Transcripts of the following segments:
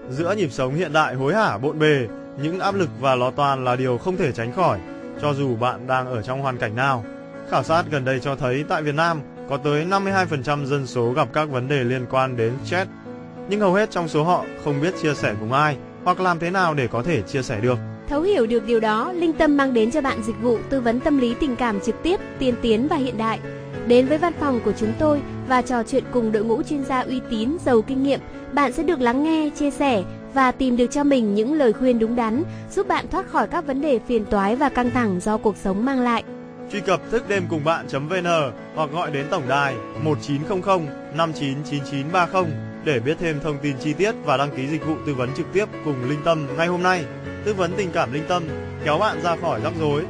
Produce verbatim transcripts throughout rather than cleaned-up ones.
Giữa nhịp sống hiện đại hối hả bộn bề, những áp lực và lo toan là điều không thể tránh khỏi, cho dù bạn đang ở trong hoàn cảnh nào. Khảo sát gần đây cho thấy tại Việt Nam có tới năm mươi hai phần trăm dân số gặp các vấn đề liên quan đến stress, nhưng hầu hết trong số họ không biết chia sẻ cùng ai hoặc làm thế nào để có thể chia sẻ được. Thấu hiểu được điều đó, Linh Tâm mang đến cho bạn dịch vụ tư vấn tâm lý tình cảm trực tiếp, tiên tiến và hiện đại. Đến với văn phòng của chúng tôi và trò chuyện cùng đội ngũ chuyên gia uy tín, giàu kinh nghiệm, bạn sẽ được lắng nghe, chia sẻ và tìm được cho mình những lời khuyên đúng đắn, giúp bạn thoát khỏi các vấn đề phiền toái và căng thẳng do cuộc sống mang lại. Truy cập thức đêm cùng bạn chấm vn hoặc gọi đến tổng đài một chín không không năm chín chín chín ba không để biết thêm thông tin chi tiết và đăng ký dịch vụ tư vấn trực tiếp cùng Linh Tâm ngay hôm nay. Tư vấn tình cảm Linh Tâm, kéo bạn ra khỏi rắc rối.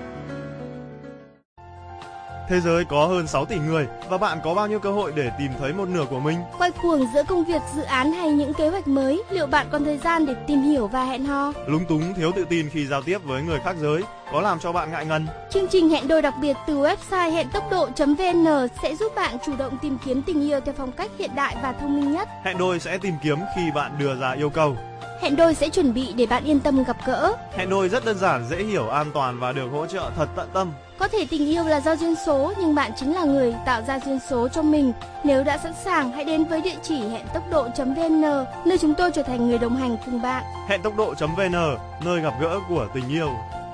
Thế giới có hơn sáu tỷ người và bạn có bao nhiêu cơ hội để tìm thấy một nửa của mình? Quay cuồng giữa công việc, dự án hay những kế hoạch mới, liệu bạn còn thời gian để tìm hiểu và hẹn hò? Lúng túng, thiếu tự tin khi giao tiếp với người khác giới có làm cho bạn ngại ngần? Chương trình hẹn đôi đặc biệt từ website hẹn tốc độ chấm vn sẽ giúp bạn chủ động tìm kiếm tình yêu theo phong cách hiện đại và thông minh nhất. Hẹn đôi sẽ tìm kiếm khi bạn đưa ra yêu cầu. Hẹn đôi sẽ chuẩn bị để bạn yên tâm gặp gỡ. Hẹn đôi rất đơn giản, dễ hiểu, an toàn và được hỗ trợ thật tận tâm. Có thể tình yêu là do duyên số, nhưng bạn chính là người tạo ra duyên số cho mình. Nếu đã sẵn sàng, hãy đến với địa chỉ hẹn tốc độ chấm vn, nơi chúng tôi trở thành người đồng hành cùng bạn. Hẹn tốc độ chấm vn, nơi gặp gỡ của tình yêu.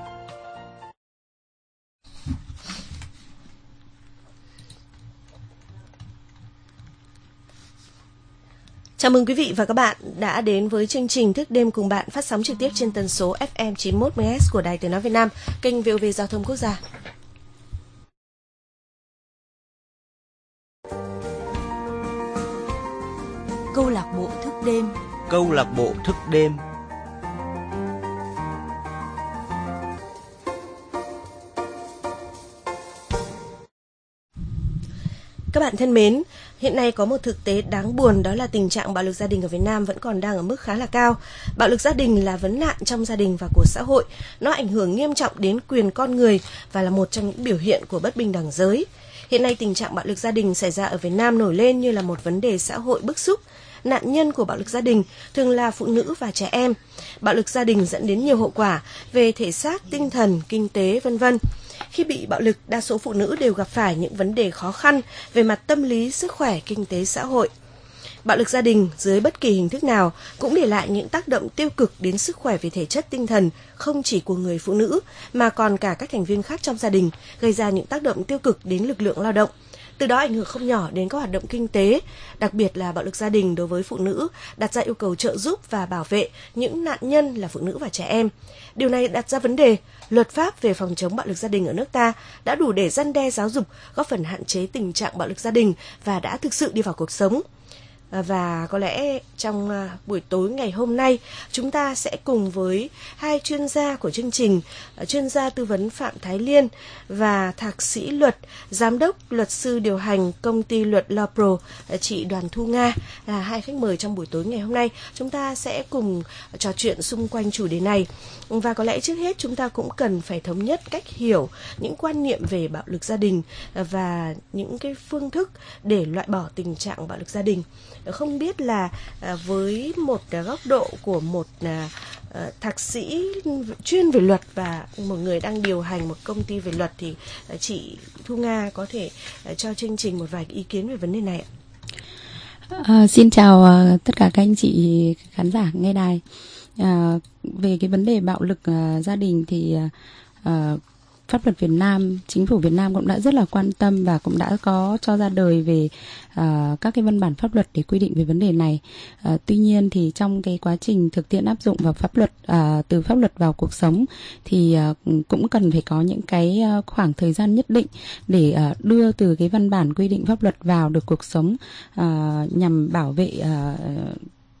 Chào mừng quý vị và các bạn đã đến với chương trình Thức đêm cùng bạn, phát sóng trực tiếp trên tần số ép em chín mươi mốt mê ga héc của Đài Tiếng nói Việt Nam, kênh vê o vê Giao thông Quốc gia. Câu lạc bộ thức đêm. Câu lạc bộ thức đêm. Các bạn thân mến, hiện nay có một thực tế đáng buồn, đó là tình trạng bạo lực gia đình ở Việt Nam vẫn còn đang ở mức khá là cao. Bạo lực gia đình là vấn nạn trong gia đình và của xã hội. Nó ảnh hưởng nghiêm trọng đến quyền con người và là một trong những biểu hiện của bất bình đẳng giới. Hiện nay tình trạng bạo lực gia đình xảy ra ở Việt Nam nổi lên như là một vấn đề xã hội bức xúc. Nạn nhân của bạo lực gia đình thường là phụ nữ và trẻ em. Bạo lực gia đình dẫn đến nhiều hậu quả về thể xác, tinh thần, kinh tế, vân vân. Khi bị bạo lực, đa số phụ nữ đều gặp phải những vấn đề khó khăn về mặt tâm lý, sức khỏe, kinh tế, xã hội. Bạo lực gia đình dưới bất kỳ hình thức nào cũng để lại những tác động tiêu cực đến sức khỏe về thể chất, tinh thần, không chỉ của người phụ nữ mà còn cả các thành viên khác trong gia đình, gây ra những tác động tiêu cực đến lực lượng lao động. Từ đó ảnh hưởng không nhỏ đến các hoạt động kinh tế, đặc biệt là bạo lực gia đình đối với phụ nữ đặt ra yêu cầu trợ giúp và bảo vệ những nạn nhân là phụ nữ và trẻ em. Điều này đặt ra vấn đề, luật pháp về phòng chống bạo lực gia đình ở nước ta đã đủ để răn đe giáo dục, góp phần hạn chế tình trạng bạo lực gia đình và đã thực sự đi vào cuộc sống. Và có lẽ trong buổi tối ngày hôm nay, chúng ta sẽ cùng với hai chuyên gia của chương trình, chuyên gia tư vấn Phạm Thái Liên và thạc sĩ luật, giám đốc luật sư điều hành công ty luật Lawpro, chị Đoàn Thu Nga, là hai khách mời trong buổi tối ngày hôm nay. Chúng ta sẽ cùng trò chuyện xung quanh chủ đề này. Và có lẽ trước hết chúng ta cũng cần phải thống nhất cách hiểu những quan niệm về bạo lực gia đình và những cái phương thức để loại bỏ tình trạng bạo lực gia đình. Không biết là với một góc độ của một thạc sĩ chuyên về luật và một người đang điều hành một công ty về luật thì chị Thu Nga có thể cho chương trình một vài ý kiến về vấn đề này ạ. À, xin chào tất cả các anh chị khán giả nghe đài. À, về cái vấn đề bạo lực uh, gia đình thì uh, pháp luật Việt Nam, chính phủ Việt Nam cũng đã rất là quan tâm và cũng đã có cho ra đời về uh, các cái văn bản pháp luật để quy định về vấn đề này. Uh, tuy nhiên thì trong cái quá trình thực tiễn áp dụng vào pháp luật, uh, từ pháp luật vào cuộc sống thì uh, cũng cần phải có những cái uh, khoảng thời gian nhất định để uh, đưa từ cái văn bản quy định pháp luật vào được cuộc sống, uh, nhằm bảo vệ uh,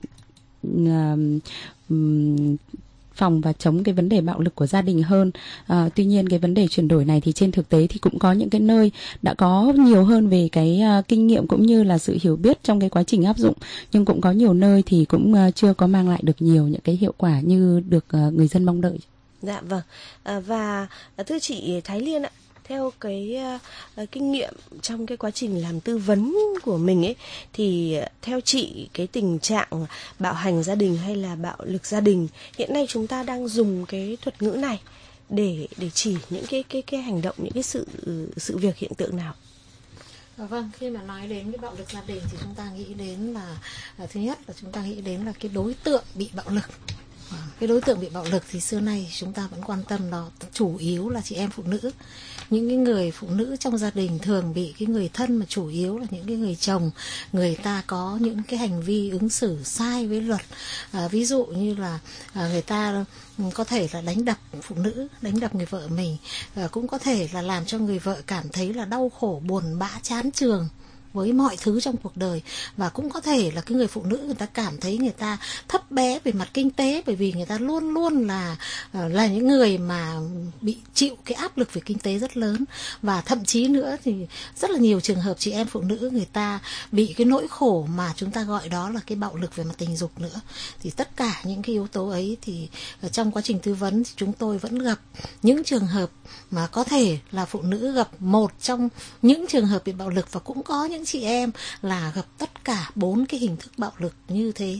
uh, um, phòng và chống cái vấn đề bạo lực của gia đình hơn. À, tuy nhiên cái vấn đề chuyển đổi này thì trên thực tế thì cũng có những cái nơi đã có nhiều hơn về cái uh, kinh nghiệm cũng như là sự hiểu biết trong cái quá trình áp dụng, nhưng cũng có nhiều nơi thì cũng uh, chưa có mang lại được nhiều những cái hiệu quả như được uh, người dân mong đợi. Dạ vâng. À, và thưa chị Thái Liên ạ, theo cái uh, kinh nghiệm trong cái quá trình làm tư vấn của mình ấy, thì uh, theo chị cái tình trạng bạo hành gia đình hay là bạo lực gia đình hiện nay chúng ta đang dùng cái thuật ngữ này để để chỉ những cái cái cái hành động, những cái sự sự việc, hiện tượng nào? Vâng, khi mà nói đến cái bạo lực gia đình thì chúng ta nghĩ đến là, là thứ nhất là chúng ta nghĩ đến là cái đối tượng bị bạo lực. Cái đối tượng bị bạo lực thì xưa nay chúng ta vẫn quan tâm đó chủ yếu là chị em phụ nữ. Những cái người phụ nữ trong gia đình thường bị cái người thân, mà chủ yếu là những cái người chồng, người ta có những cái hành vi ứng xử sai với luật. À, ví dụ như là à, người ta có thể là đánh đập phụ nữ, đánh đập người vợ mình, à, cũng có thể là làm cho người vợ cảm thấy là đau khổ, buồn bã, chán chường với mọi thứ trong cuộc đời. Và cũng có thể là cái người phụ nữ người ta cảm thấy người ta thấp bé về mặt kinh tế, bởi vì người ta luôn luôn là là những người mà bị chịu cái áp lực về kinh tế rất lớn. Và thậm chí nữa thì rất là nhiều trường hợp chị em phụ nữ người ta bị cái nỗi khổ mà chúng ta gọi đó là cái bạo lực về mặt tình dục nữa. Thì tất cả những cái yếu tố ấy thì trong quá trình tư vấn thì chúng tôi vẫn gặp những trường hợp mà có thể là phụ nữ gặp một trong những trường hợp bị bạo lực, và cũng có những chị em là gặp tất cả bốn cái hình thức bạo lực như thế.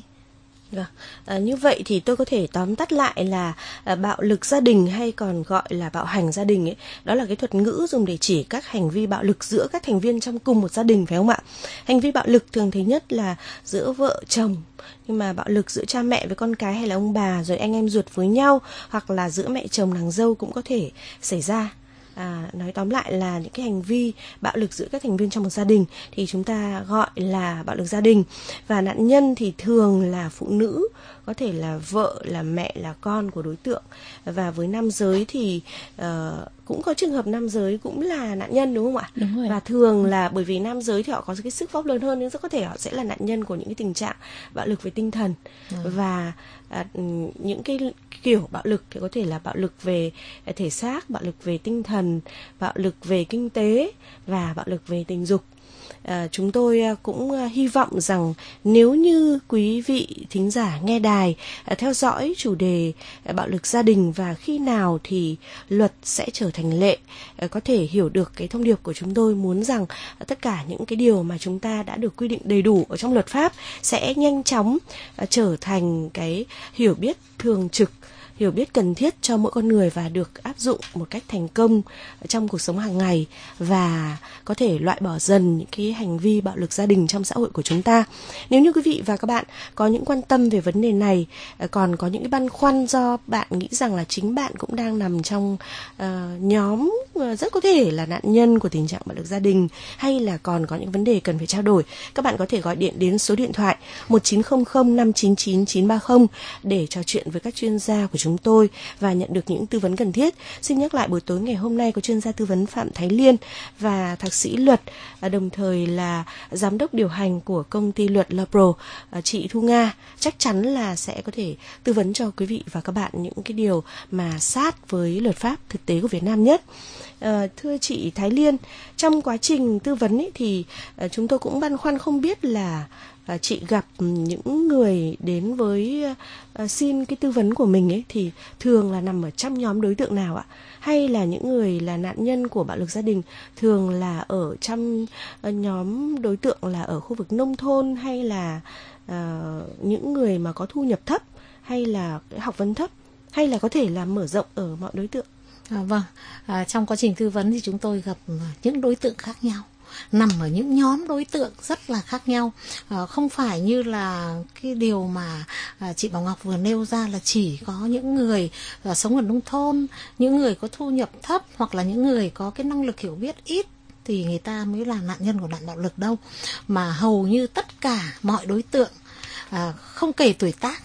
À, như vậy thì tôi có thể tóm tắt lại là à, bạo lực gia đình hay còn gọi là bạo hành gia đình ấy, đó là cái thuật ngữ dùng để chỉ các hành vi bạo lực giữa các thành viên trong cùng một gia đình, phải không ạ? Hành vi bạo lực thường thấy nhất là giữa vợ chồng, nhưng mà bạo lực giữa cha mẹ với con cái hay là ông bà, rồi anh em ruột với nhau, hoặc là giữa mẹ chồng nàng dâu cũng có thể xảy ra. À, nói tóm lại là những cái hành vi bạo lực giữa các thành viên trong một gia đình thì chúng ta gọi là bạo lực gia đình. Và nạn nhân thì thường là phụ nữ, có thể là vợ, là mẹ, là con của đối tượng. Và với nam giới thì uh, cũng có trường hợp nam giới cũng là nạn nhân, đúng không ạ? Đúng rồi. Và thường là bởi vì nam giới thì họ có cái sức vóc lớn hơn, nên rất có thể họ sẽ là nạn nhân của những cái tình trạng bạo lực về tinh thần. Ừ. Và à, những cái kiểu bạo lực thì có thể là bạo lực về thể xác, bạo lực về tinh thần, bạo lực về kinh tế và bạo lực về tình dục. À, chúng tôi cũng hy vọng rằng nếu như quý vị thính giả nghe đài à, theo dõi chủ đề à, bạo lực gia đình và khi nào thì luật sẽ trở thành lệ, à, có thể hiểu được cái thông điệp của chúng tôi, muốn rằng à, tất cả những cái điều mà chúng ta đã được quy định đầy đủ ở trong luật pháp sẽ nhanh chóng à, trở thành cái hiểu biết thường trực, hiểu biết cần thiết cho mỗi con người và được áp dụng một cách thành công trong cuộc sống hàng ngày, và có thể loại bỏ dần những cái hành vi bạo lực gia đình trong xã hội của chúng ta. Nếu như quý vị và các bạn có những quan tâm về vấn đề này, còn có những cái băn khoăn do bạn nghĩ rằng là chính bạn cũng đang nằm trong uh, nhóm rất có thể là nạn nhân của tình trạng bạo lực gia đình, hay là còn có những vấn đề cần phải trao đổi, các bạn có thể gọi điện đến số điện thoại một chín không không năm chín chín chín ba không để trò chuyện với các chuyên gia của chúng tôi và nhận được những tư vấn cần thiết. Xin nhắc lại buổi tối ngày hôm nay có chuyên gia tư vấn Phạm Thái Liên và thạc sĩ luật, đồng thời là giám đốc điều hành của công ty luật Lapro, chị Thu Nga, chắc chắn là sẽ có thể tư vấn cho quý vị và các bạn những cái điều mà sát với luật pháp thực tế của Việt Nam nhất. À, thưa chị Thái Liên, trong quá trình tư vấn ấy, thì à, chúng tôi cũng băn khoăn không biết là à, chị gặp những người đến với à, xin cái tư vấn của mình ấy thì thường là nằm ở trong nhóm đối tượng nào ạ? Hay là những người là nạn nhân của bạo lực gia đình thường là ở trong à, nhóm đối tượng là ở khu vực nông thôn, hay là à, những người mà có thu nhập thấp, hay là học vấn thấp, hay là có thể là mở rộng ở mọi đối tượng? À, vâng, à, trong quá trình tư vấn thì chúng tôi gặp những đối tượng khác nhau, nằm ở những nhóm đối tượng rất là khác nhau. À, không phải như là cái điều mà à, chị Bảo Ngọc vừa nêu ra là chỉ có những người à, sống ở nông thôn, những người có thu nhập thấp, hoặc là những người có cái năng lực hiểu biết ít thì người ta mới là nạn nhân của nạn bạo lực đâu. Mà hầu như tất cả mọi đối tượng, à, không kể tuổi tác,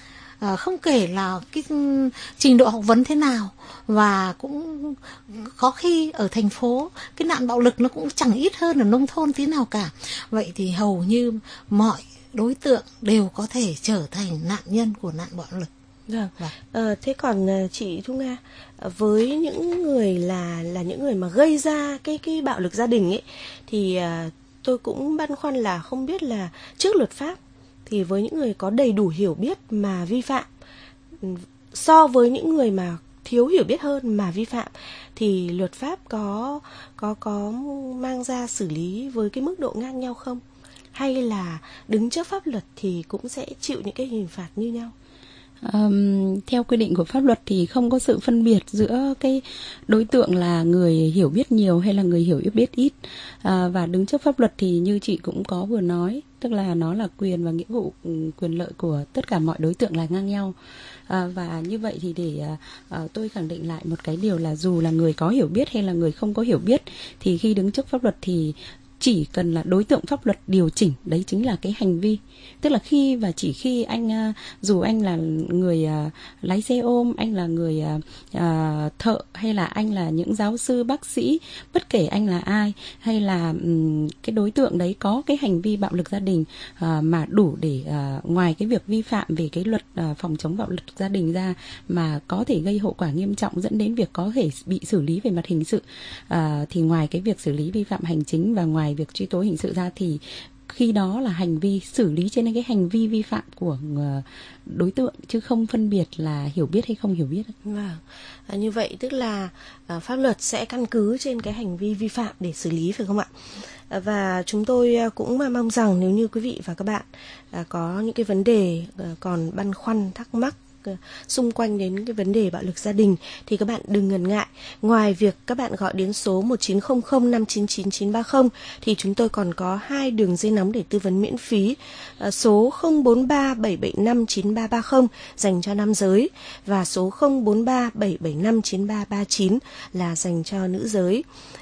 À, không kể là cái trình độ học vấn thế nào, và cũng có khi ở thành phố cái nạn bạo lực nó cũng chẳng ít hơn ở nông thôn tí nào cả. Vậy thì hầu như mọi đối tượng đều có thể trở thành nạn nhân của nạn bạo lực. Vâng. À, thế còn chị Thu Nga, với những người là là những người mà gây ra cái cái bạo lực gia đình ấy, thì à, tôi cũng băn khoăn là không biết là trước luật pháp thì với những người có đầy đủ hiểu biết mà vi phạm, so với những người mà thiếu hiểu biết hơn mà vi phạm thì luật pháp có có có mang ra xử lý với cái mức độ ngang nhau không? Hay là đứng trước pháp luật thì cũng sẽ chịu những cái hình phạt như nhau? Um, theo quy định của pháp luật thì không có sự phân biệt giữa cái đối tượng là người hiểu biết nhiều hay là người hiểu biết ít. À, và đứng trước pháp luật thì như chị cũng có vừa nói, tức là nó là quyền và nghĩa vụ, quyền lợi của tất cả mọi đối tượng là ngang nhau. À, và như vậy thì để à, tôi khẳng định lại một cái điều là dù là người có hiểu biết hay là người không có hiểu biết thì khi đứng trước pháp luật thì chỉ cần là đối tượng pháp luật điều chỉnh, đấy chính là cái hành vi. Tức là khi và chỉ khi anh, dù anh là người lái xe ôm, anh là người thợ, hay là anh là những giáo sư, bác sĩ, bất kể anh là ai, hay là cái đối tượng đấy có cái hành vi bạo lực gia đình mà đủ để ngoài cái việc vi phạm về cái luật phòng chống bạo lực gia đình ra mà có thể gây hậu quả nghiêm trọng dẫn đến việc có thể bị xử lý về mặt hình sự, thì ngoài cái việc xử lý vi phạm hành chính và ngoài việc truy tố hình sự ra thì khi đó là hành vi xử lý trên cái hành vi vi phạm của đối tượng, chứ không phân biệt là hiểu biết hay không hiểu biết. Vâng. À, như vậy tức là à, pháp luật sẽ căn cứ trên cái hành vi vi phạm để xử lý, phải không ạ? À, và chúng tôi cũng mong rằng nếu như quý vị và các bạn à, có những cái vấn đề à, còn băn khoăn thắc mắc xung quanh đến cái vấn đề bạo lực gia đình thì các bạn đừng ngần ngại. Ngoài việc các bạn gọi đến số một chín không không năm chín chín chín ba không thì chúng tôi còn có hai đường dây nóng để tư vấn miễn phí, số không bốn ba bảy bảy năm chín ba ba không dành cho nam giới và số không bốn ba bảy bảy năm chín ba ba chín là dành cho nữ giới.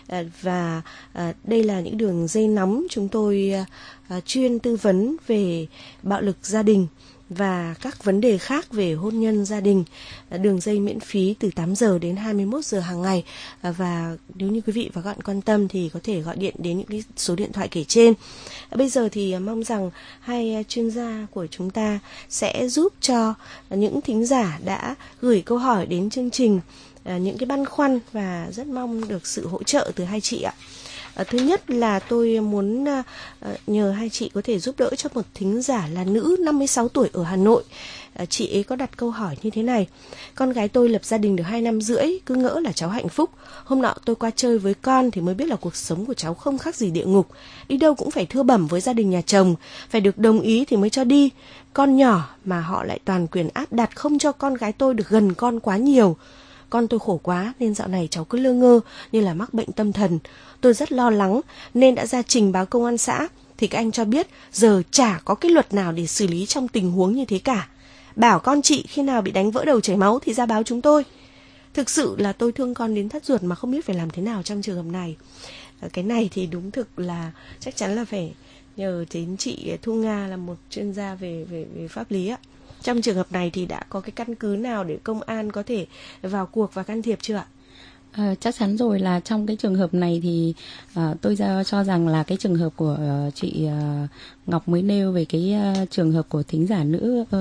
Và đây là những đường dây nóng chúng tôi chuyên tư vấn về bạo lực gia đình và các vấn đề khác về hôn nhân gia đình. Đường dây miễn phí từ tám giờ đến hai mươi mốt giờ hàng ngày. Và nếu như quý vị và các bạn quan tâm thì có thể gọi điện đến những cái số điện thoại kể trên. Bây giờ thì mong rằng hai chuyên gia của chúng ta sẽ giúp cho những thính giả đã gửi câu hỏi đến chương trình những cái băn khoăn và rất mong được sự hỗ trợ từ hai chị ạ. À, thứ nhất là tôi muốn à, nhờ hai chị có thể giúp đỡ cho một thính giả là nữ năm mươi sáu tuổi ở Hà Nội. À, chị ấy có đặt câu hỏi như thế này: con gái tôi lập gia đình được hai năm rưỡi, cứ ngỡ là cháu hạnh phúc. Hôm nọ tôi qua chơi với con thì mới biết là cuộc sống của cháu không khác gì địa ngục. Đi đâu cũng phải thưa bẩm với gia đình nhà chồng, phải được đồng ý thì mới cho đi. Con nhỏ mà họ lại toàn quyền áp đặt không cho con gái tôi được gần con quá nhiều. Con tôi khổ quá nên dạo này cháu cứ lơ ngơ như là mắc bệnh tâm thần. Tôi rất lo lắng nên đã ra trình báo công an xã. Thì các anh cho biết giờ chả có cái luật nào để xử lý trong tình huống như thế cả. Bảo con chị khi nào bị đánh vỡ đầu chảy máu thì ra báo chúng tôi. Thực sự là tôi thương con đến thắt ruột mà không biết phải làm thế nào trong trường hợp này. Cái này thì đúng thực là chắc chắn là phải nhờ đến chị Thu Nga là một chuyên gia về, về, về pháp lý ạ. Trong trường hợp này thì đã có cái căn cứ nào để công an có thể vào cuộc và can thiệp chưa ạ? À, chắc chắn rồi, là trong cái trường hợp này thì à, tôi ra, cho rằng là cái trường hợp của uh, chị uh, Ngọc mới nêu về cái uh, trường hợp của thính giả nữ uh,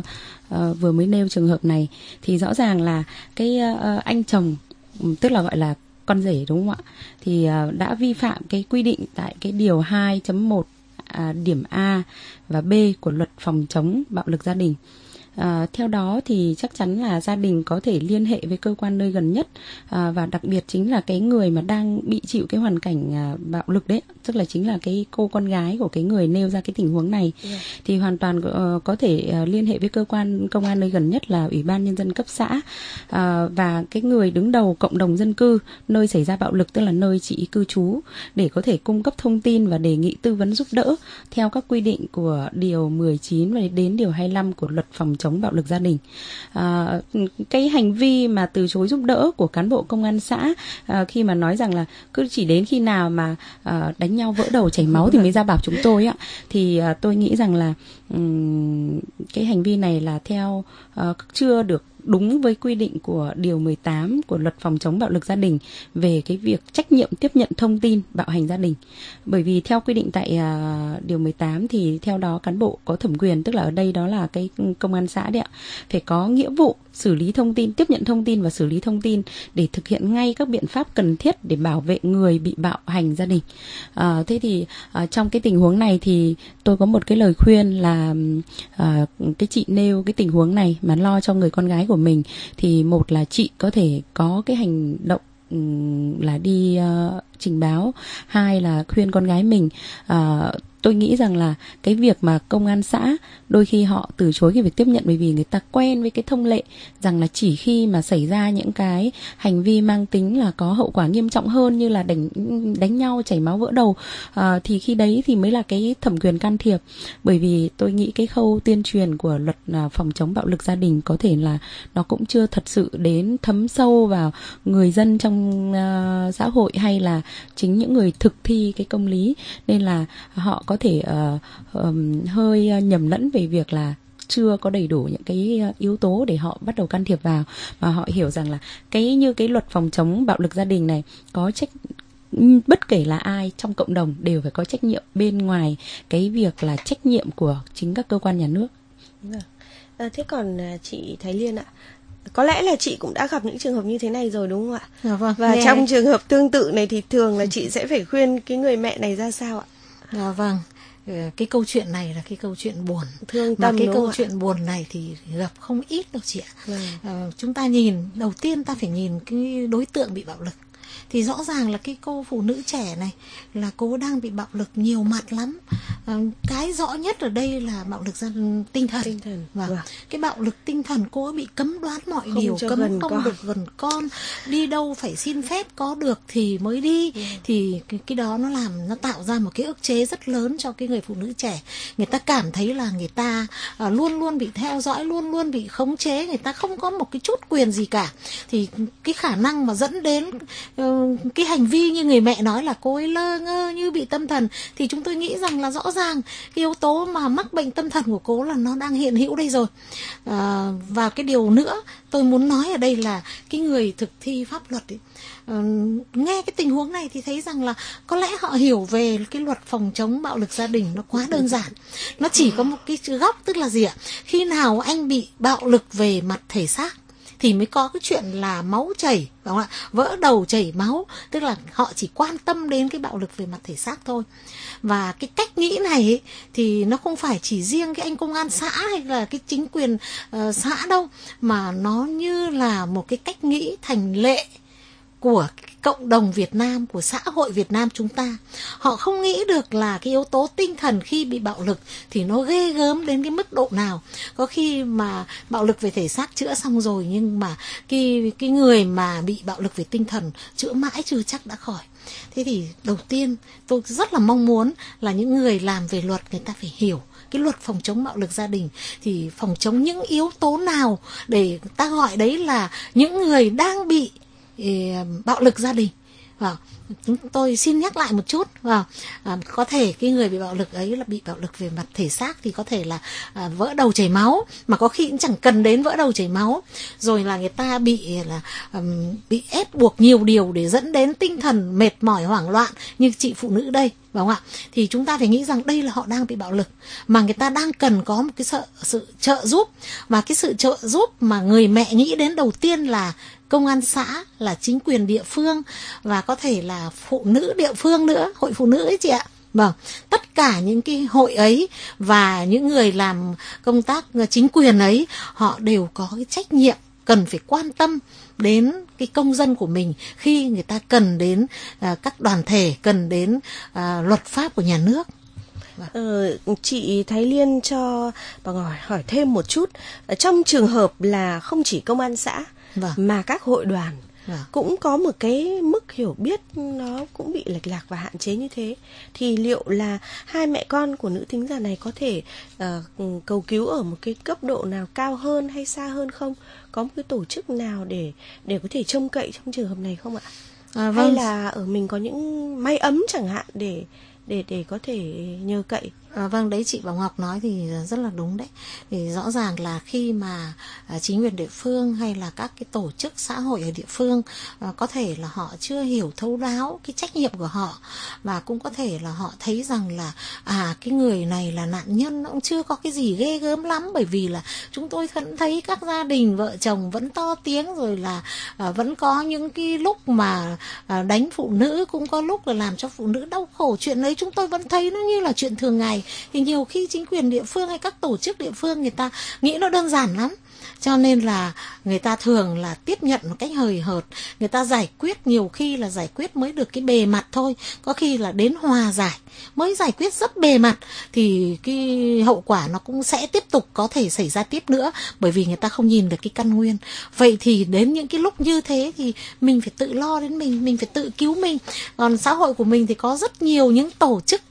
uh, vừa mới nêu trường hợp này thì rõ ràng là cái uh, anh chồng, tức là gọi là con rể đúng không ạ, thì uh, đã vi phạm cái quy định tại cái điều hai chấm một à, điểm A và B của luật phòng chống bạo lực gia đình. À, theo đó thì chắc chắn là gia đình có thể liên hệ với cơ quan nơi gần nhất, à, và đặc biệt chính là cái người mà đang bị chịu cái hoàn cảnh à, bạo lực đấy, tức là chính là cái cô con gái của cái người nêu ra cái tình huống này. Yeah. Thì hoàn toàn uh, có thể uh, liên hệ với cơ quan công an nơi gần nhất là Ủy ban Nhân dân cấp xã, uh, và cái người đứng đầu cộng đồng dân cư nơi xảy ra bạo lực, tức là nơi chị cư trú, để có thể cung cấp thông tin và đề nghị tư vấn giúp đỡ theo các quy định của điều mười chín và đến điều hai mươi lăm của luật phòng chống bạo lực gia đình. À, cái hành vi mà từ chối giúp đỡ của cán bộ công an xã à, khi mà nói rằng là cứ chỉ đến khi nào mà à, đánh nhau vỡ đầu chảy máu thì mới ra bảo chúng tôi á, thì à, tôi nghĩ rằng là um, cái hành vi này là theo uh, chưa được đúng với quy định của điều mười tám của luật phòng chống bạo lực gia đình về cái việc trách nhiệm tiếp nhận thông tin bạo hành gia đình. Bởi vì theo quy định tại uh, điều mười tám thì theo đó cán bộ có thẩm quyền, tức là ở đây đó là cái công an xã đấy ạ, phải có nghĩa vụ xử lý thông tin, tiếp nhận thông tin và xử lý thông tin để thực hiện ngay các biện pháp cần thiết để bảo vệ người bị bạo hành gia đình. À, thế thì à, trong cái tình huống này thì tôi có một cái lời khuyên là à, cái chị nêu cái tình huống này mà lo cho người con gái của của mình thì một là chị có thể có cái hành động là đi uh, trình báo, hai là khuyên con gái mình. Uh, tôi nghĩ rằng là cái việc mà công an xã đôi khi họ từ chối cái việc tiếp nhận bởi vì người ta quen với cái thông lệ rằng là chỉ khi mà xảy ra những cái hành vi mang tính là có hậu quả nghiêm trọng hơn như là đánh đánh nhau, chảy máu vỡ đầu, à, thì khi đấy thì mới là cái thẩm quyền can thiệp. Bởi vì tôi nghĩ cái khâu tuyên truyền của luật à, phòng chống bạo lực gia đình có thể là nó cũng chưa thật sự đến thấm sâu vào người dân trong uh, xã hội hay là chính những người thực thi cái công lý, nên là họ có thể uh, um, hơi nhầm lẫn về việc là chưa có đầy đủ những cái yếu tố để họ bắt đầu can thiệp vào, mà họ hiểu rằng là cái như cái luật phòng chống bạo lực gia đình này có trách, bất kể là ai trong cộng đồng đều phải có trách nhiệm bên ngoài cái việc là trách nhiệm của chính các cơ quan nhà nước. À, thế còn chị Thái Liên ạ, có lẽ là chị cũng đã gặp những trường hợp như thế này rồi đúng không ạ? Dạ vâng. Và Nghe... trong trường hợp tương tự này thì thường là chị sẽ phải khuyên cái người mẹ này ra sao ạ? Dạ vâng. Cái câu chuyện này là cái câu chuyện buồn, thương mà tâm, cái câu ạ? chuyện buồn này thì gặp không ít đâu chị ạ. Vâng. À, chúng ta nhìn, đầu tiên ta phải nhìn cái đối tượng bị bạo lực. Thì rõ ràng là cái cô phụ nữ trẻ này là cô đang bị bạo lực nhiều mặt lắm. À, cái rõ nhất ở đây là bạo lực gia tinh thần. Tinh thần. Và Vâng. cái bạo lực tinh thần cô ấy bị cấm đoán mọi Không điều, cho cấm gần không con. được gần con, đi đâu phải xin phép có được thì mới đi. Ừ. Thì cái, cái đó nó làm, nó tạo ra một cái ức chế rất lớn cho cái người phụ nữ trẻ. Người ta cảm thấy là người ta à, luôn luôn bị theo dõi, luôn luôn bị khống chế, người ta không có một cái chút quyền gì cả. Thì cái khả năng mà dẫn đến uh, cái hành vi như người mẹ nói là cô ấy lơ ngơ như bị tâm thần, thì chúng tôi nghĩ rằng là rõ ràng cái yếu tố mà mắc bệnh tâm thần của cô là nó đang hiện hữu đây rồi. À, và cái điều nữa tôi muốn nói ở đây là cái người thực thi pháp luật ấy, uh, nghe cái tình huống này thì thấy rằng là có lẽ họ hiểu về cái luật phòng chống bạo lực gia đình nó quá đơn giản. Nó chỉ có một cái góc, tức là gì ạ? Khi nào anh bị bạo lực về mặt thể xác thì mới có cái chuyện là máu chảy, phải không ạ? Vỡ đầu chảy máu, tức là họ chỉ quan tâm đến cái bạo lực về mặt thể xác thôi. Và cái cách nghĩ này ấy, thì nó không phải chỉ riêng cái anh công an xã hay là cái chính quyền uh, xã đâu, mà nó như là một cái cách nghĩ thành lệ của cộng đồng Việt Nam, của xã hội Việt Nam chúng ta. Họ không nghĩ được là cái yếu tố tinh thần khi bị bạo lực thì nó ghê gớm đến cái mức độ nào. Có khi mà bạo lực về thể xác chữa xong rồi, nhưng mà cái, cái người mà bị bạo lực về tinh thần chữa mãi chưa chắc đã khỏi. Thế thì đầu tiên tôi rất là mong muốn là những người làm về luật người ta phải hiểu cái luật phòng chống bạo lực gia đình thì phòng chống những yếu tố nào, để ta gọi đấy là những người đang bị bạo lực gia đình. Wow. Chúng tôi xin nhắc lại một chút. Wow. À, có thể cái người bị bạo lực ấy là bị bạo lực về mặt thể xác thì có thể là à, vỡ đầu chảy máu, mà có khi cũng chẳng cần đến vỡ đầu chảy máu. Rồi là người ta bị là um, bị ép buộc nhiều điều để dẫn đến tinh thần mệt mỏi, hoảng loạn như chị phụ nữ đây, phải không ạ? Thì chúng ta phải nghĩ rằng đây là họ đang bị bạo lực, mà người ta đang cần có một cái sự, sự trợ giúp. Và cái sự trợ giúp mà người mẹ nghĩ đến đầu tiên là công an xã, là chính quyền địa phương, và có thể là phụ nữ địa phương nữa, hội phụ nữ ấy chị ạ. Vâng, tất cả những cái hội ấy và những người làm công tác chính quyền ấy, họ đều có cái trách nhiệm cần phải quan tâm đến cái công dân của mình khi người ta cần đến uh, các đoàn thể, cần đến uh, luật pháp của nhà nước. Ờ, chị Thái Liên cho bà hỏi, hỏi thêm một chút. Trong trường hợp là không chỉ công an xã, vâng, mà các hội đoàn, vâng, cũng có một cái mức hiểu biết nó cũng bị lệch lạc và hạn chế như thế, thì liệu là hai mẹ con của nữ thính giả này có thể uh, cầu cứu ở một cái cấp độ nào cao hơn hay xa hơn không? Có một cái tổ chức nào để để có thể trông cậy trong trường hợp này không ạ? À, vâng. Hay là ở mình có những may ấm chẳng hạn để để để có thể nhờ cậy? À, vâng, đấy chị Bảo Ngọc nói thì rất là đúng đấy. Thì rõ ràng là khi mà à, chính quyền địa phương hay là các cái tổ chức xã hội ở địa phương à, có thể là họ chưa hiểu thấu đáo cái trách nhiệm của họ, và cũng có thể là họ thấy rằng là à cái người này là nạn nhân, nó cũng chưa có cái gì ghê gớm lắm, bởi vì là chúng tôi vẫn thấy các gia đình vợ chồng vẫn to tiếng, rồi là à, vẫn có những cái lúc mà à, đánh phụ nữ, cũng có lúc là làm cho phụ nữ đau khổ. Chuyện ấy chúng tôi vẫn thấy nó như là chuyện thường ngày. này thì nhiều khi chính quyền địa phương hay các tổ chức địa phương người ta nghĩ nó đơn giản lắm. Cho nên là người ta thường là tiếp nhận một cách hời hợt. Người ta giải quyết nhiều khi là giải quyết mới được cái bề mặt thôi. Có khi là đến hòa giải mới giải quyết rất bề mặt. Thì cái hậu quả nó cũng sẽ tiếp tục có thể xảy ra tiếp nữa. Bởi vì người ta không nhìn được cái căn nguyên. Vậy thì đến những cái lúc như thế thì mình phải tự lo đến mình. Mình phải tự cứu mình. Còn xã hội của mình thì có rất nhiều những tổ chức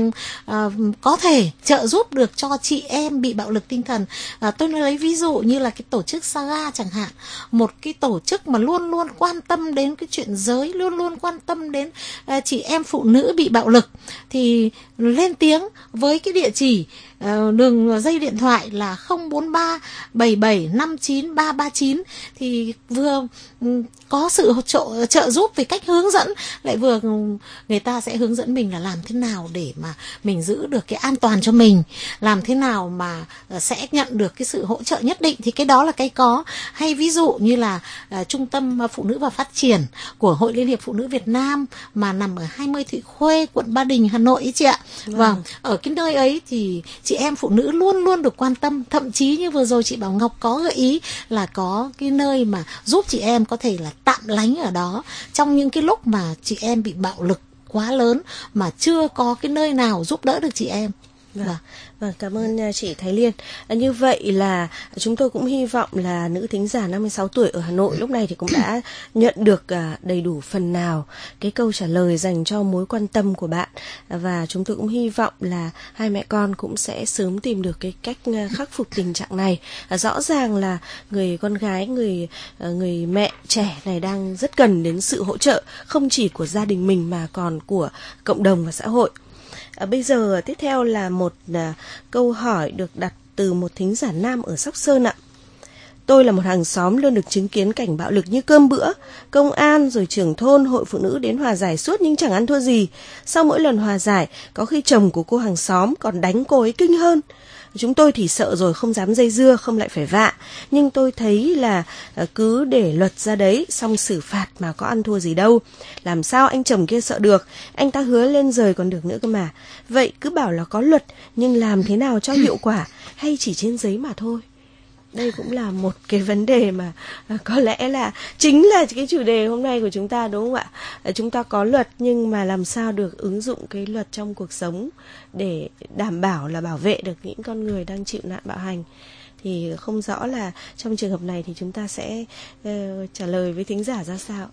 À, có thể trợ giúp được cho chị em bị bạo lực tinh thần. à, Tôi lấy ví dụ như là cái tổ chức Saga chẳng hạn. Một cái tổ chức mà luôn luôn quan tâm đến cái chuyện giới, luôn luôn quan tâm đến à, chị em phụ nữ bị bạo lực. Thì lên tiếng với cái địa chỉ à, đường dây điện thoại là không bốn ba bảy bảy năm chín ba ba chín. Thì vừa um, có sự trợ, trợ giúp về cách hướng dẫn, lại vừa người ta sẽ hướng dẫn mình là làm thế nào để mà mình giữ được cái an toàn cho mình, làm thế nào mà sẽ nhận được cái sự hỗ trợ nhất định. Thì cái đó là cái có. Hay ví dụ như là uh, Trung tâm Phụ nữ và Phát triển của Hội Liên hiệp Phụ nữ Việt Nam mà nằm ở hai mươi Thụy Khuê, quận Ba Đình, Hà Nội ấy chị ạ. Vâng. vâng, ở cái nơi ấy thì chị em phụ nữ luôn luôn được quan tâm. Thậm chí như vừa rồi chị Bảo Ngọc có gợi ý là có cái nơi mà giúp chị em có thể là tạm lánh ở đó trong những cái lúc mà chị em bị bạo lực quá lớn mà chưa có cái nơi nào giúp đỡ được chị em. Vâng, vâng, cảm ơn chị Thái Liên. Như vậy là chúng tôi cũng hy vọng là nữ thính giả năm mươi sáu tuổi ở Hà Nội lúc này thì cũng đã nhận được đầy đủ phần nào cái câu trả lời dành cho mối quan tâm của bạn. Và chúng tôi cũng hy vọng là hai mẹ con cũng sẽ sớm tìm được cái cách khắc phục tình trạng này. Rõ ràng là người con gái, người người mẹ trẻ này đang rất cần đến sự hỗ trợ không chỉ của gia đình mình mà còn của cộng đồng và xã hội. À, bây giờ tiếp theo là một à, câu hỏi được đặt từ một thính giả nam ở Sóc Sơn ạ. Tôi là một hàng xóm luôn được chứng kiến cảnh bạo lực như cơm bữa. Công an rồi trưởng thôn, hội phụ nữ đến hòa giải suốt nhưng chẳng ăn thua gì. Sau mỗi lần hòa giải, có khi chồng của cô hàng xóm còn đánh cô ấy kinh hơn. Chúng tôi thì sợ rồi không dám dây dưa, không lại phải vạ. Nhưng tôi thấy là cứ để luật ra đấy, xong xử phạt mà có ăn thua gì đâu. Làm sao anh chồng kia sợ được, anh ta hứa lên rời còn được nữa cơ mà. Vậy cứ bảo là có luật, nhưng làm thế nào cho hiệu quả, hay chỉ trên giấy mà thôi? Đây cũng là một cái vấn đề mà có lẽ là chính là cái chủ đề hôm nay của chúng ta, đúng không ạ? Chúng ta có luật nhưng mà làm sao được ứng dụng cái luật trong cuộc sống để đảm bảo là bảo vệ được những con người đang chịu nạn bạo hành. Thì không rõ là trong trường hợp này thì chúng ta sẽ uh, trả lời với thính giả ra sao?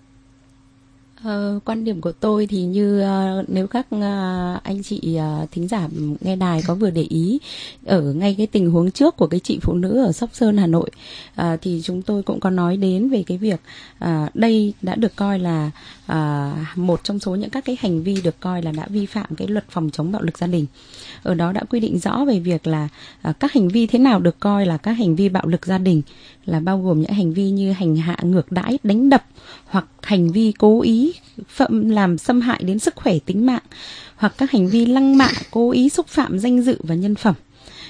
Uh, quan điểm của tôi thì như uh, nếu các uh, anh chị uh, thính giả nghe đài có vừa để ý ở ngay cái tình huống trước của cái chị phụ nữ ở Sóc Sơn, Hà Nội, uh, thì chúng tôi cũng có nói đến về cái việc uh, đây đã được coi là uh, một trong số những các cái hành vi được coi là đã vi phạm cái luật phòng chống bạo lực gia đình. Ở đó đã quy định rõ về việc là uh, các hành vi thế nào được coi là các hành vi bạo lực gia đình, là bao gồm những hành vi như hành hạ, ngược đãi, đánh đập, hoặc hành vi cố ý phạm làm xâm hại đến sức khỏe tính mạng, hoặc các hành vi lăng mạ, cố ý xúc phạm danh dự và nhân phẩm.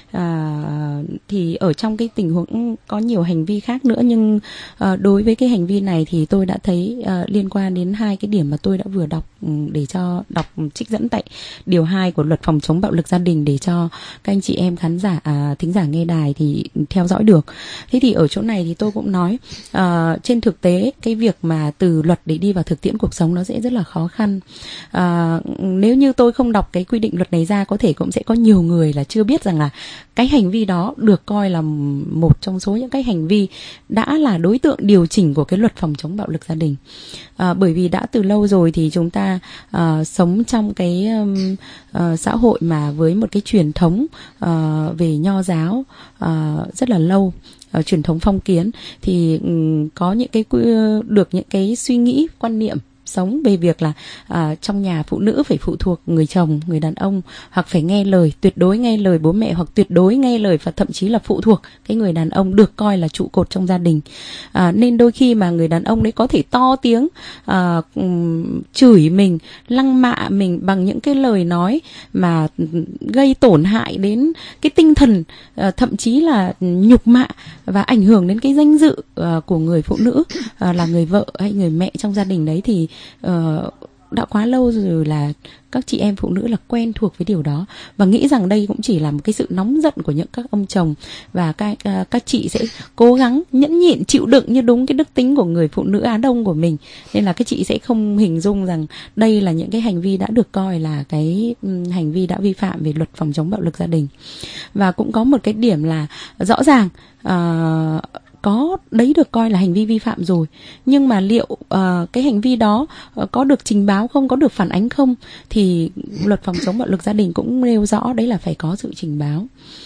À, thì ở trong cái tình huống có nhiều hành vi khác nữa, nhưng à, đối với cái hành vi này thì tôi đã thấy à, liên quan đến hai cái điểm mà tôi đã vừa đọc, để cho đọc trích dẫn tại điều hai của luật phòng chống bạo lực gia đình để cho các anh chị em khán giả à, thính giả nghe đài thì theo dõi được. Thế thì ở chỗ này thì tôi cũng nói à, trên thực tế cái việc mà từ luật để đi vào thực tiễn cuộc sống nó sẽ rất là khó khăn. À, nếu như tôi không đọc cái quy định luật này ra, có thể cũng sẽ có nhiều người là chưa biết rằng là cái hành vi đó được coi là một trong số những cái hành vi đã là đối tượng điều chỉnh của cái luật phòng chống bạo lực gia đình. À, bởi vì đã từ lâu rồi thì chúng ta à, sống trong cái um, à, xã hội mà với một cái truyền thống à, về nho giáo à, rất là lâu, à, truyền thống phong kiến, thì um, có những cái được những cái suy nghĩ, quan niệm sống về việc là à, trong nhà phụ nữ phải phụ thuộc người chồng, người đàn ông, hoặc phải nghe lời, tuyệt đối nghe lời bố mẹ, hoặc tuyệt đối nghe lời và thậm chí là phụ thuộc cái người đàn ông được coi là trụ cột trong gia đình. À, nên đôi khi mà người đàn ông đấy có thể to tiếng à, chửi mình, lăng mạ mình bằng những cái lời nói mà gây tổn hại đến cái tinh thần, à, thậm chí là nhục mạ và ảnh hưởng đến cái danh dự à, của người phụ nữ à, là người vợ hay người mẹ trong gia đình đấy, thì Uh, đã quá lâu rồi là các chị em phụ nữ là quen thuộc với điều đó và nghĩ rằng đây cũng chỉ là một cái sự nóng giận của những các ông chồng, và các các chị sẽ cố gắng nhẫn nhịn chịu đựng như đúng cái đức tính của người phụ nữ Á Đông của mình, nên là các chị sẽ không hình dung rằng đây là những cái hành vi đã được coi là cái hành vi đã vi phạm về luật phòng chống bạo lực gia đình. Và cũng có một cái điểm là rõ ràng uh, có đấy được coi là hành vi vi phạm rồi, nhưng mà liệu uh, cái hành vi đó uh, có được trình báo không, có được phản ánh không, thì luật phòng chống bạo lực gia đình cũng nêu rõ đấy là phải có sự trình báo.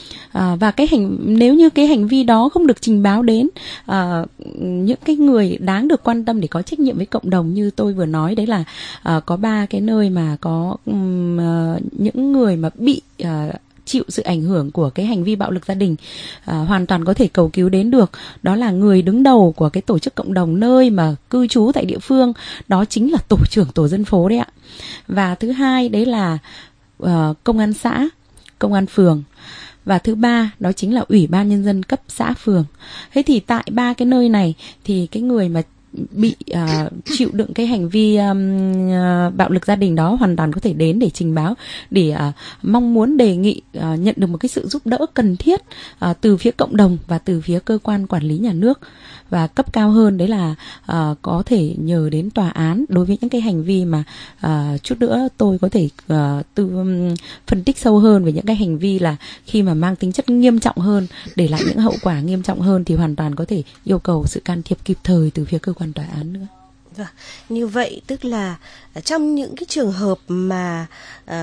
À, và cái hành nếu như cái hành vi đó không được trình báo đến à, những cái người đáng được quan tâm để có trách nhiệm với cộng đồng, như tôi vừa nói đấy là à, có ba cái nơi mà có um, uh, những người mà bị uh, chịu sự ảnh hưởng của cái hành vi bạo lực gia đình à, hoàn toàn có thể cầu cứu đến được. Đó là người đứng đầu của cái tổ chức cộng đồng nơi mà cư trú tại địa phương, đó chính là tổ trưởng tổ dân phố đấy ạ. Và thứ hai đấy là uh, công an xã, công an phường. Và thứ ba đó chính là ủy ban nhân dân cấp xã phường. Thế thì tại ba cái nơi này thì cái người mà bị uh, chịu đựng cái hành vi um, uh, bạo lực gia đình đó hoàn toàn có thể đến để trình báo, để uh, mong muốn đề nghị uh, nhận được một cái sự giúp đỡ cần thiết uh, từ phía cộng đồng và từ phía cơ quan quản lý nhà nước. Và cấp cao hơn đấy là uh, có thể nhờ đến tòa án đối với những cái hành vi mà uh, chút nữa tôi có thể uh, tư um, phân tích sâu hơn về những cái hành vi là khi mà mang tính chất nghiêm trọng hơn, để lại những hậu quả nghiêm trọng hơn, thì hoàn toàn có thể yêu cầu sự can thiệp kịp thời từ phía cơ quan tòa án nữa. Vâng, như vậy tức là trong những cái trường hợp mà uh,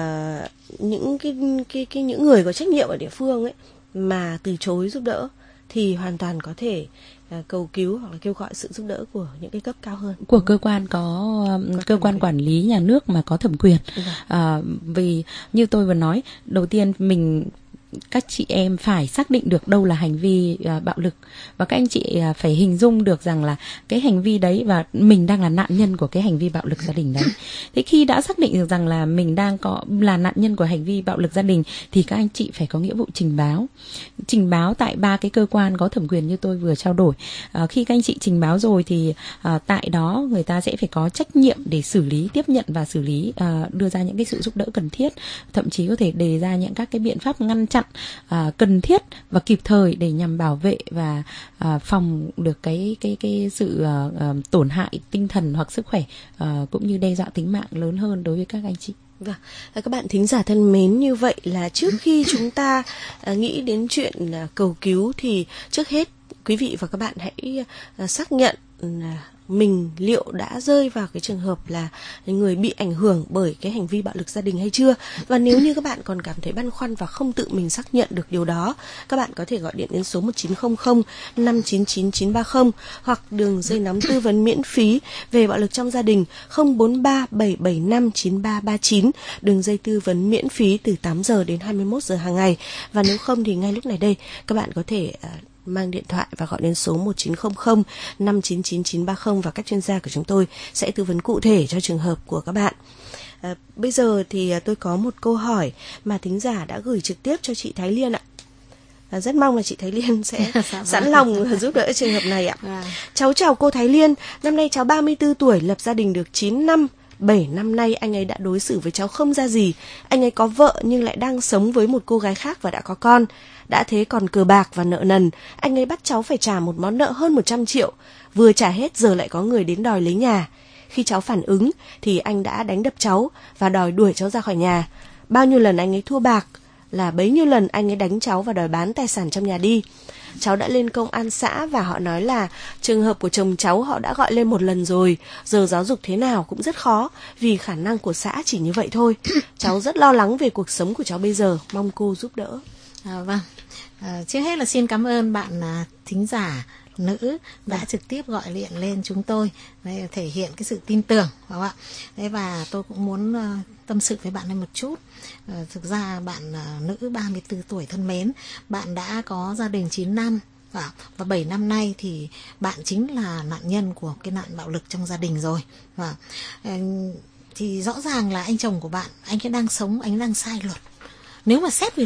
những cái, cái cái những người có trách nhiệm ở địa phương ấy mà từ chối giúp đỡ thì hoàn toàn có thể uh, cầu cứu hoặc là kêu gọi sự giúp đỡ của những cái cấp cao hơn, của cơ quan có, có cơ quan quyền. Quản lý nhà nước mà có thẩm quyền. Uh, vì như tôi vừa nói, đầu tiên mình các chị em phải xác định được đâu là hành vi uh, bạo lực, và các anh chị uh, phải hình dung được rằng là cái hành vi đấy và mình đang là nạn nhân của cái hành vi bạo lực gia đình đấy. Thế khi đã xác định được rằng là mình đang có là nạn nhân của hành vi bạo lực gia đình thì các anh chị phải có nghĩa vụ trình báo. Trình báo tại ba cái cơ quan có thẩm quyền như tôi vừa trao đổi. Uh, khi các anh chị trình báo rồi thì uh, tại đó người ta sẽ phải có trách nhiệm để xử lý, tiếp nhận và xử lý, uh, đưa ra những cái sự giúp đỡ cần thiết, thậm chí có thể đề ra những các cái biện pháp ngăn chặn À, cần thiết và kịp thời để nhằm bảo vệ và à, phòng được cái cái cái sự à, à, tổn hại tinh thần hoặc sức khỏe à, cũng như đe dọa tính mạng lớn hơn đối với các anh chị. Vâng, các bạn thính giả thân mến, như vậy là trước khi chúng ta à, nghĩ đến chuyện à, cầu cứu thì trước hết quý vị và các bạn hãy à, xác nhận à, mình liệu đã rơi vào cái trường hợp là người bị ảnh hưởng bởi cái hành vi bạo lực gia đình hay chưa. Và nếu như các bạn còn cảm thấy băn khoăn và không tự mình xác nhận được điều đó, các bạn có thể gọi điện đến số một chín không không năm chín chín chín ba không hoặc đường dây nóng tư vấn miễn phí về bạo lực trong gia đình không bốn ba bảy bảy năm chín ba ba chín, đường dây tư vấn miễn phí từ tám giờ đến hai mươi mốt giờ hàng ngày. Và nếu không thì ngay lúc này đây các bạn có thể uh, mang điện thoại và gọi đến số một chín không không năm chín chín chín ba không và các chuyên gia của chúng tôi sẽ tư vấn cụ thể cho trường hợp của các bạn. À, bây giờ thì tôi có một câu hỏi mà thính giả đã gửi trực tiếp cho chị Thái Liên ạ. À, rất mong là chị Thái Liên sẽ sẵn lòng giúp đỡ trường hợp này ạ. À. Cháu chào cô Thái Liên, năm nay cháu ba mươi tư tuổi, lập gia đình được chín năm. bảy năm nay anh ấy đã đối xử với cháu không ra gì. Anh ấy có vợ nhưng lại đang sống với một cô gái khác và đã có con. Đã thế còn cờ bạc và nợ nần. Anh ấy bắt cháu phải trả một món nợ hơn một trăm triệu. Vừa trả hết giờ lại có người đến đòi lấy nhà. Khi cháu phản ứng thì anh đã đánh đập cháu và đòi đuổi cháu ra khỏi nhà. Bao nhiêu lần anh ấy thua bạc là bấy nhiêu lần anh ấy đánh cháu và đòi bán tài sản trong nhà đi. Cháu đã lên công an xã và họ nói là trường hợp của chồng cháu họ đã gọi lên một lần rồi, giờ giáo dục thế nào cũng rất khó vì khả năng của xã chỉ như vậy thôi. Cháu rất lo lắng về cuộc sống của cháu bây giờ, mong cô giúp đỡ. À, vâng, à, trước hết là xin cảm ơn bạn à, thính giả nữ đã à. trực tiếp gọi điện lên chúng tôi để thể hiện cái sự tin tưởng, phải không ạ? Thế và tôi cũng muốn uh, tâm sự với bạn này một chút. Uh, thực ra bạn uh, nữ ba mươi tư tuổi thân mến, bạn đã có gia đình chín năm và, và bảy năm nay thì bạn chính là nạn nhân của cái nạn bạo lực trong gia đình rồi. Và uh, thì rõ ràng là anh chồng của bạn, anh ấy đang sống, anh ấy đang sai luật. Nếu mà xét về luật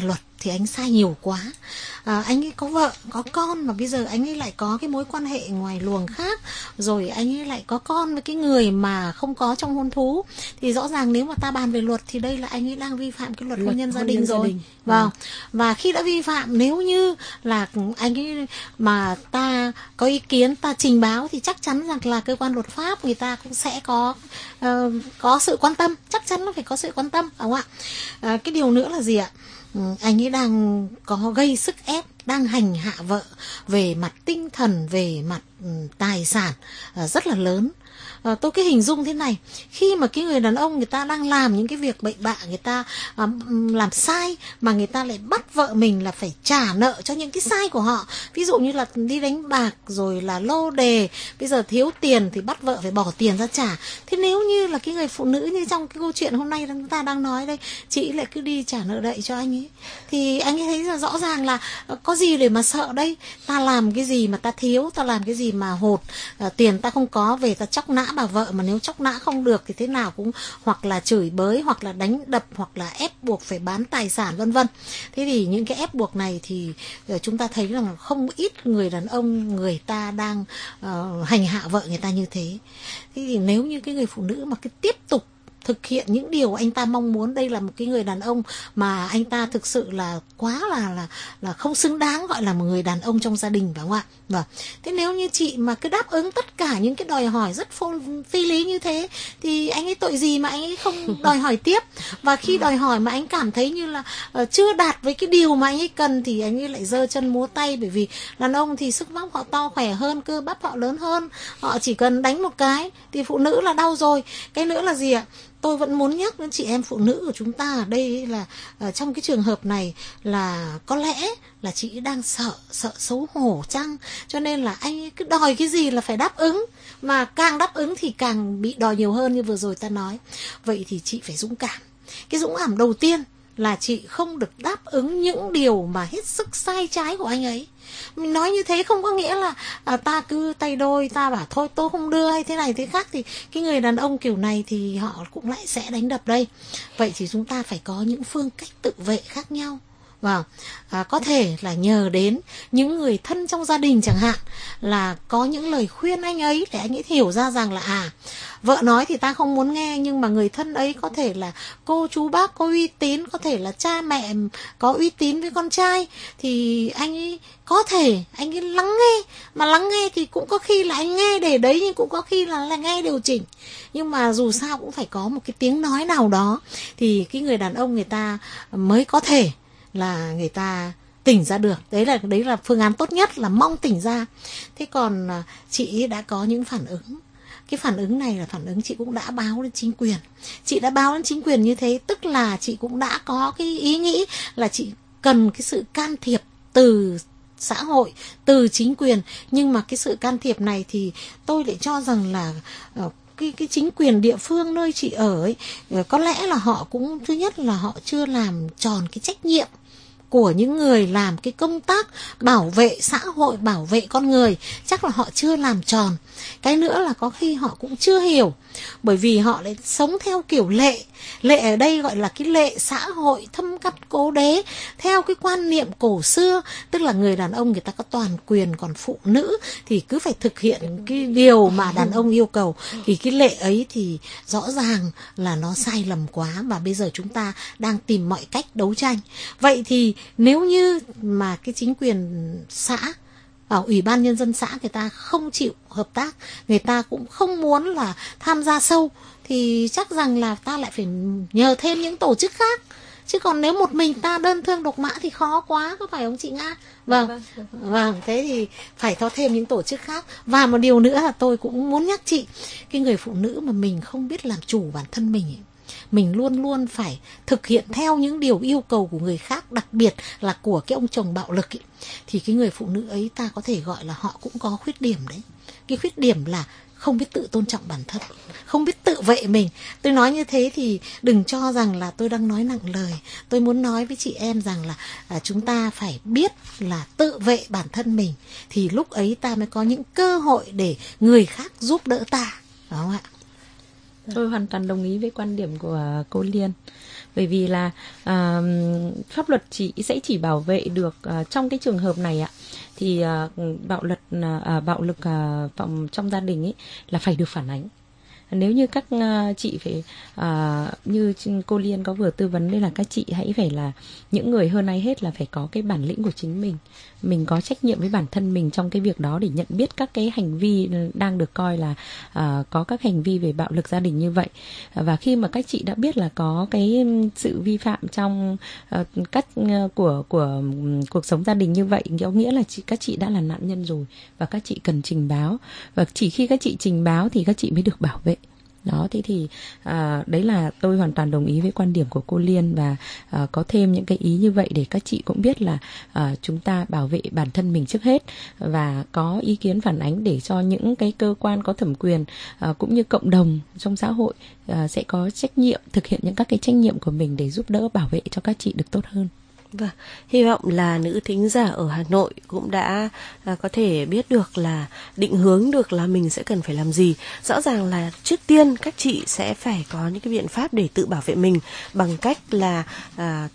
thì anh sai nhiều quá. À, anh ấy có vợ, có con mà bây giờ anh ấy lại có cái mối quan hệ ngoài luồng khác, rồi anh ấy lại có con với cái người mà không có trong hôn thú, thì rõ ràng nếu mà ta bàn về luật thì đây là anh ấy đang vi phạm cái luật hôn nhân gia đình rồi. Vâng. Và khi đã vi phạm, nếu như là anh ấy mà ta có ý kiến, ta trình báo thì chắc chắn rằng là cơ quan luật pháp người ta cũng sẽ có uh, có sự quan tâm, chắc chắn nó phải có sự quan tâm, đúng không ạ? Uh, cái điều nữa là gì ạ? Uh, anh ấy đang có gây sức ép, đang hành hạ vợ về mặt tinh thần, về mặt um, tài sản uh, rất là lớn. À, tôi cứ hình dung thế này, khi mà cái người đàn ông người ta đang làm những cái việc bậy bạ, người ta à, làm sai mà người ta lại bắt vợ mình là phải trả nợ cho những cái sai của họ, ví dụ như là đi đánh bạc rồi là lô đề, bây giờ thiếu tiền thì bắt vợ phải bỏ tiền ra trả. Thế nếu như là cái người phụ nữ như trong cái câu chuyện hôm nay chúng ta đang nói đây, chị lại cứ đi trả nợ đậy cho anh ấy, thì anh ấy thấy là rõ ràng là có gì để mà sợ đây, ta làm cái gì mà ta thiếu, ta làm cái gì mà hột, à, tiền ta không có về ta chóc nã bà vợ, mà nếu chóc nã không được thì thế nào cũng hoặc là chửi bới, hoặc là đánh đập, hoặc là ép buộc phải bán tài sản, vân vân. Thế thì những cái ép buộc này thì chúng ta thấy rằng không ít người đàn ông người ta đang uh, hành hạ vợ người ta như thế. Thế thì nếu như cái người phụ nữ mà cứ tiếp tục thực hiện những điều anh ta mong muốn, đây là một cái người đàn ông mà anh ta thực sự là quá là là là không xứng đáng gọi là một người đàn ông trong gia đình, phải không ạ? Vâng. Thế nếu như chị mà cứ đáp ứng tất cả những cái đòi hỏi rất phô, phi lý như thế thì anh ấy tội gì mà anh ấy không đòi hỏi tiếp? Và khi đòi hỏi mà anh cảm thấy như là uh, chưa đạt với cái điều mà anh ấy cần thì anh ấy lại giơ chân múa tay, bởi vì đàn ông thì sức vóc họ to khỏe hơn, cơ bắp họ lớn hơn, họ chỉ cần đánh một cái thì phụ nữ là đau rồi. Cái nữa là gì ạ? Tôi vẫn muốn nhắc đến chị em phụ nữ của chúng ta ở đây là uh, trong cái trường hợp này là có lẽ là chị đang sợ, sợ xấu hổ chăng? Cho nên là anh ấy cứ đòi cái gì là phải đáp ứng, mà càng đáp ứng thì càng bị đòi nhiều hơn như vừa rồi ta nói. Vậy thì chị phải dũng cảm. Cái dũng cảm đầu tiên là chị không được đáp ứng những điều mà hết sức sai trái của anh ấy. Mình nói như thế không có nghĩa là à, ta cứ tay đôi, ta bảo thôi tôi không đưa hay thế này thế khác, thì cái người đàn ông kiểu này thì họ cũng lại sẽ đánh đập đây. Vậy thì chúng ta phải có những phương cách tự vệ khác nhau. Vâng, à, có thể là nhờ đến những người thân trong gia đình chẳng hạn, là có những lời khuyên anh ấy để anh ấy hiểu ra rằng là à, vợ nói thì ta không muốn nghe, nhưng mà người thân ấy có thể là cô chú bác có uy tín, có thể là cha mẹ có uy tín với con trai, thì anh ấy có thể anh ấy lắng nghe. Mà lắng nghe thì cũng có khi là anh nghe để đấy, nhưng cũng có khi là, là nghe điều chỉnh. Nhưng mà dù sao cũng phải có một cái tiếng nói nào đó thì cái người đàn ông người ta mới có thể là người ta tỉnh ra được. Đấy là đấy là phương án tốt nhất, là mong tỉnh ra. Thế còn chị đã có những phản ứng. Cái phản ứng này là phản ứng chị cũng đã báo đến chính quyền. Chị đã báo đến chính quyền như thế, tức là chị cũng đã có cái ý nghĩ là chị cần cái sự can thiệp từ xã hội, từ chính quyền. Nhưng mà cái sự can thiệp này thì tôi lại cho rằng là uh, Cái, cái chính quyền địa phương nơi chị ở ấy, có lẽ là họ cũng, thứ nhất là họ chưa làm tròn cái trách nhiệm của những người làm cái công tác bảo vệ xã hội, bảo vệ con người. Chắc là họ chưa làm tròn. Cái nữa là có khi họ cũng chưa hiểu, bởi vì họ lại sống theo kiểu lệ. Lệ ở đây gọi là cái lệ xã hội thâm cắt cố đế, theo cái quan niệm cổ xưa, tức là người đàn ông người ta có toàn quyền, còn phụ nữ thì cứ phải thực hiện cái điều mà đàn ông yêu cầu. Thì cái lệ ấy thì rõ ràng là nó sai lầm quá, và bây giờ chúng ta đang tìm mọi cách đấu tranh. Vậy thì nếu như mà cái chính quyền xã, ở Ủy ban Nhân dân xã người ta không chịu hợp tác, người ta cũng không muốn là tham gia sâu, thì chắc rằng là ta lại phải nhờ thêm những tổ chức khác. Chứ còn nếu một mình ta đơn thương độc mã thì khó quá, có phải không chị Nga? Vâng, vâng, vâng, thế thì phải có thêm những tổ chức khác. Và một điều nữa là tôi cũng muốn nhắc chị, cái người phụ nữ mà mình không biết làm chủ bản thân mình ấy, mình luôn luôn phải thực hiện theo những điều yêu cầu của người khác, đặc biệt là của cái ông chồng bạo lực ấy, thì cái người phụ nữ ấy ta có thể gọi là họ cũng có khuyết điểm đấy. Cái khuyết điểm là không biết tự tôn trọng bản thân, không biết tự vệ mình. Tôi nói như thế thì đừng cho rằng là tôi đang nói nặng lời. Tôi muốn nói với chị em rằng là à, chúng ta phải biết là tự vệ bản thân mình, thì lúc ấy ta mới có những cơ hội để người khác giúp đỡ ta, đúng không ạ? Tôi hoàn toàn đồng ý với quan điểm của cô Liên. Bởi vì là à, pháp luật chỉ sẽ chỉ bảo vệ được à, trong cái trường hợp này ạ, thì à, bạo lực à, bạo lực à, phòng trong gia đình ấy là phải được phản ánh. Nếu như các uh, chị phải uh, như cô Liên có vừa tư vấn, đây là các chị hãy phải là những người hơn ai hết là phải có cái bản lĩnh của chính mình. Mình có trách nhiệm với bản thân mình trong cái việc đó để nhận biết các cái hành vi đang được coi là uh, có các hành vi về bạo lực gia đình như vậy. Và khi mà các chị đã biết là có cái sự vi phạm trong uh, cách uh, của của um, cuộc sống gia đình như vậy, có nghĩa là chị, các chị đã là nạn nhân rồi và các chị cần trình báo. Và chỉ khi các chị trình báo thì các chị mới được bảo vệ. Đó, thế thì à, đấy là tôi hoàn toàn đồng ý với quan điểm của cô Liên, và à, có thêm những cái ý như vậy để các chị cũng biết là à, chúng ta bảo vệ bản thân mình trước hết, và có ý kiến phản ánh để cho những cái cơ quan có thẩm quyền à, cũng như cộng đồng trong xã hội à, sẽ có trách nhiệm thực hiện những các cái trách nhiệm của mình để giúp đỡ bảo vệ cho các chị được tốt hơn. Vâng, hy vọng là nữ thính giả ở Hà Nội cũng đã à, có thể biết được là định hướng được là mình sẽ cần phải làm gì. Rõ ràng là trước tiên các chị sẽ phải có những cái biện pháp để tự bảo vệ mình bằng cách là à,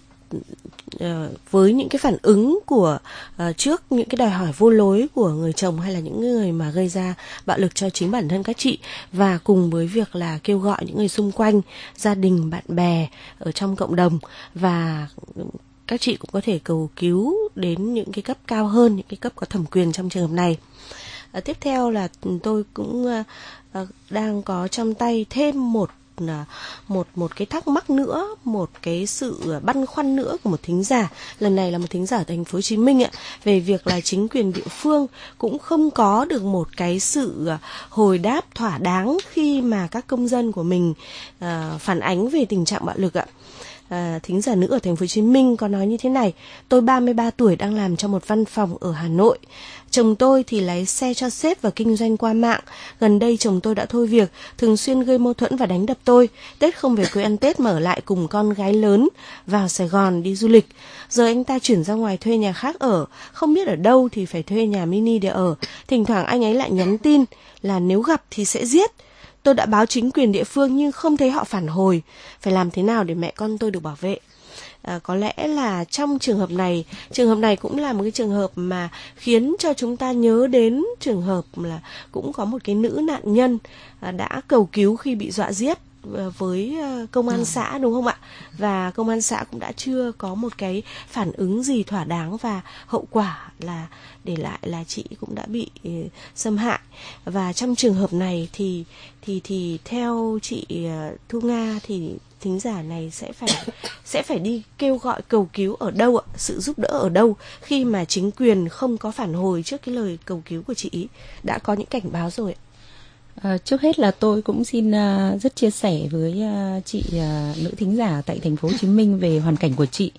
à, với những cái phản ứng của à, trước những cái đòi hỏi vô lối của người chồng hay là những người mà gây ra bạo lực cho chính bản thân các chị, và cùng với việc là kêu gọi những người xung quanh, gia đình, bạn bè ở trong cộng đồng, và các chị cũng có thể cầu cứu đến những cái cấp cao hơn, những cái cấp có thẩm quyền trong trường hợp này. À, tiếp theo là tôi cũng à, đang có trong tay thêm một à, một một cái thắc mắc nữa, một cái sự băn khoăn nữa của một thính giả. Lần này là một thính giả ở thành phố Hồ Chí Minh ạ, về việc là chính quyền địa phương cũng không có được một cái sự hồi đáp thỏa đáng khi mà các công dân của mình à, phản ánh về tình trạng bạo lực ạ. À, thính giả nữ ở thành phố Hồ Chí Minh có nói như thế này: tôi ba mươi ba tuổi, đang làm trong một văn phòng ở Hà Nội. Chồng tôi thì lái xe cho sếp và kinh doanh qua mạng. Gần đây chồng tôi đã thôi việc, thường xuyên gây mâu thuẫn và đánh đập tôi. Tết không về quê ăn Tết mà ở lại cùng con gái lớn vào Sài Gòn đi du lịch. Giờ anh ta chuyển ra ngoài thuê nhà khác ở, không biết ở đâu thì phải thuê nhà mini để ở. Thỉnh thoảng anh ấy lại nhắn tin là nếu gặp thì sẽ giết. Tôi đã báo chính quyền địa phương nhưng không thấy họ phản hồi. Phải làm thế nào để mẹ con tôi được bảo vệ? À, có lẽ là trong trường hợp này, trường hợp này cũng là một cái trường hợp mà khiến cho chúng ta nhớ đến trường hợp là cũng có một cái nữ nạn nhân à, đã cầu cứu khi bị dọa giết với công an xã, đúng không ạ? Và công an xã cũng đã chưa có một cái phản ứng gì thỏa đáng, và hậu quả là để lại là chị cũng đã bị xâm hại. Và trong trường hợp này thì thì thì theo chị Thu Nga thì thính giả này sẽ phải sẽ phải đi kêu gọi cầu cứu ở đâu ạ? Sự giúp đỡ ở đâu khi mà chính quyền không có phản hồi trước cái lời cầu cứu của chị ý? Đã có những cảnh báo rồi ạ. À, trước hết là tôi cũng xin uh, rất chia sẻ với uh, chị uh, nữ thính giả tại thành phố Hồ Chí Minh về hoàn cảnh của chị.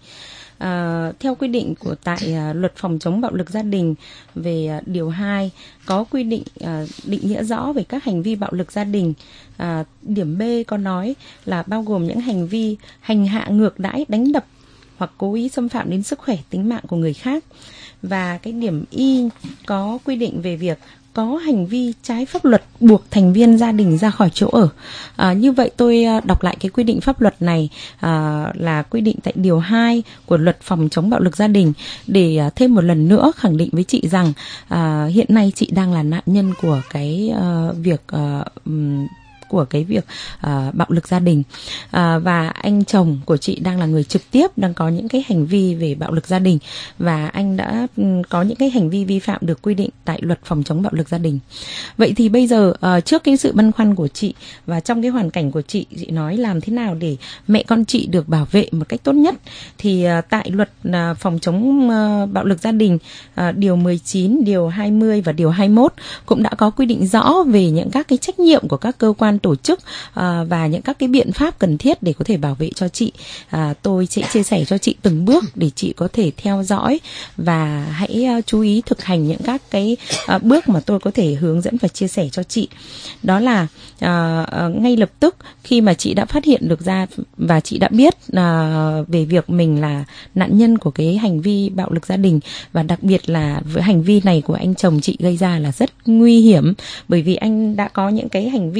À, theo quy định của tại uh, luật phòng chống bạo lực gia đình về uh, điều hai có quy định uh, định nghĩa rõ về các hành vi bạo lực gia đình. À, điểm B có nói là bao gồm những hành vi hành hạ, ngược đãi, đánh đập hoặc cố ý xâm phạm đến sức khỏe, tính mạng của người khác. Và cái điểm Y có quy định về việc có hành vi trái pháp luật buộc thành viên gia đình ra khỏi chỗ ở. À, như vậy tôi đọc lại cái quy định pháp luật này à, là quy định tại điều hai của luật phòng chống bạo lực gia đình, để à, thêm một lần nữa khẳng định với chị rằng à, hiện nay chị đang là nạn nhân của cái à, việc à, um, của cái việc uh, bạo lực gia đình, uh, và anh chồng của chị đang là người trực tiếp đang có những cái hành vi về bạo lực gia đình, và anh đã um, có những cái hành vi vi phạm được quy định tại luật phòng chống bạo lực gia đình. Vậy thì bây giờ uh, trước cái sự băn khoăn của chị và trong cái hoàn cảnh của chị, chị nói làm thế nào để mẹ con chị được bảo vệ một cách tốt nhất, thì uh, tại luật uh, phòng chống uh, bạo lực gia đình uh, điều mười chín, điều hai mươi và điều hai mươi mốt cũng đã có quy định rõ về những các cái trách nhiệm của các cơ quan, tổ chức à, và những các cái biện pháp cần thiết để có thể bảo vệ cho chị. À, tôi sẽ chia sẻ cho chị từng bước để chị có thể theo dõi và hãy uh, chú ý thực hành những các cái uh, bước mà tôi có thể hướng dẫn và chia sẻ cho chị. Đó là uh, uh, ngay lập tức khi mà chị đã phát hiện được ra và chị đã biết uh, về việc mình là nạn nhân của cái hành vi bạo lực gia đình, và đặc biệt là với hành vi này của anh chồng chị gây ra là rất nguy hiểm, bởi vì anh đã có những cái hành vi uh,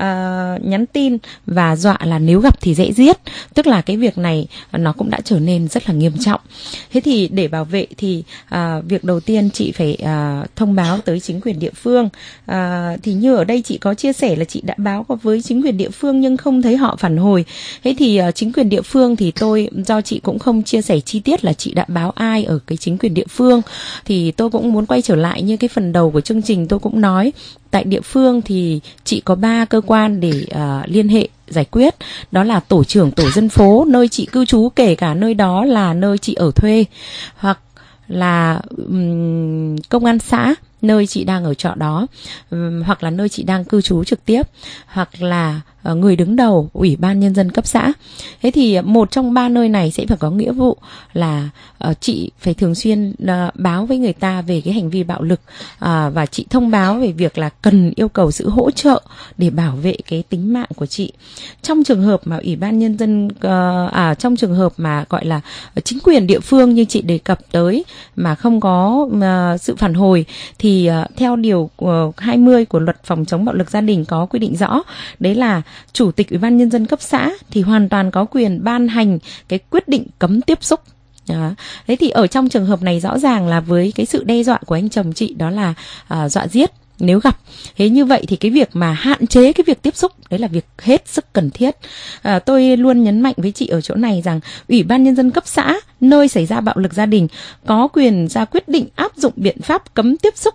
uh, nhắn tin và dọa là nếu gặp thì dễ giết. Tức là cái việc này nó cũng đã trở nên rất là nghiêm trọng. Thế thì để bảo vệ thì uh, việc đầu tiên chị phải uh, thông báo tới chính quyền địa phương. Uh, thì như ở đây chị có chia sẻ là chị đã báo với chính quyền địa phương nhưng không thấy họ phản hồi. Thế thì uh, chính quyền địa phương thì tôi, do chị cũng không chia sẻ chi tiết là chị đã báo ai ở cái chính quyền địa phương, thì tôi cũng muốn quay trở lại như cái phần đầu của chương trình tôi cũng nói. Tại địa phương thì chị có ba cơ quan để uh, liên hệ giải quyết. Đó là tổ trưởng tổ dân phố nơi chị cư trú, kể cả nơi đó là nơi chị ở thuê, hoặc là um, công an xã nơi chị đang ở trọ đó, um, hoặc là nơi chị đang cư trú trực tiếp, hoặc là uh, người đứng đầu ủy ban nhân dân cấp xã. Thế thì một trong ba nơi này sẽ phải có nghĩa vụ là uh, chị phải thường xuyên uh, báo với người ta về cái hành vi bạo lực, uh, và chị thông báo về việc là cần yêu cầu sự hỗ trợ để bảo vệ cái tính mạng của chị. Trong trường hợp mà ủy ban nhân dân uh, à trong trường hợp mà gọi là chính quyền địa phương như chị đề cập tới mà không có uh, sự phản hồi thì Thì uh, theo điều uh, hai mươi của luật phòng chống bạo lực gia đình có quy định rõ, đấy là chủ tịch ủy ban nhân dân cấp xã thì hoàn toàn có quyền ban hành cái quyết định cấm tiếp xúc. Đó. Thế thì ở trong trường hợp này rõ ràng là với cái sự đe dọa của anh chồng chị, đó là uh, dọa giết nếu gặp. Thế như vậy thì cái việc mà hạn chế cái việc tiếp xúc đấy là việc hết sức cần thiết. À, tôi luôn nhấn mạnh với chị ở chỗ này rằng ủy ban nhân dân cấp xã nơi xảy ra bạo lực gia đình có quyền ra quyết định áp dụng biện pháp cấm tiếp xúc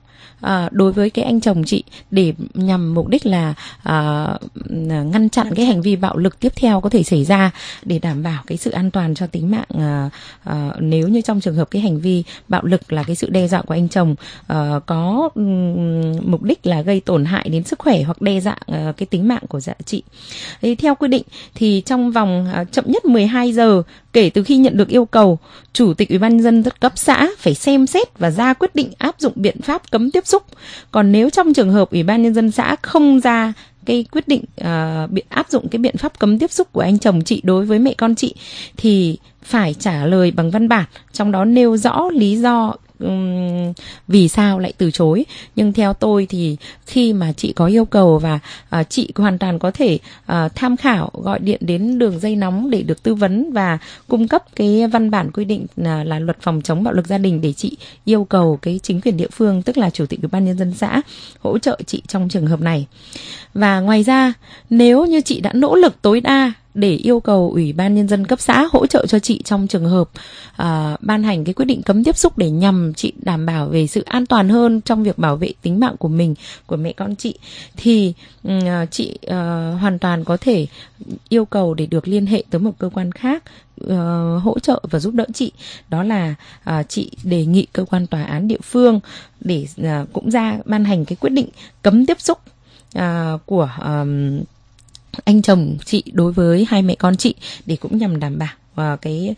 À, đối với cái anh chồng chị để nhằm mục đích là à, ngăn chặn cái hành vi bạo lực tiếp theo có thể xảy ra, để đảm bảo cái sự an toàn cho tính mạng. À, à, nếu như trong trường hợp cái hành vi bạo lực là cái sự đe dọa của anh chồng à, có um, mục đích là gây tổn hại đến sức khỏe hoặc đe dọa uh, cái tính mạng của dạ chị. Thế theo quy định thì trong vòng uh, chậm nhất mười hai giờ kể từ khi nhận được yêu cầu, chủ tịch ủy ban nhân dân cấp xã phải xem xét và ra quyết định áp dụng biện pháp cấm tiếp xúc. Còn nếu trong trường hợp ủy ban nhân dân xã không ra cái quyết định uh, biện áp dụng cái biện pháp cấm tiếp xúc của anh chồng chị đối với mẹ con chị thì phải trả lời bằng văn bản, trong đó nêu rõ lý do um, vì sao lại từ chối. Nhưng theo tôi thì khi mà chị có yêu cầu và uh, chị hoàn toàn có thể uh, tham khảo, gọi điện đến đường dây nóng để được tư vấn và cung cấp cái văn bản quy định là, là luật phòng chống bạo lực gia đình để chị yêu cầu cái chính quyền địa phương, tức là chủ tịch ủy ban nhân dân xã, hỗ trợ chị trong trường hợp này. Và ngoài ra, nếu như chị đã nỗ lực tối đa để yêu cầu ủy ban nhân dân cấp xã hỗ trợ cho chị trong trường hợp uh, ban hành cái quyết định cấm tiếp xúc để nhằm chị đảm bảo về sự an toàn hơn trong việc bảo vệ tính mạng của mình, của mẹ con chị, thì uh, chị uh, hoàn toàn có thể yêu cầu để được liên hệ tới một cơ quan khác uh, hỗ trợ và giúp đỡ chị. Đó là uh, chị đề nghị cơ quan tòa án địa phương để uh, cũng ra ban hành cái quyết định cấm tiếp xúc uh, của um, anh chồng chị đối với hai mẹ con chị, để cũng nhằm đảm bảo uh, cái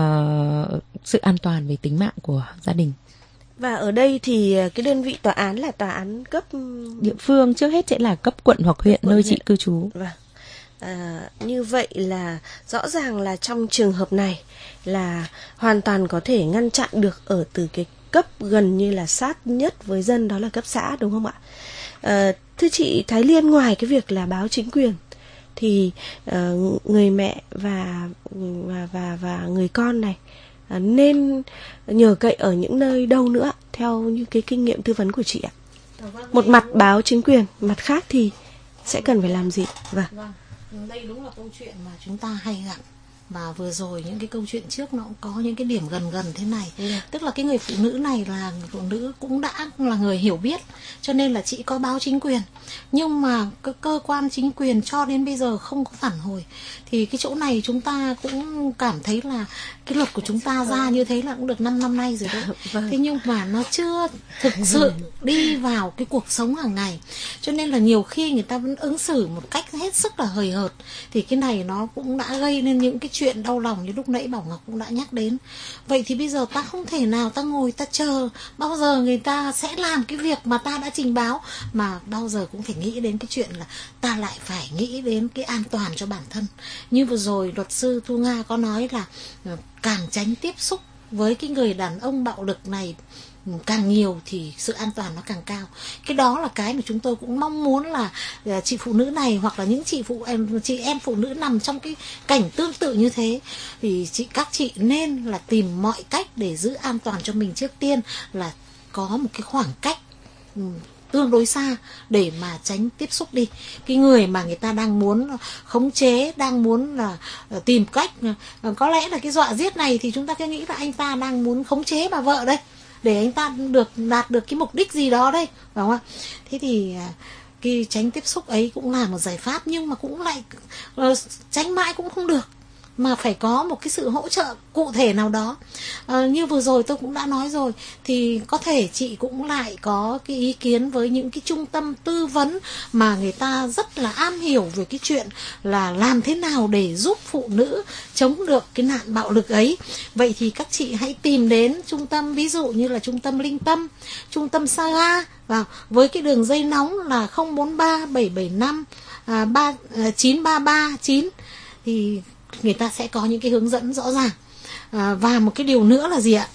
uh, sự an toàn về tính mạng của gia đình. Và ở đây thì cái đơn vị tòa án là tòa án cấp địa phương, trước hết sẽ là cấp quận hoặc huyện quận nơi huyện. chị cư trú. Vâng. À, như vậy là rõ ràng là trong trường hợp này là hoàn toàn có thể ngăn chặn được ở từ cái cấp gần như là sát nhất với dân, đó là cấp xã, đúng không ạ? À, thưa chị Thái Liên, ngoài cái việc là báo chính quyền thì uh, người mẹ và và và và người con này uh, nên nhờ cậy ở những nơi đâu nữa theo như cái kinh nghiệm tư vấn của chị ạ? Một mặt báo chính quyền, mặt khác thì sẽ cần phải làm gì? Vâng. Vâng, đây đúng là câu chuyện mà chúng ta hay gặp. Và vừa rồi những cái câu chuyện trước nó cũng có những cái điểm gần gần thế này. Yeah. Tức là cái người phụ nữ này là người phụ nữ cũng đã là người hiểu biết, cho nên là chị có báo chính quyền. Nhưng mà cái cơ quan chính quyền cho đến bây giờ không có phản hồi. Thì cái chỗ này chúng ta cũng cảm thấy là cái luật của chúng ta ra như thế là cũng được năm năm nay rồi đấy. Vâng. Thế nhưng mà nó chưa thực sự đi vào cái cuộc sống hàng ngày. Cho nên là nhiều khi người ta vẫn ứng xử một cách hết sức là hời hợt. Thì cái này nó cũng đã gây nên những cái chuyện đau lòng như lúc nãy Bảo Ngọc cũng đã nhắc đến. Vậy thì bây giờ ta không thể nào ta ngồi ta chờ bao giờ người ta sẽ làm cái việc mà ta đã trình báo, mà bao giờ cũng phải nghĩ đến cái chuyện là ta lại phải nghĩ đến cái an toàn cho bản thân. Như vừa rồi luật sư Thu Nga có nói là càng tránh tiếp xúc với cái người đàn ông bạo lực này càng nhiều thì sự an toàn nó càng cao. Cái đó là cái mà chúng tôi cũng mong muốn là chị phụ nữ này hoặc là những chị phụ em chị em phụ nữ nằm trong cái cảnh tương tự như thế thì chị các chị nên là tìm mọi cách để giữ an toàn cho mình. Trước tiên là có một cái khoảng cách tương đối xa để mà tránh tiếp xúc đi. Cái người mà người ta đang muốn khống chế, đang muốn là tìm cách, có lẽ là cái dọa giết này thì chúng ta cứ nghĩ là anh ta đang muốn khống chế bà vợ đây, để anh ta được đạt được cái mục đích gì đó đây, phải không ạ? Thế thì cái tránh tiếp xúc ấy cũng là một giải pháp, nhưng mà cũng lại tránh mãi cũng không được, mà phải có một cái sự hỗ trợ cụ thể nào đó. À, như vừa rồi tôi cũng đã nói rồi, thì có thể chị cũng lại có cái ý kiến với những cái trung tâm tư vấn mà người ta rất là am hiểu về cái chuyện là làm thế nào để giúp phụ nữ chống được cái nạn bạo lực ấy. Vậy thì các chị hãy tìm đến trung tâm, ví dụ như là trung tâm Linh Tâm, trung tâm Saga, và với cái đường dây nóng là không bốn ba bảy bảy năm chín ba ba chín thì người ta sẽ có những cái hướng dẫn rõ ràng. À, và một cái điều nữa là gì ạ?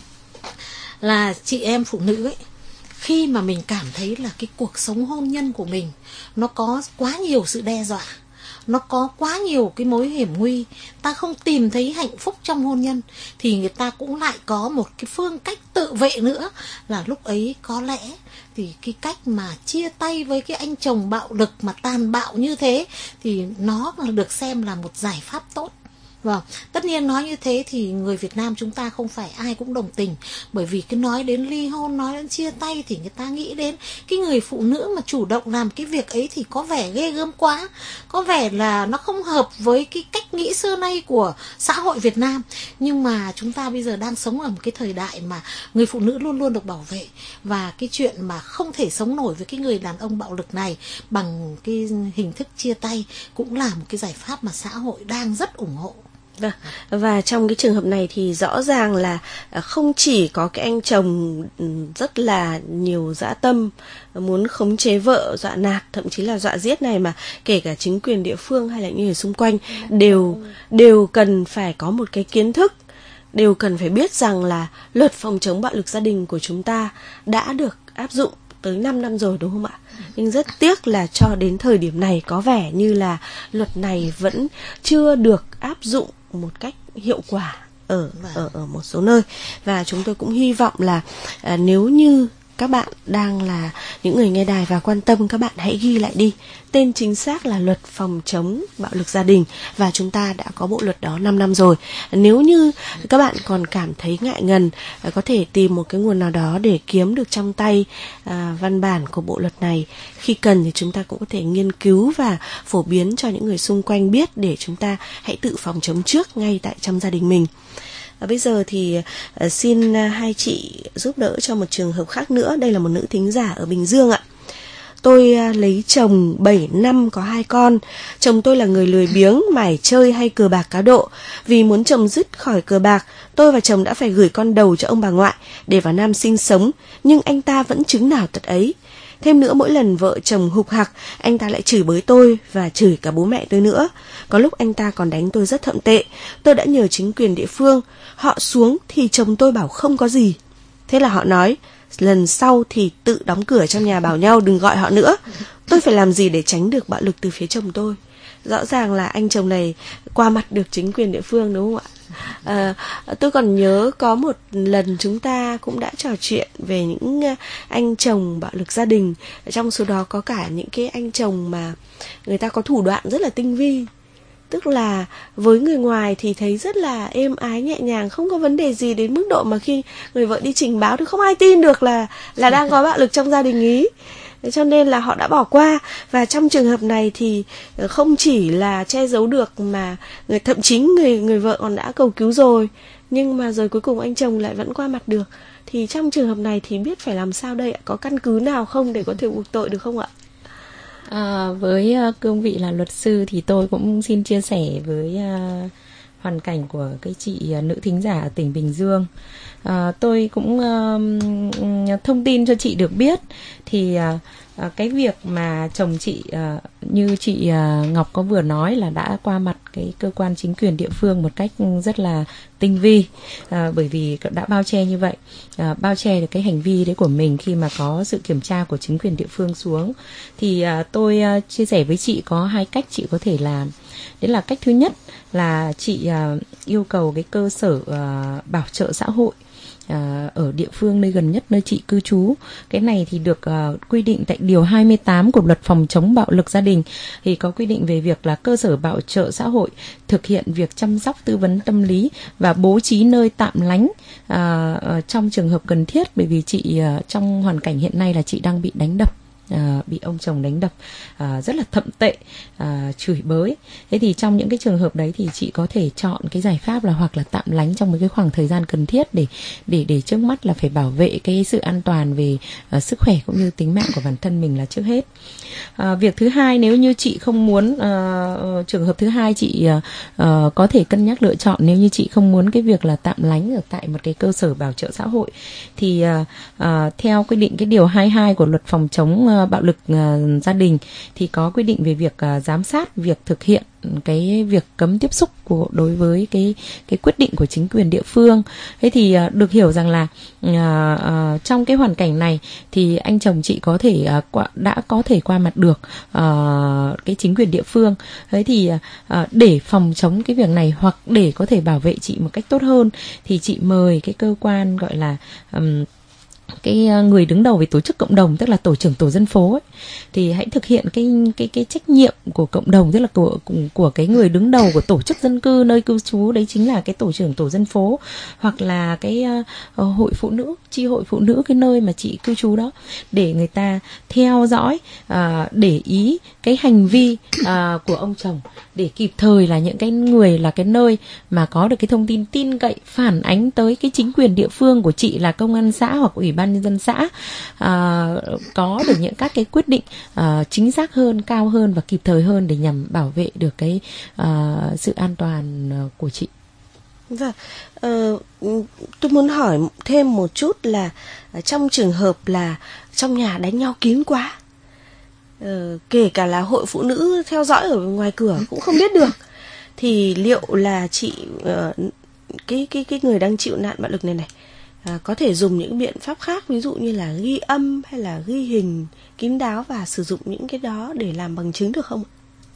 Là chị em phụ nữ ấy, khi mà mình cảm thấy là cái cuộc sống hôn nhân của mình nó có quá nhiều sự đe dọa, nó có quá nhiều cái mối hiểm nguy, ta không tìm thấy hạnh phúc trong hôn nhân, thì người ta cũng lại có một cái phương cách tự vệ nữa, là lúc ấy có lẽ thì cái cách mà chia tay với cái anh chồng bạo lực mà tàn bạo như thế thì nó được xem là một giải pháp tốt. Vâng, tất nhiên nói như thế thì người Việt Nam chúng ta không phải ai cũng đồng tình, bởi vì cứ nói đến ly hôn, nói đến chia tay thì người ta nghĩ đến cái người phụ nữ mà chủ động làm cái việc ấy thì có vẻ ghê gớm quá, có vẻ là nó không hợp với cái cách nghĩ xưa nay của xã hội Việt Nam. Nhưng mà chúng ta bây giờ đang sống ở một cái thời đại mà người phụ nữ luôn luôn được bảo vệ, và cái chuyện mà không thể sống nổi với cái người đàn ông bạo lực này bằng cái hình thức chia tay cũng là một cái giải pháp mà xã hội đang rất ủng hộ. Và trong cái trường hợp này thì rõ ràng là không chỉ có cái anh chồng rất là nhiều dã tâm, muốn khống chế vợ, dọa nạt, thậm chí là dọa giết này, mà kể cả chính quyền địa phương hay là những người xung quanh đều đều cần phải có một cái kiến thức, đều cần phải biết rằng là luật phòng chống bạo lực gia đình của chúng ta đã được áp dụng tới năm năm rồi, đúng không ạ? Nhưng rất tiếc là cho đến thời điểm này có vẻ như là luật này vẫn chưa được áp dụng một cách hiệu quả ở ở ở một số nơi. Và chúng tôi cũng hy vọng là à, nếu như các bạn đang là những người nghe đài và quan tâm, các bạn hãy ghi lại đi. Tên chính xác là luật phòng chống bạo lực gia đình, và chúng ta đã có bộ luật đó năm năm rồi. Nếu như các bạn còn cảm thấy ngại ngần, có thể tìm một cái nguồn nào đó để kiếm được trong tay à, văn bản của bộ luật này. Khi cần thì chúng ta cũng có thể nghiên cứu và phổ biến cho những người xung quanh biết, để chúng ta hãy tự phòng chống trước ngay tại trong gia đình mình. Và bây giờ thì uh, xin uh, hai chị giúp đỡ cho một trường hợp khác nữa. Đây là một nữ thính giả ở Bình Dương ạ. Tôi uh, lấy chồng bảy năm, có hai con. Chồng tôi là người lười biếng, mải chơi hay cờ bạc cá độ. Vì muốn chồng dứt khỏi cờ bạc, tôi và chồng đã phải gửi con đầu cho ông bà ngoại để vào Nam sinh sống, nhưng anh ta vẫn chứng nào tật ấy. Thêm nữa, mỗi lần vợ chồng hục hặc, anh ta lại chửi bới tôi và chửi cả bố mẹ tôi nữa. Có lúc anh ta còn đánh tôi rất thậm tệ. Tôi đã nhờ chính quyền địa phương, họ xuống thì chồng tôi bảo không có gì. Thế là họ nói, lần sau thì tự đóng cửa trong nhà, bảo nhau đừng gọi họ nữa. Tôi phải làm gì để tránh được bạo lực từ phía chồng tôi? Rõ ràng là anh chồng này qua mặt được chính quyền địa phương, đúng không ạ? À, tôi còn nhớ có một lần chúng ta cũng đã trò chuyện về những anh chồng bạo lực gia đình. Trong số đó có cả những cái anh chồng mà người ta có thủ đoạn rất là tinh vi. Tức là với người ngoài thì thấy rất là êm ái, nhẹ nhàng, không có vấn đề gì, đến mức độ mà khi người vợ đi trình báo thì không ai tin được là, là đang có bạo lực trong gia đình ý. Cho nên là họ đã bỏ qua. Và trong trường hợp này thì không chỉ là che giấu được, mà người, thậm chí người, người vợ còn đã cầu cứu rồi, nhưng mà rồi cuối cùng anh chồng lại vẫn qua mặt được. Thì trong trường hợp này thì biết phải làm sao đây ạ? Có căn cứ nào không để có thể buộc tội được không ạ? À, với uh, cương vị là luật sư thì tôi cũng xin chia sẻ với uh, hoàn cảnh của cái chị uh, nữ thính giả ở tỉnh Bình Dương. À, tôi cũng uh, thông tin cho chị được biết thì uh, uh, cái việc mà chồng chị uh, như chị uh, Ngọc có vừa nói là đã qua mặt cái cơ quan chính quyền địa phương một cách rất là tinh vi, à, bởi vì đã bao che như vậy, à, bao che được cái hành vi đấy của mình khi mà có sự kiểm tra của chính quyền địa phương xuống. Thì à, tôi à, chia sẻ với chị có hai cách chị có thể làm. Đấy là cách thứ nhất là chị à, yêu cầu cái cơ sở à, bảo trợ xã hội À, ở địa phương nơi gần nhất nơi chị cư trú. Cái này thì được uh, quy định tại điều hai mươi tám của luật phòng chống bạo lực gia đình, thì có quy định về việc là cơ sở bảo trợ xã hội thực hiện việc chăm sóc tư vấn tâm lý và bố trí nơi tạm lánh uh, uh, trong trường hợp cần thiết, bởi vì chị uh, trong hoàn cảnh hiện nay là chị đang bị đánh đập. À, bị ông chồng đánh đập à, rất là thậm tệ, à, chửi bới. Thế thì trong những cái trường hợp đấy thì chị có thể chọn cái giải pháp là hoặc là tạm lánh trong một cái khoảng thời gian cần thiết để để để trước mắt là phải bảo vệ cái sự an toàn về uh, sức khỏe cũng như tính mạng của bản thân mình là trước hết. À, việc thứ hai, nếu như chị không muốn uh, trường hợp thứ hai chị uh, uh, có thể cân nhắc lựa chọn, nếu như chị không muốn cái việc là tạm lánh ở tại một cái cơ sở bảo trợ xã hội thì uh, uh, theo quy định cái điều hai mươi hai của luật phòng chống uh, bạo lực uh, gia đình thì có quy định về việc uh, giám sát việc thực hiện cái việc cấm tiếp xúc của đối với cái cái quyết định của chính quyền địa phương. Thế thì uh, được hiểu rằng là uh, uh, trong cái hoàn cảnh này thì anh chồng chị có thể uh, qua, đã có thể qua mặt được uh, cái chính quyền địa phương. Thế thì uh, để phòng chống cái việc này hoặc để có thể bảo vệ chị một cách tốt hơn thì chị mời cái cơ quan gọi là um, cái người đứng đầu về tổ chức cộng đồng, tức là tổ trưởng tổ dân phố ấy, thì hãy thực hiện cái cái cái trách nhiệm của cộng đồng, tức là của của cái người đứng đầu của tổ chức dân cư nơi cư trú, đấy chính là cái tổ trưởng tổ dân phố hoặc là cái uh, hội phụ nữ, chi hội phụ nữ cái nơi mà chị cư trú đó, để người ta theo dõi, uh, để ý cái hành vi uh, của ông chồng, để kịp thời là những cái người là cái nơi mà có được cái thông tin tin cậy phản ánh tới cái chính quyền địa phương của chị là công an xã hoặc ủy ban nhân dân xã, à, có được những các cái quyết định à, chính xác hơn, cao hơn và kịp thời hơn để nhằm bảo vệ được cái à, sự an toàn của chị. Vâng, ờ, tôi muốn hỏi thêm một chút là trong trường hợp là trong nhà đánh nhau kín quá, ờ, kể cả là hội phụ nữ theo dõi ở ngoài cửa cũng không biết được, thì liệu là chị uh, cái cái cái người đang chịu nạn bạo lực này này À, có thể dùng những biện pháp khác, ví dụ như là ghi âm hay là ghi hình kín đáo và sử dụng những cái đó để làm bằng chứng được không?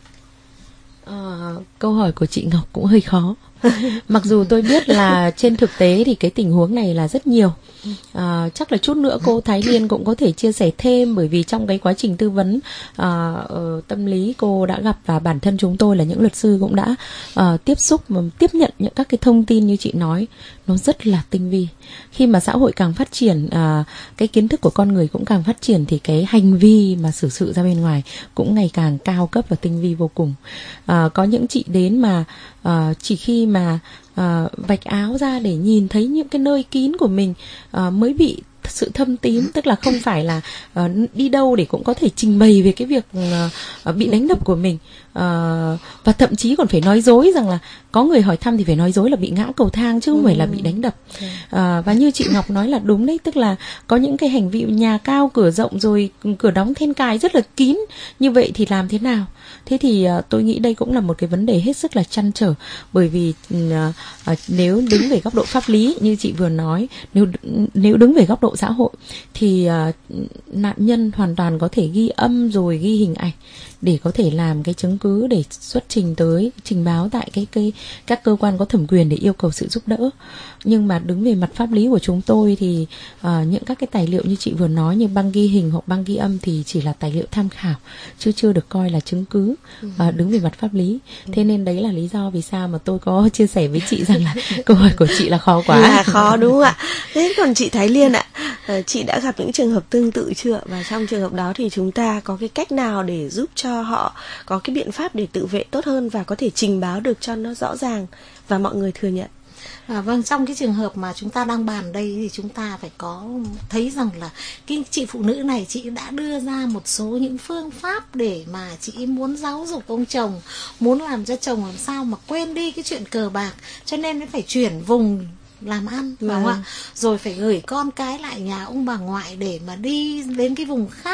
À, câu hỏi của chị Ngọc cũng hơi khó. Mặc dù tôi biết là trên thực tế thì cái tình huống này là rất nhiều. À, chắc là chút nữa cô Thái Liên cũng có thể chia sẻ thêm, bởi vì trong cái quá trình tư vấn à, tâm lý cô đã gặp, và bản thân chúng tôi là những luật sư cũng đã à, tiếp xúc mà tiếp nhận những các cái thông tin như chị nói, nó rất là tinh vi. Khi mà xã hội càng phát triển, à, cái kiến thức của con người cũng càng phát triển, thì cái hành vi mà xử sự ra bên ngoài cũng ngày càng cao cấp và tinh vi vô cùng. À, có những chị đến mà à, chỉ khi mà à, vạch áo ra để nhìn thấy những cái nơi kín của mình à, mới bị sự thâm tím, tức là không phải là uh, đi đâu để cũng có thể trình bày về cái việc uh, bị đánh đập của mình, uh, và thậm chí còn phải nói dối rằng là có người hỏi thăm thì phải nói dối là bị ngã cầu thang chứ không phải là bị đánh đập. Uh, và như chị Ngọc nói là đúng đấy, tức là có những cái hành vi nhà cao cửa rộng rồi cửa đóng then cài rất là kín, như vậy thì làm thế nào? Thế thì uh, tôi nghĩ đây cũng là một cái vấn đề hết sức là trăn trở, bởi vì uh, uh, nếu đứng về góc độ pháp lý như chị vừa nói, nếu nếu đứng về góc độ xã hội thì uh, nạn nhân hoàn toàn có thể ghi âm rồi ghi hình ảnh để có thể làm cái chứng cứ để xuất trình tới trình báo tại cái, cái các cơ quan có thẩm quyền để yêu cầu sự giúp đỡ. Nhưng mà đứng về mặt pháp lý của chúng tôi thì uh, những các cái tài liệu như chị vừa nói, như băng ghi hình hoặc băng ghi âm thì chỉ là tài liệu tham khảo chứ chưa được coi là chứng cứ uh, đứng về mặt pháp lý. Thế nên đấy là lý do vì sao mà tôi có chia sẻ với chị rằng là câu hỏi của chị là khó quá. Là khó đúng không ạ? Thế còn chị Thái Liên ạ, uh, chị đã gặp những trường hợp tương tự chưa? Và trong trường hợp đó thì chúng ta có cái cách nào để giúp cho họ có cái biện pháp để tự vệ tốt hơn và có thể trình báo được cho nó rõ ràng và mọi người thừa nhận? À, vâng, trong cái trường hợp mà chúng ta đang bàn đây thì chúng ta phải có thấy rằng là cái chị phụ nữ này, chị đã đưa ra một số những phương pháp để mà chị muốn giáo dục ông chồng, muốn làm cho chồng làm sao mà quên đi cái chuyện cờ bạc, cho nên nó phải chuyển vùng làm ăn, phải không ạ? Rồi phải gửi con cái lại nhà ông bà ngoại để mà đi đến cái vùng khác,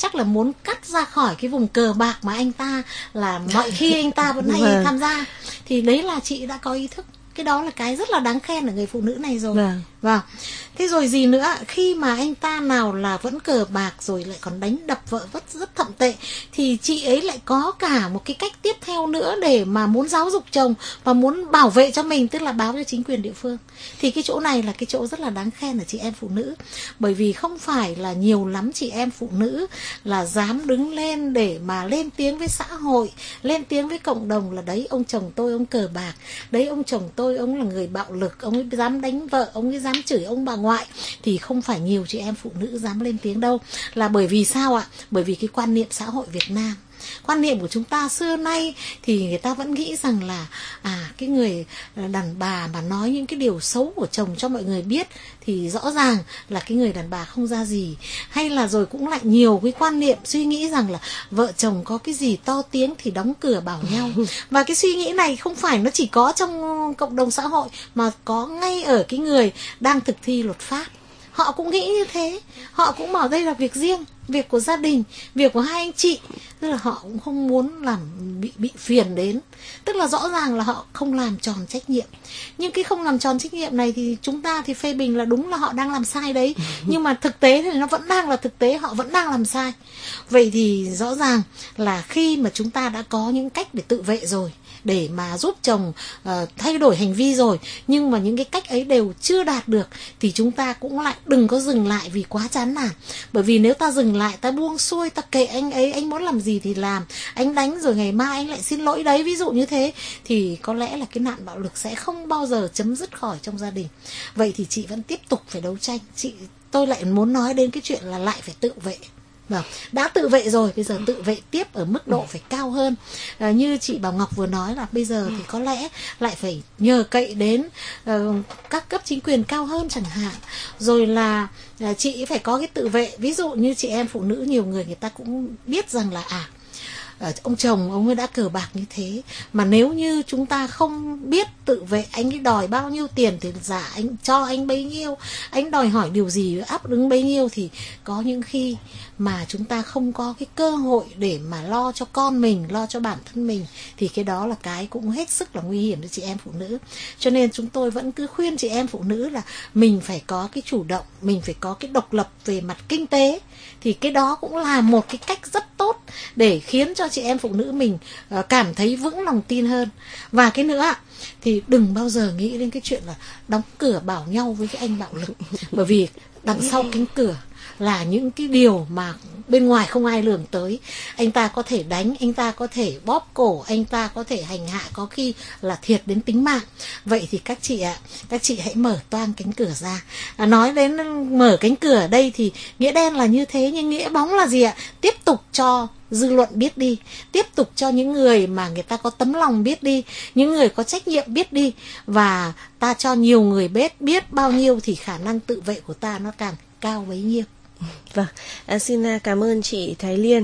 chắc là muốn cắt ra khỏi cái vùng cờ bạc mà anh ta là mọi khi anh ta vẫn hay Vâng. tham gia. Thì đấy là chị đã có ý thức. Cái đó là cái rất là đáng khen ở người phụ nữ này rồi. Vâng. Vâng. Thế rồi gì nữa, khi mà anh ta nào là vẫn cờ bạc rồi lại còn đánh đập vợ rất rất thậm tệ, thì chị ấy lại có cả một cái cách tiếp theo nữa để mà muốn giáo dục chồng và muốn bảo vệ cho mình, tức là báo cho chính quyền địa phương. Thì cái chỗ này là cái chỗ rất là đáng khen ở chị em phụ nữ. Bởi vì không phải là nhiều lắm chị em phụ nữ là dám đứng lên để mà lên tiếng với xã hội, lên tiếng với cộng đồng là đấy ông chồng tôi ông cờ bạc, đấy ông chồng tôi ông là người bạo lực, ông ấy dám đánh vợ, ông ấy dám chửi ông bà ngoại. Thì không phải nhiều chị em phụ nữ dám lên tiếng đâu. Là bởi vì sao ạ? Bởi vì cái quan niệm xã hội Việt Nam, quan niệm của chúng ta xưa nay thì người ta vẫn nghĩ rằng là à cái người đàn bà mà nói những cái điều xấu của chồng cho mọi người biết thì rõ ràng là cái người đàn bà không ra gì. Hay là rồi cũng lại nhiều cái quan niệm suy nghĩ rằng là vợ chồng có cái gì to tiếng thì đóng cửa bảo nhau. Và cái suy nghĩ này không phải nó chỉ có trong cộng đồng xã hội mà có ngay ở cái người đang thực thi luật pháp. Họ cũng nghĩ như thế. Họ cũng bảo đây là việc riêng, việc của gia đình, việc của hai anh chị. Tức là họ cũng không muốn làm bị bị phiền đến. Tức là rõ ràng là họ không làm tròn trách nhiệm. Nhưng cái không làm tròn trách nhiệm này thì chúng ta thì phê bình là đúng là họ đang làm sai đấy. Nhưng mà thực tế thì nó vẫn đang là thực tế, họ vẫn đang làm sai. Vậy thì rõ ràng là khi mà chúng ta đã có những cách để tự vệ rồi, để mà giúp chồng uh, thay đổi hành vi rồi, nhưng mà những cái cách ấy đều chưa đạt được, thì chúng ta cũng lại đừng có dừng lại vì quá chán nản. Bởi vì nếu ta dừng lại, ta buông xuôi, ta kệ anh ấy, anh muốn làm gì thì làm, anh đánh rồi ngày mai anh lại xin lỗi đấy, ví dụ như thế, thì có lẽ là cái nạn bạo lực sẽ không bao giờ chấm dứt khỏi trong gia đình. Vậy thì chị vẫn tiếp tục phải đấu tranh. Chị tôi lại muốn nói đến cái chuyện là lại phải tự vệ. Vâng, đã tự vệ rồi, bây giờ tự vệ tiếp ở mức độ phải cao hơn. À, như chị Bảo Ngọc vừa nói là bây giờ thì có lẽ lại phải nhờ cậy đến uh, các cấp chính quyền cao hơn chẳng hạn. Rồi là uh, chị phải có cái tự vệ. Ví dụ như chị em phụ nữ, nhiều người người ta cũng biết rằng là à ông chồng ông ấy đã cờ bạc như thế, mà nếu như chúng ta không biết tự vệ, anh ấy đòi bao nhiêu tiền thì giả anh cho anh bấy nhiêu, anh đòi hỏi điều gì áp ứng bấy nhiêu, thì có những khi mà chúng ta không có cái cơ hội để mà lo cho con mình, lo cho bản thân mình, thì cái đó là cái cũng hết sức là nguy hiểm cho chị em phụ nữ. Cho nên chúng tôi vẫn cứ khuyên chị em phụ nữ là mình phải có cái chủ động, mình phải có cái độc lập về mặt kinh tế. Thì cái đó cũng là một cái cách rất tốt để khiến cho chị em phụ nữ mình uh, cảm thấy vững lòng tin hơn. Và cái nữa thì đừng bao giờ nghĩ đến cái chuyện là đóng cửa bảo nhau với cái anh bạo lực. Bởi vì đằng sau cánh cửa là những cái điều mà bên ngoài không ai lường tới. Anh ta có thể đánh, anh ta có thể bóp cổ, anh ta có thể hành hạ, có khi là thiệt đến tính mạng. Vậy thì các chị ạ, các chị hãy mở toang cánh cửa ra. À, nói đến mở cánh cửa ở đây thì nghĩa đen là như thế, nhưng nghĩa bóng là gì ạ? Tiếp tục cho dư luận biết đi, tiếp tục cho những người mà người ta có tấm lòng biết đi, những người có trách nhiệm biết đi, và ta cho nhiều người biết biết bao nhiêu thì khả năng tự vệ của ta nó càng cao bấy nhiêu. Vâng, à, xin cảm ơn chị Thái Liên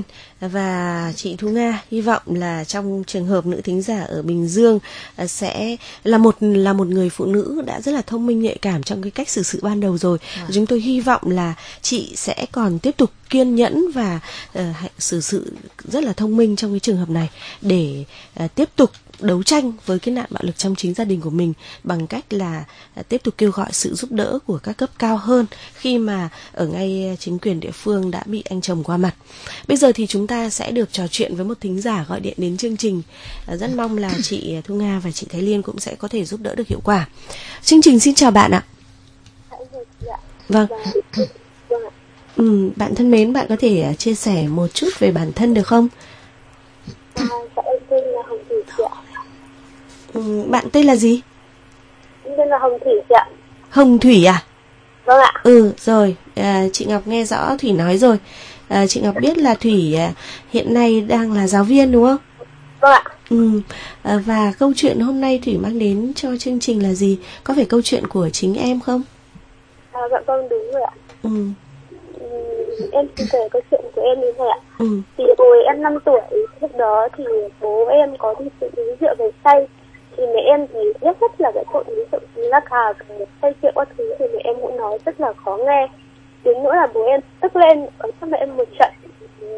và chị Thu Nga. Hy vọng là trong trường hợp nữ thính giả ở Bình Dương à, sẽ là một là một người phụ nữ đã rất là thông minh nhạy cảm trong cái cách xử sự ban đầu rồi. À. Chúng tôi hy vọng là chị sẽ còn tiếp tục kiên nhẫn và uh, xử sự rất là thông minh trong cái trường hợp này để uh, tiếp tục đấu tranh với cái nạn bạo lực trong chính gia đình của mình bằng cách là tiếp tục kêu gọi sự giúp đỡ của các cấp cao hơn khi mà ở ngay chính quyền địa phương đã bị anh chồng qua mặt. Bây giờ thì chúng ta sẽ được trò chuyện với một thính giả gọi điện đến chương trình. Rất mong là chị Thu Nga và chị Thái Liên cũng sẽ có thể giúp đỡ được hiệu quả. Chương trình xin chào bạn ạ. Vâng. Ừ, bạn thân mến, bạn có thể chia sẻ một chút về bản thân được không? À, dạ, em tên là Hồng Thủy chị ạ. Ừ, bạn tên là gì? Em tên là Hồng Thủy chị ạ. Hồng Thủy à? Vâng ạ. Ừ, rồi, à, chị Ngọc nghe rõ Thủy nói rồi. À, chị Ngọc biết là Thủy à, hiện nay đang là giáo viên đúng không? Vâng ạ. Ừ, à, và câu chuyện hôm nay Thủy mang đến cho chương trình là gì? Có phải câu chuyện của chính em không? À, dạ vâng, đúng rồi ạ. Ừ. Em xin kể câu chuyện của em như thế ạ. Ừ. Thì hồi em năm tuổi, lúc đó thì bố em có đi tự uống rượu về say. Thì mẹ em thì biết rất là cái tội uống rượu lá cà, say rượu các thứ, thì mẹ em cũng nói rất là khó nghe. Đến nỗi là bố em tức lên ở cho mẹ em một trận.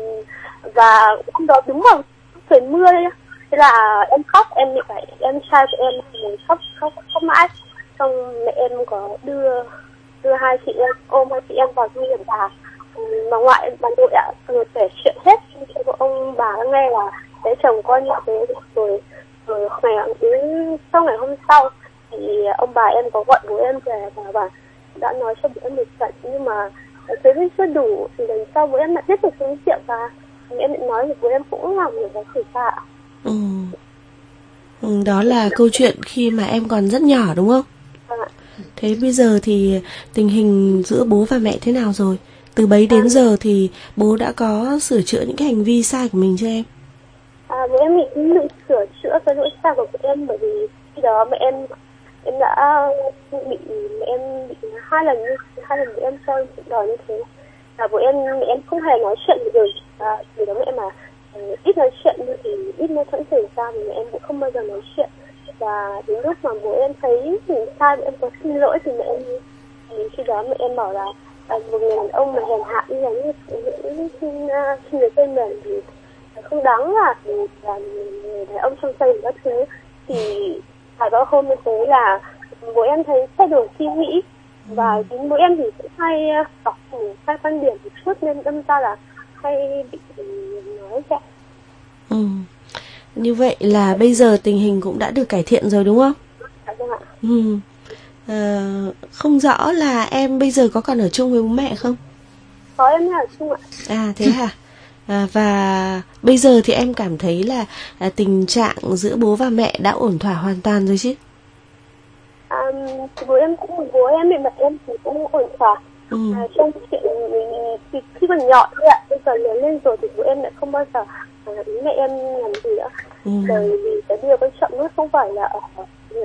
và hôm đó đúng vào trời mưa đấy, thế là em khóc, em bị phải em trai của em mình khóc khóc khóc mãi. Xong mẹ em có đưa đưa hai chị em ôm hai chị em vào trong viện bà, bà ngoại bà nội ạ rồi kể chuyện hết cho ông bà nghe là đấy chồng con như thế. Rồi rồi ngày đến sau ngày hôm sau thì ông bà em có gọi bố em về và bà đã nói cho bố em một trận, nhưng mà thế vẫn chưa đủ thì lần sau bố em lại tiếp tục uống rượu và em định nói thì bố em cũng làm nhiều cái xử phạt. Ừ. Ừ, đó là câu chuyện khi mà em còn rất nhỏ đúng không? À. Thế bây giờ thì tình hình giữa bố và mẹ thế nào rồi? Từ bấy đến à. giờ thì bố đã có sửa chữa những cái hành vi sai của mình cho em? À, bố em định tự sửa chữa cái lỗi sai của bố em, bởi vì khi đó mẹ em em đã bị mẹ em bị hai lần như hai lần bố em cho chuyện đòi như thế. Và bố em mẹ em không hề nói chuyện gì rồi. À, vì đó mẹ mà uh, ít nói chuyện thì ít mâu thuẫn xảy ra, thì mẹ em cũng không bao giờ nói chuyện. Và đến lúc mà bố em thấy mình sai, bố em có xin lỗi thì mẹ em thì khi đó mẹ em bảo là à, một người đàn ông mà hèn hạ như là như những xin xin người tên mềm thì không đáng là là người đàn ông trong xây các thứ. Thì phải có hôm như thế là bố em thấy thay đổi suy nghĩ, và chính bố em thì cũng hay đọc sai quan điểm một chút nên đâm ra là hay bị nói vậy. Ừ. Như vậy là bây giờ tình hình cũng đã được cải thiện rồi đúng không? Dạ vâng ạ. Ừ. À, không rõ là em bây giờ có còn ở chung với bố mẹ không? Có, em ở chung ạ. À thế hả? À, và bây giờ thì em cảm thấy là à, tình trạng giữa bố và mẹ đã ổn thỏa hoàn toàn rồi chứ? À, bố em cũng bố em mẹ mẹ em thì cũng ổn thỏa. Ừ. À, trong chuyện thì khi còn nhỏ thôi ạ, bây giờ lớn lên rồi thì bố em lại không bao giờ à, ý mẹ em làm gì nữa. Ừ. Bởi vì cái điều quan trọng nhất không phải là ở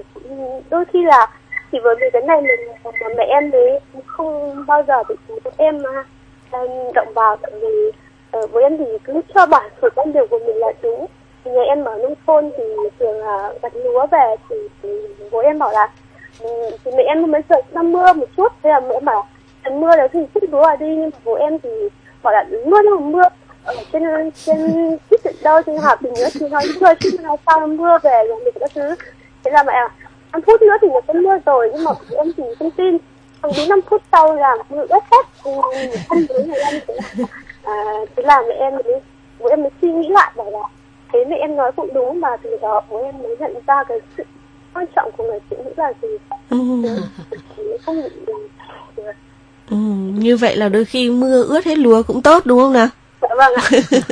đôi khi là chỉ bởi vì cái này mình mà mẹ em đấy không bao giờ bị bố em mà động vào, tại vì uh, bố em thì cứ cho bản sự quan điểm của mình là đúng. Thì nhà em ở nông thôn thì thường là gặt lúa về thì, thì bố em bảo là thì mẹ em mới sợ nó mưa một chút, thế là mẹ bảo mưa đấy thì chút lúa ở đi, nhưng mà bố em thì bảo là mưa nhưng mà mưa ở trên trên chút đâu trên hạt thì nữa thì nói mưa chứ nói sao mưa về rồi mình các thứ. Thế là mẹ năm phút nữa thì nó có mưa rồi, nhưng mà bố em thì không tin. Xong đến năm phút sau là mưa ướt hết, không đến người em thế là à, thế là mẹ em mới bố em mới suy nghĩ lại bảo là thế mẹ em nói cũng đúng, mà từ đó bố em mới nhận ra cái sự quan trọng của người phụ nữ là gì. Ừ. Không bị ừ, như vậy là đôi khi mưa ướt hết lúa cũng tốt đúng không nào? Dạ vâng ạ.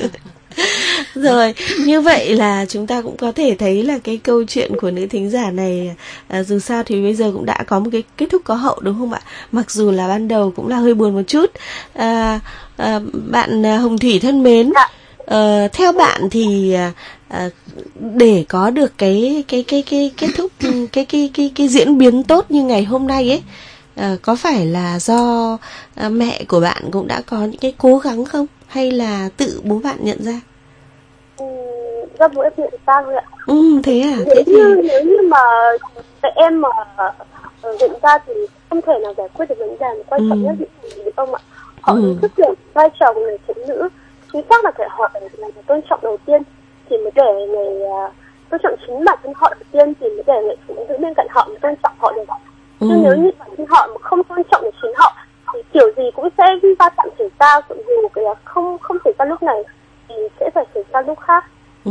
Rồi, như vậy là chúng ta cũng có thể thấy là cái câu chuyện của nữ thính giả này à, dù sao thì bây giờ cũng đã có một cái kết thúc có hậu đúng không ạ? Mặc dù là ban đầu cũng là hơi buồn một chút. à, à, Bạn Hồng Thủy thân mến, dạ. à, theo bạn thì à, để có được cái cái cái cái kết thúc cái cái cái cái, cái diễn biến tốt như ngày hôm nay ấy, à, có phải là do à, mẹ của bạn cũng đã có những cái cố gắng không, hay là tự bố bạn nhận ra? Ừ, do bố em nhận ra thôi ạ. Ừ, thế à? Nếu thế như thì... nếu như mà mẹ em mà nhận ra thì không thể nào giải quyết được vấn đề. Quan trọng ừ. nhất là ông ạ, họ ừ. thức được vai trò của người phụ nữ, chính xác là phải họ là người tôn trọng đầu tiên, thì mới để người uh, tôn trọng chính bản thân họ đầu tiên, thì mới để người phụ nữ bên cạnh họ tôn trọng họ được. Ừ. Nhưng nếu như bản thân họ mà không tôn trọng được chính họ thì kiểu gì cũng sẽ va chạm xảy ra, dù cái không không xảy ra lúc này thì sẽ phải xảy ra lúc khác. Ừ.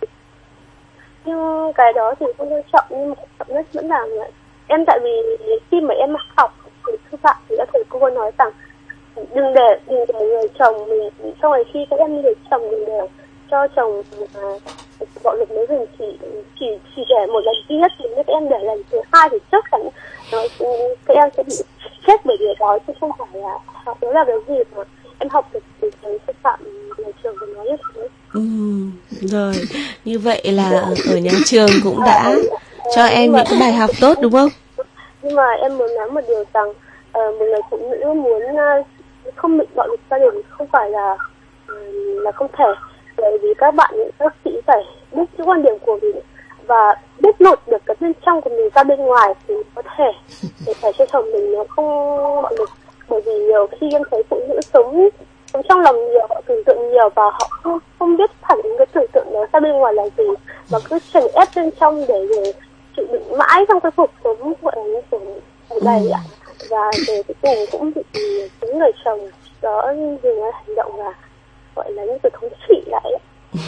Nhưng cái đó thì không quan trọng, nhưng mà quan trọng nhất vẫn là em, tại vì khi mà em học thì sư phạm thì đã thầy cô nói rằng đừng để đừng để người chồng mình sau này khi các em đi lấy chồng đừng để cho chồng à, bạo lực với mình chỉ chỉ chỉ để một lần duy nhất, thì các em để lần thứ hai thì chắc chắn nó các em sẽ bị chết bởi điều đó, chứ không phải là học đó là cái gì mà em học được từ thầy sư phạm nhà trường của nó như thế. Ừ, rồi như vậy là ở nhà trường cũng đã cho em những cái bài học tốt đúng không? Nhưng mà em muốn nói một điều rằng uh, một người phụ nữ muốn uh, không bị bạo lực gia đình không phải là uh, là không thể, bởi vì các bạn những bác sĩ phải biết cái quan điểm của mình và biết lột được cái bên trong của mình ra bên ngoài thì có thể để phải cho chồng mình nó không bạo lực. Bởi vì nhiều khi em thấy phụ nữ sống trong lòng nhiều, họ tưởng tượng nhiều và họ không, không biết phản ứng cái tưởng tượng đó ra bên ngoài là gì, mà cứ chèn ép bên trong để rồi chịu đựng mãi trong cái cuộc sống gọi là như kiểu này ạ. Và rồi cuối cùng cũng bị những người chồng đó dùng hành động là gọi là như kiểu thống trị lại ạ.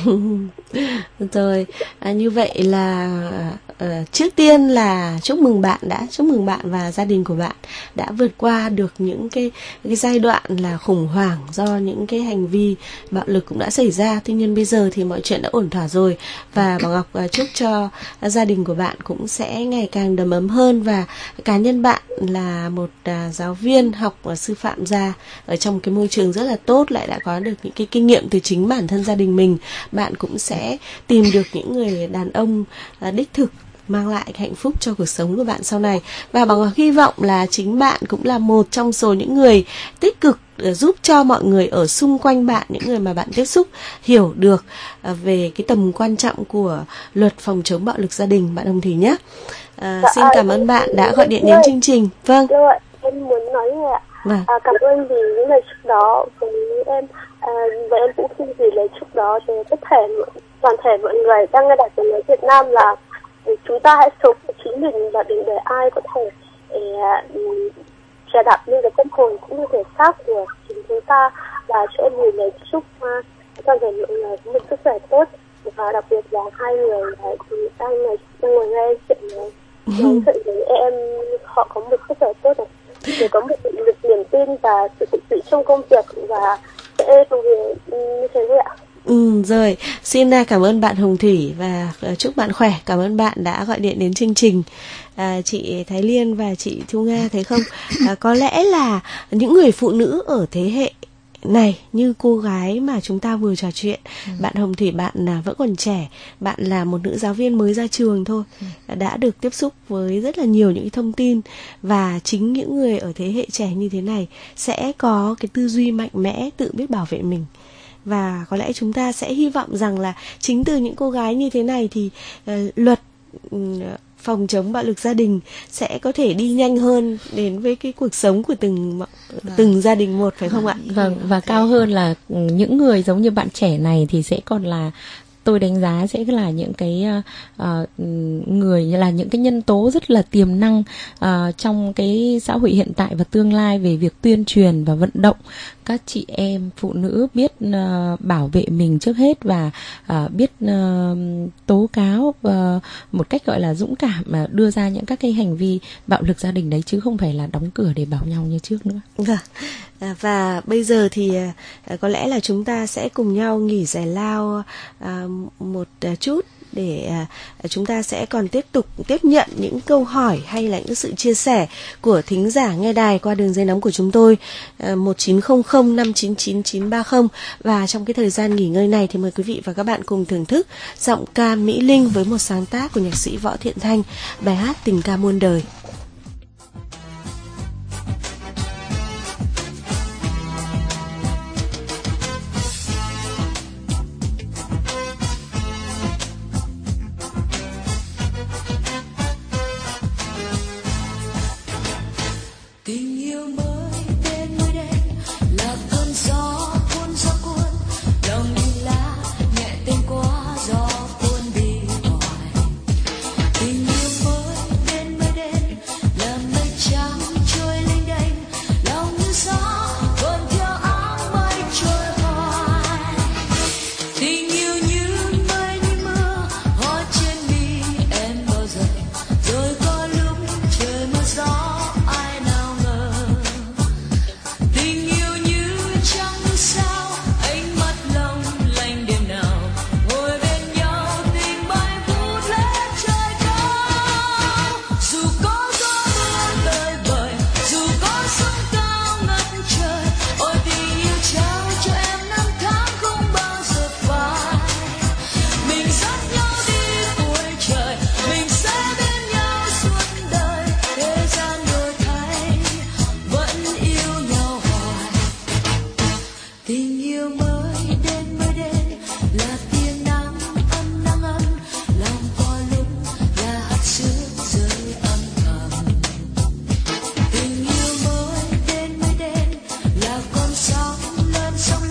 Rồi, à, như vậy là uh, trước tiên là chúc mừng bạn đã chúc mừng bạn và gia đình của bạn đã vượt qua được những cái cái giai đoạn là khủng hoảng do những cái hành vi bạo lực cũng đã xảy ra. Tuy nhiên bây giờ thì mọi chuyện đã ổn thỏa rồi, và Bảo Ngọc uh, chúc cho gia đình của bạn cũng sẽ ngày càng đầm ấm hơn, và cá nhân bạn là một uh, giáo viên học ở sư phạm già ở trong cái môi trường rất là tốt, lại đã có được những cái kinh nghiệm từ chính bản thân gia đình mình. Bạn cũng sẽ tìm được những người đàn ông đích thực mang lại hạnh phúc cho cuộc sống của bạn sau này. Và Bảo Ngọc hy vọng là chính bạn cũng là một trong số những người tích cực giúp cho mọi người ở xung quanh bạn, những người mà bạn tiếp xúc, hiểu được về cái tầm quan trọng của luật phòng chống bạo lực gia đình, bạn Hồng Thủy nhé. À, dạ, xin cảm ơn bạn đã gọi điện đến chương trình. Vâng. Rồi, em muốn nói này ạ. Vâng. À, cảm ơn vì những lời chúc đó với em. À, và em cũng xin gửi lời chúc đó cho tất thể toàn thể mọi người đang nghe đài tiếng nói Việt Nam là chúng ta hãy sống của chính mình và đừng để ai có thể chè đạp lên cái tâm hồn cũng như thể xác của chính chúng ta. Và cho em gửi lời chúc uh, toàn thể mọi người có một sức khỏe tốt, và đặc biệt là hai người đang đang ngồi nghe chuyện này nói chuyện với em, họ có một sức khỏe tốt này, để có một lực niềm tin và sự tự tin trong công việc và sẽ công việc như thế thôi ạ. Ừ, rồi, xin cảm ơn bạn Hồng Thủy và chúc bạn khỏe. Cảm ơn bạn đã gọi điện đến chương trình. À, chị Thái Liên và chị Thu Nga thấy không? À, có lẽ là những người phụ nữ ở thế hệ này, như cô gái mà chúng ta vừa trò chuyện, ừ. bạn Hồng Thủy, bạn là vẫn còn trẻ, bạn là một nữ giáo viên mới ra trường thôi, ừ. đã được tiếp xúc với rất là nhiều những thông tin, và chính những người ở thế hệ trẻ như thế này sẽ có cái tư duy mạnh mẽ, tự biết bảo vệ mình. Và có lẽ chúng ta sẽ hy vọng rằng là chính từ những cô gái như thế này thì uh, luật uh, phòng chống bạo lực gia đình sẽ có thể đi nhanh hơn đến với cái cuộc sống của từng vâng. từng gia đình một, phải không ạ? Vâng, và cao hơn là những người giống như bạn trẻ này thì sẽ còn là, tôi đánh giá sẽ là những cái uh, người là những cái nhân tố rất là tiềm năng uh, trong cái xã hội hiện tại và tương lai về việc tuyên truyền và vận động các chị em phụ nữ biết uh, bảo vệ mình trước hết, và uh, biết uh, tố cáo uh, một cách gọi là dũng cảm, mà đưa ra những các cái hành vi bạo lực gia đình đấy, chứ không phải là đóng cửa để bảo nhau như trước nữa. Vâng. À, và bây giờ thì à, có lẽ là chúng ta sẽ cùng nhau nghỉ giải lao à, một à, chút để à, chúng ta sẽ còn tiếp tục tiếp nhận những câu hỏi hay là những sự chia sẻ của thính giả nghe đài qua đường dây nóng của chúng tôi à, một chín không không năm chín chín chín ba không. Và trong cái thời gian nghỉ ngơi này thì mời quý vị và các bạn cùng thưởng thức giọng ca Mỹ Linh với một sáng tác của nhạc sĩ Võ Thiện Thanh, bài hát Tình Ca Muôn Đời. Sóng lớn sóng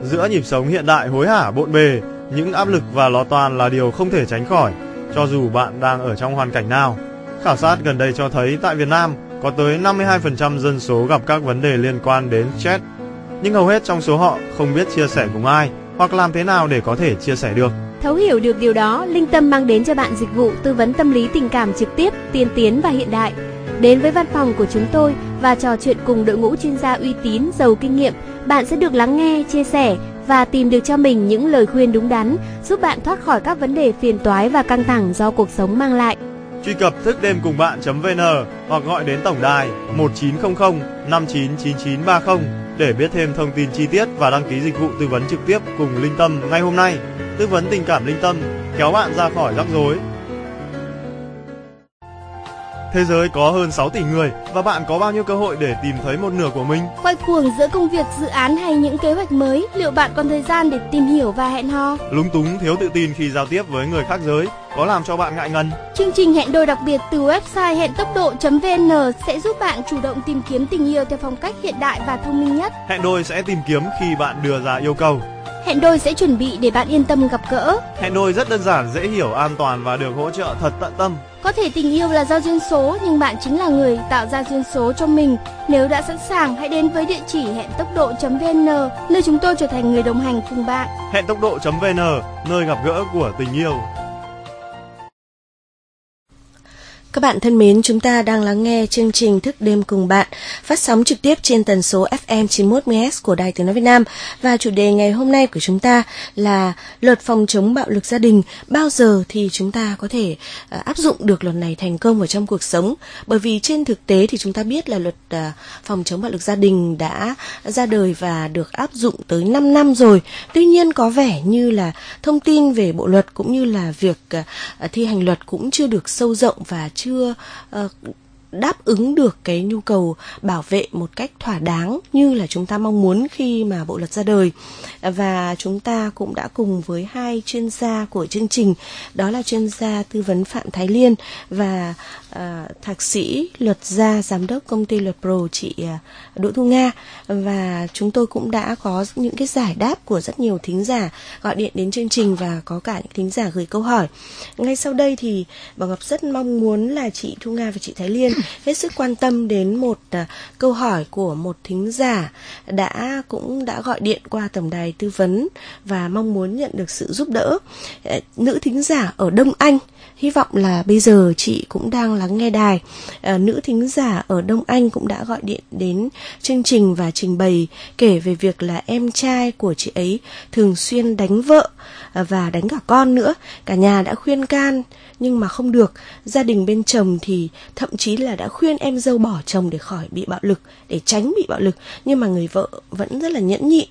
Giữa nhịp sống hiện đại hối hả bộn bề, những áp lực và lo toan là điều không thể tránh khỏi, cho dù bạn đang ở trong hoàn cảnh nào. Khảo sát gần đây cho thấy tại Việt Nam có tới năm mươi hai phần trăm dân số gặp các vấn đề liên quan đến stress, nhưng hầu hết trong số họ không biết chia sẻ cùng ai hoặc làm thế nào để có thể chia sẻ được. Thấu hiểu được điều đó, Linh Tâm mang đến cho bạn dịch vụ tư vấn tâm lý tình cảm trực tiếp, tiên tiến và hiện đại. Đến với văn phòng của chúng tôi và trò chuyện cùng đội ngũ chuyên gia uy tín, giàu kinh nghiệm, bạn sẽ được lắng nghe, chia sẻ và tìm được cho mình những lời khuyên đúng đắn, giúp bạn thoát khỏi các vấn đề phiền toái và căng thẳng do cuộc sống mang lại. Truy cập thức đêm cùng bạn chấm vn hoặc gọi đến tổng đài một chín không không năm chín chín chín ba không để biết thêm thông tin chi tiết và đăng ký dịch vụ tư vấn trực tiếp cùng Linh Tâm ngay hôm nay. Tư vấn tình cảm Linh Tâm, kéo bạn ra khỏi rắc rối. Thế giới có hơn sáu tỷ người và bạn có bao nhiêu cơ hội để tìm thấy một nửa của mình? Quay cuồng giữa công việc, dự án hay những kế hoạch mới, liệu bạn còn thời gian để tìm hiểu và hẹn hò? Lúng túng, thiếu tự tin khi giao tiếp với người khác giới có làm cho bạn ngại ngần? Chương trình hẹn đôi đặc biệt từ website hẹn tốc độ chấm vn sẽ giúp bạn chủ động tìm kiếm tình yêu theo phong cách hiện đại và thông minh nhất. Hẹn đôi sẽ tìm kiếm khi bạn đưa ra yêu cầu. Hẹn đôi sẽ chuẩn bị để bạn yên tâm gặp gỡ. Hẹn đôi rất đơn giản, dễ hiểu, an toàn và được hỗ trợ thật tận tâm. Có thể tình yêu là do duyên số, nhưng bạn chính là người tạo ra duyên số cho mình. Nếu đã sẵn sàng, hãy đến với địa chỉ hẹn tốc độ chấm vn, nơi chúng tôi trở thành người đồng hành cùng bạn. Hẹn tốc độ chấm vn, nơi gặp gỡ của tình yêu. Các bạn thân mến, chúng ta đang lắng nghe chương trình Thức đêm cùng bạn, phát sóng trực tiếp trên tần số ép em chín mươi mốt mê ga héc của Đài Tiếng nói Việt Nam. Và chủ đề ngày hôm nay của chúng ta là luật phòng chống bạo lực gia đình. Bao giờ thì chúng ta có thể uh, áp dụng được luật này thành công ở trong cuộc sống? Bởi vì trên thực tế thì chúng ta biết là luật uh, phòng chống bạo lực gia đình đã ra đời và được áp dụng tới năm năm rồi. Tuy nhiên có vẻ như là thông tin về bộ luật cũng như là việc uh, thi hành luật cũng chưa được sâu rộng và chưa uh, đáp ứng được cái nhu cầu bảo vệ một cách thỏa đáng như là chúng ta mong muốn khi mà bộ luật ra đời. Và chúng ta cũng đã cùng với hai chuyên gia của chương trình, đó là chuyên gia tư vấn Phạm Thái Liên và uh, thạc sĩ luật gia, giám đốc công ty Luật Pro chị uh, Đỗ Thu Nga. Và chúng tôi cũng đã có những cái giải đáp của rất nhiều thính giả gọi điện đến chương trình và có cả những thính giả gửi câu hỏi. Ngay sau đây thì bà Ngọc rất mong muốn là chị Thu Nga và chị Thái Liên hết sức quan tâm đến một uh, câu hỏi của một thính giả đã cũng đã gọi điện qua tổng đài tư vấn và mong muốn nhận được sự giúp đỡ. Uh, nữ thính giả ở Đông Anh, hy vọng là bây giờ chị cũng đang lắng nghe đài. Uh, nữ thính giả ở Đông Anh cũng đã gọi điện đến chương trình và trình bày kể về việc là em trai của chị ấy thường xuyên đánh vợ uh, và đánh cả con nữa. Cả nhà đã khuyên can nhưng mà không được. Gia đình bên chồng thì thậm chí là đã khuyên em dâu bỏ chồng để khỏi bị bạo lực, để tránh bị bạo lực, nhưng mà người vợ vẫn rất là nhẫn nhịn.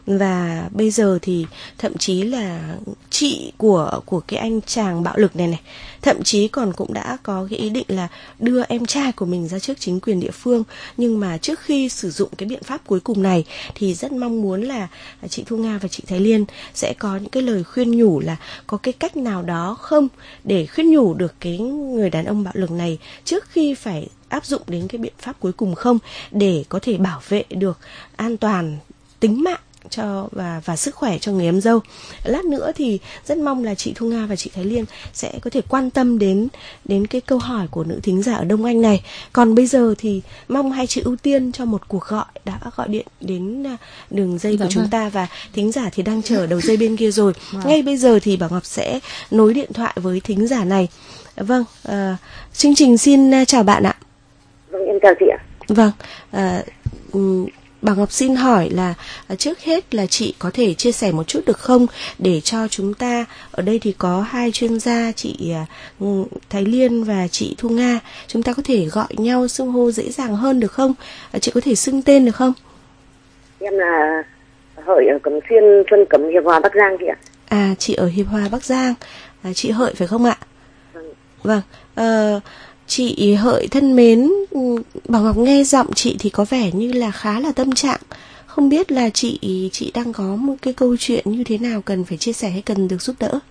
Và bây giờ thì thậm chí là chị của của cái anh chàng bạo lực này này thậm chí còn cũng đã có cái ý định là đưa em trai của mình ra trước chính quyền địa phương. Nhưng mà trước khi sử dụng cái biện pháp cuối cùng này thì rất mong muốn là chị Thu Nga và chị Thái Liên sẽ có những cái lời khuyên nhủ là có cái cách nào đó không để khuyên nhủ được cái người đàn ông bạo lực này trước khi phải áp dụng đến cái biện pháp cuối cùng không, để có thể bảo vệ được an toàn tính mạng cho và và sức khỏe cho người em dâu. Lát nữa thì rất mong là chị Thu Nga và chị Thái Liên sẽ có thể quan tâm đến đến cái câu hỏi của nữ thính giả ở Đông Anh này. Còn bây giờ thì mong hai chị ưu tiên cho một cuộc gọi đã gọi điện đến đường dây của dạ chúng vâng. ta, và thính giả thì đang chờ đầu dây bên kia rồi. Wow. Ngay bây giờ thì bà Ngọc sẽ nối điện thoại với thính giả này. Vâng, uh, chương trình xin chào bạn ạ. Vâng, em chào chị ạ. Vâng, uh, um, bà Ngọc xin hỏi là trước hết là chị có thể chia sẻ một chút được không, để cho chúng ta ở đây thì có hai chuyên gia, chị Thái Liên và chị Thu Nga, chúng ta có thể gọi nhau xưng hô dễ dàng hơn được không? Chị có thể xưng tên được không? Em là Hợi ở Cẩm Xuyên, Xuân Cẩm, Hiệp Hòa, Bắc Giang chị ạ. À, chị ở Hiệp Hòa, Bắc Giang. À, chị Hợi phải không ạ? Vâng. Vâng. À, chị Hợi thân mến, bà Ngọc nghe giọng chị thì có vẻ như là khá là tâm trạng. Không biết là chị chị đang có một cái câu chuyện như thế nào cần phải chia sẻ hay cần được giúp đỡ?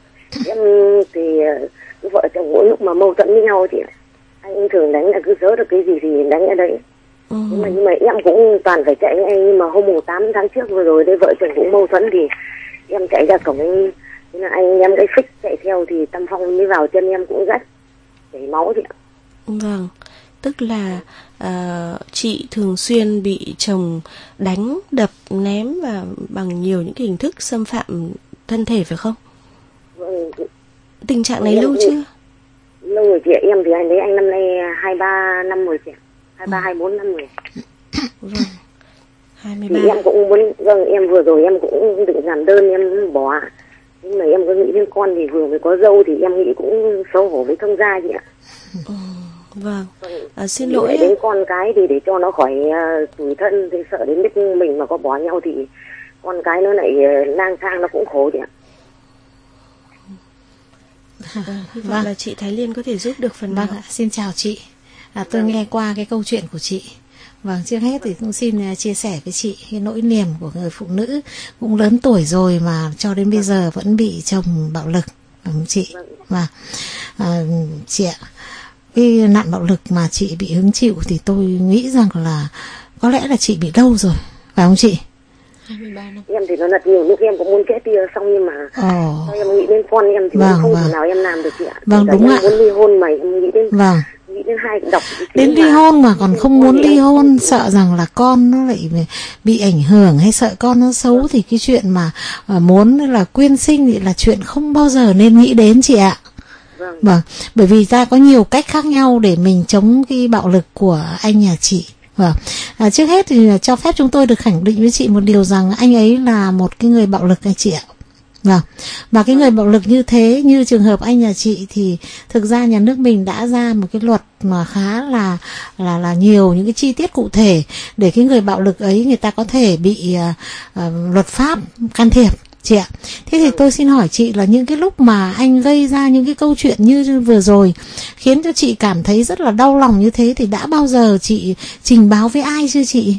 Em thì vợ chồng mỗi lúc mà mâu thuẫn với nhau chị ạ, anh thường đánh là cứ dớ được cái gì thì đánh ở đấy. Ừ. Nhưng mà nhưng mà em cũng toàn phải chạy anh, nhưng mà hôm mùng tám tháng trước vừa rồi đây vợ chồng cũng mâu thuẫn thì em chạy ra cổng anh, thế là anh em cái phích chạy theo thì Tâm Phong mới vào chân em cũng rách chảy máu thì ạ. Vâng, tức là uh, chị thường xuyên bị chồng đánh, đập, ném và bằng nhiều những cái hình thức xâm phạm thân thể phải không? Vâng. Tình trạng này lâu chưa? Lâu rồi chị ạ, em thì anh đấy anh năm nay hai ba năm rồi chị ạ. hai ba hai bốn năm rồi. Vâng. hai mươi ba. Thì em cũng muốn, vâng em vừa rồi em cũng định làm đơn em bỏ. Nhưng mà em có nghĩ đến con thì vừa mới có dâu thì em nghĩ cũng xấu hổ với thông gia chị ạ. Ừ, vâng. À, xin thì lỗi đến con cái thì để cho nó khỏi uh, tủi thân thì sợ đến lúc mình mà có bỏ nhau thì con cái nó lại uh, lang thang nó cũng khổ chị ạ. Vâng, hy vọng là chị Thái Liên có thể giúp được phần vâng, nào. Xin chào chị. À, tôi vâng. nghe qua cái câu chuyện của chị. Vâng, trước hết thì cũng xin chia sẻ với chị cái nỗi niềm của người phụ nữ cũng lớn tuổi rồi mà cho đến bây giờ vẫn bị chồng bạo lực, vâng, chị. Và à, chị ạ, cái nạn bạo lực mà chị bị hứng chịu thì tôi nghĩ rằng là có lẽ là chị bị lâu rồi, phải không chị? hai mươi ba năm. Em thì nó là nhiều lúc em cũng muốn chết đi xong nhưng mà Ồ. em nghĩ đến con em thì vâng, không vâng. thể nào em làm được chị ạ. Vâng, đúng em ạ. Muốn ly hôn mà em nghĩ đến vâng. nghĩ đến hai đọc đến ly hôn mà còn không muốn ly hôn, sợ rằng là con nó lại bị ảnh hưởng hay sợ con nó xấu, thì cái chuyện mà uh, muốn là quyên sinh thì là chuyện không bao giờ nên nghĩ đến chị ạ. Vâng. Vâng, bởi vì ta có nhiều cách khác nhau để mình chống cái bạo lực của anh nhà chị. Vâng. À, trước hết thì cho phép chúng tôi được khẳng định với chị một điều rằng anh ấy là một cái người bạo lực anh chị ạ. Vâng. Và cái người bạo lực như thế, như trường hợp anh nhà chị thì thực ra nhà nước mình đã ra một cái luật mà khá là là là nhiều những cái chi tiết cụ thể để cái người bạo lực ấy người ta có thể bị uh, uh, luật pháp can thiệp chị ạ. Thế thì tôi xin hỏi chị là những cái lúc mà anh gây ra những cái câu chuyện như vừa rồi khiến cho chị cảm thấy rất là đau lòng như thế thì đã bao giờ chị trình báo với ai chưa chị?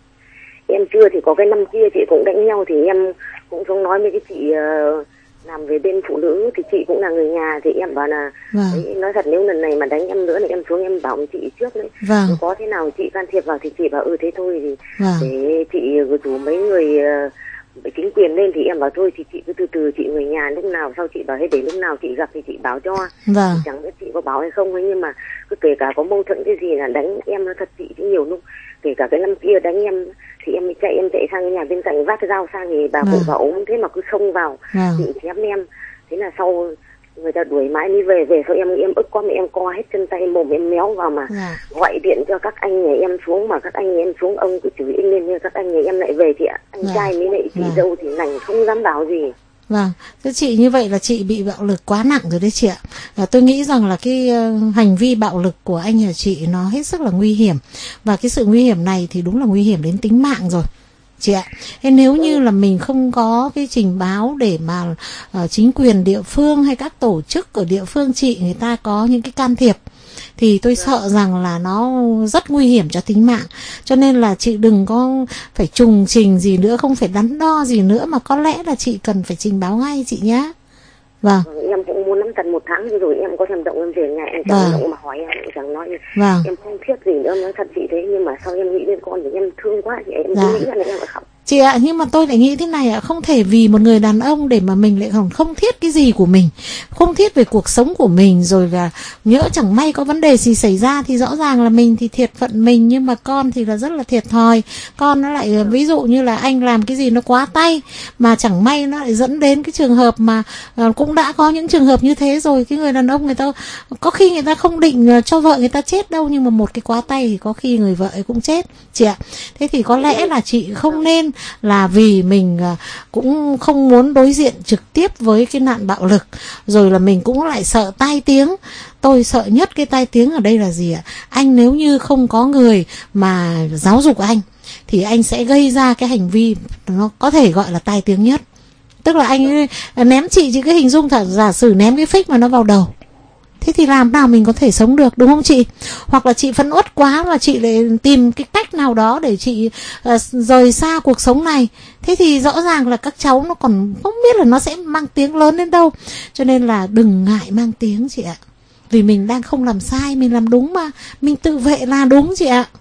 Em chưa, thì có cái năm kia chị cũng đánh nhau thì em cũng xuống nói với cái chị uh, làm về bên phụ nữ thì chị cũng là người nhà thì em bảo là vâng. đấy, nói thật nếu lần này mà đánh em nữa thì em xuống em bảo với chị trước đấy. Vâng. Có thế nào chị can thiệp vào thì chị bảo ừ thế thôi thì vâng. để chị rủ mấy người uh, chính quyền lên thì em bảo thôi thì chị cứ từ từ, chị người nhà lúc nào sau chị bảo hết để lúc nào chị gặp thì chị báo cho. Vâng. Chẳng biết chị có báo hay không ấy, nhưng mà cứ kể cả có mâu thuẫn cái gì là đánh em nó thật chị chứ nhiều lúc kể cả cái năm kia đánh em thì em chạy em chạy sang cái nhà bên cạnh vác cái dao sang thì bà cụ vâng. bảo ốm thế mà cứ xông vào vâng. chị chém em, thế là sau người ta đuổi mãi mới về về sau em em ức quá mà em co hết chân tay mồm em méo vào mà dạ. gọi điện cho các anh nhà em xuống mà các anh nhà em xuống ông cứ chửi in lên, các anh nhà em lại về chị ạ. Anh dạ. trai mới lại chị dạ. dâu thì lành không dám bảo gì. Vâng, thế chị như vậy là chị bị bạo lực quá nặng rồi đấy chị ạ. À, tôi nghĩ rằng là cái uh, hành vi bạo lực của anh nhà chị nó hết sức là nguy hiểm. Và cái sự nguy hiểm này thì đúng là nguy hiểm đến tính mạng rồi chị ạ. Thế nếu như là mình không có cái trình báo để mà uh, chính quyền địa phương hay các tổ chức ở địa phương chị người ta có những cái can thiệp thì tôi sợ rằng là nó rất nguy hiểm cho tính mạng. Cho nên là chị đừng có phải trùng trình gì nữa, không phải đắn đo gì nữa, mà có lẽ là chị cần phải trình báo ngay chị nhé. Vâng. Em cũng muốn nắm tận một tháng rồi em có thèm động em về nhà em chẳng động mà hỏi em cũng chẳng nói. Vâng. Em không thiết gì nữa, nói thật chị thế, nhưng mà sau em nghĩ đến con thì em thương quá thì em dạ. nghĩ là em phải khóc. Chị ạ, à, nhưng mà tôi lại nghĩ thế này ạ, à, không thể vì một người đàn ông để mà mình lại còn không thiết cái gì của mình, không thiết về cuộc sống của mình, rồi là nhỡ chẳng may có vấn đề gì xảy ra thì rõ ràng là mình thì thiệt phận mình, nhưng mà con thì là rất là thiệt thòi. Con nó lại ví dụ như là anh làm cái gì nó quá tay mà chẳng may nó lại dẫn đến cái trường hợp mà uh, cũng đã có những trường hợp như thế rồi. Cái người đàn ông người ta có khi người ta không định uh, cho vợ người ta chết đâu, nhưng mà một cái quá tay thì có khi người vợ ấy cũng chết chị ạ. Thế thì có lẽ là chị không nên là vì mình cũng không muốn đối diện trực tiếp với cái nạn bạo lực, rồi là mình cũng lại sợ tai tiếng. Tôi sợ nhất cái tai tiếng ở đây là gì ạ? Anh nếu như không có người mà giáo dục anh thì anh sẽ gây ra cái hành vi nó có thể gọi là tai tiếng nhất. Tức là anh ấy ném chị, chị cứ hình dung thả giả sử ném cái phích mà nó vào đầu, thế thì làm nào mình có thể sống được, đúng không chị? Hoặc là chị phẫn uất quá và chị lại tìm cái cách nào đó để chị uh, rời xa cuộc sống này, thế thì rõ ràng là các cháu nó còn không biết là nó sẽ mang tiếng lớn đến đâu. Cho nên là đừng ngại mang tiếng chị ạ, vì mình đang không làm sai, mình làm đúng mà, mình tự vệ là đúng chị ạ.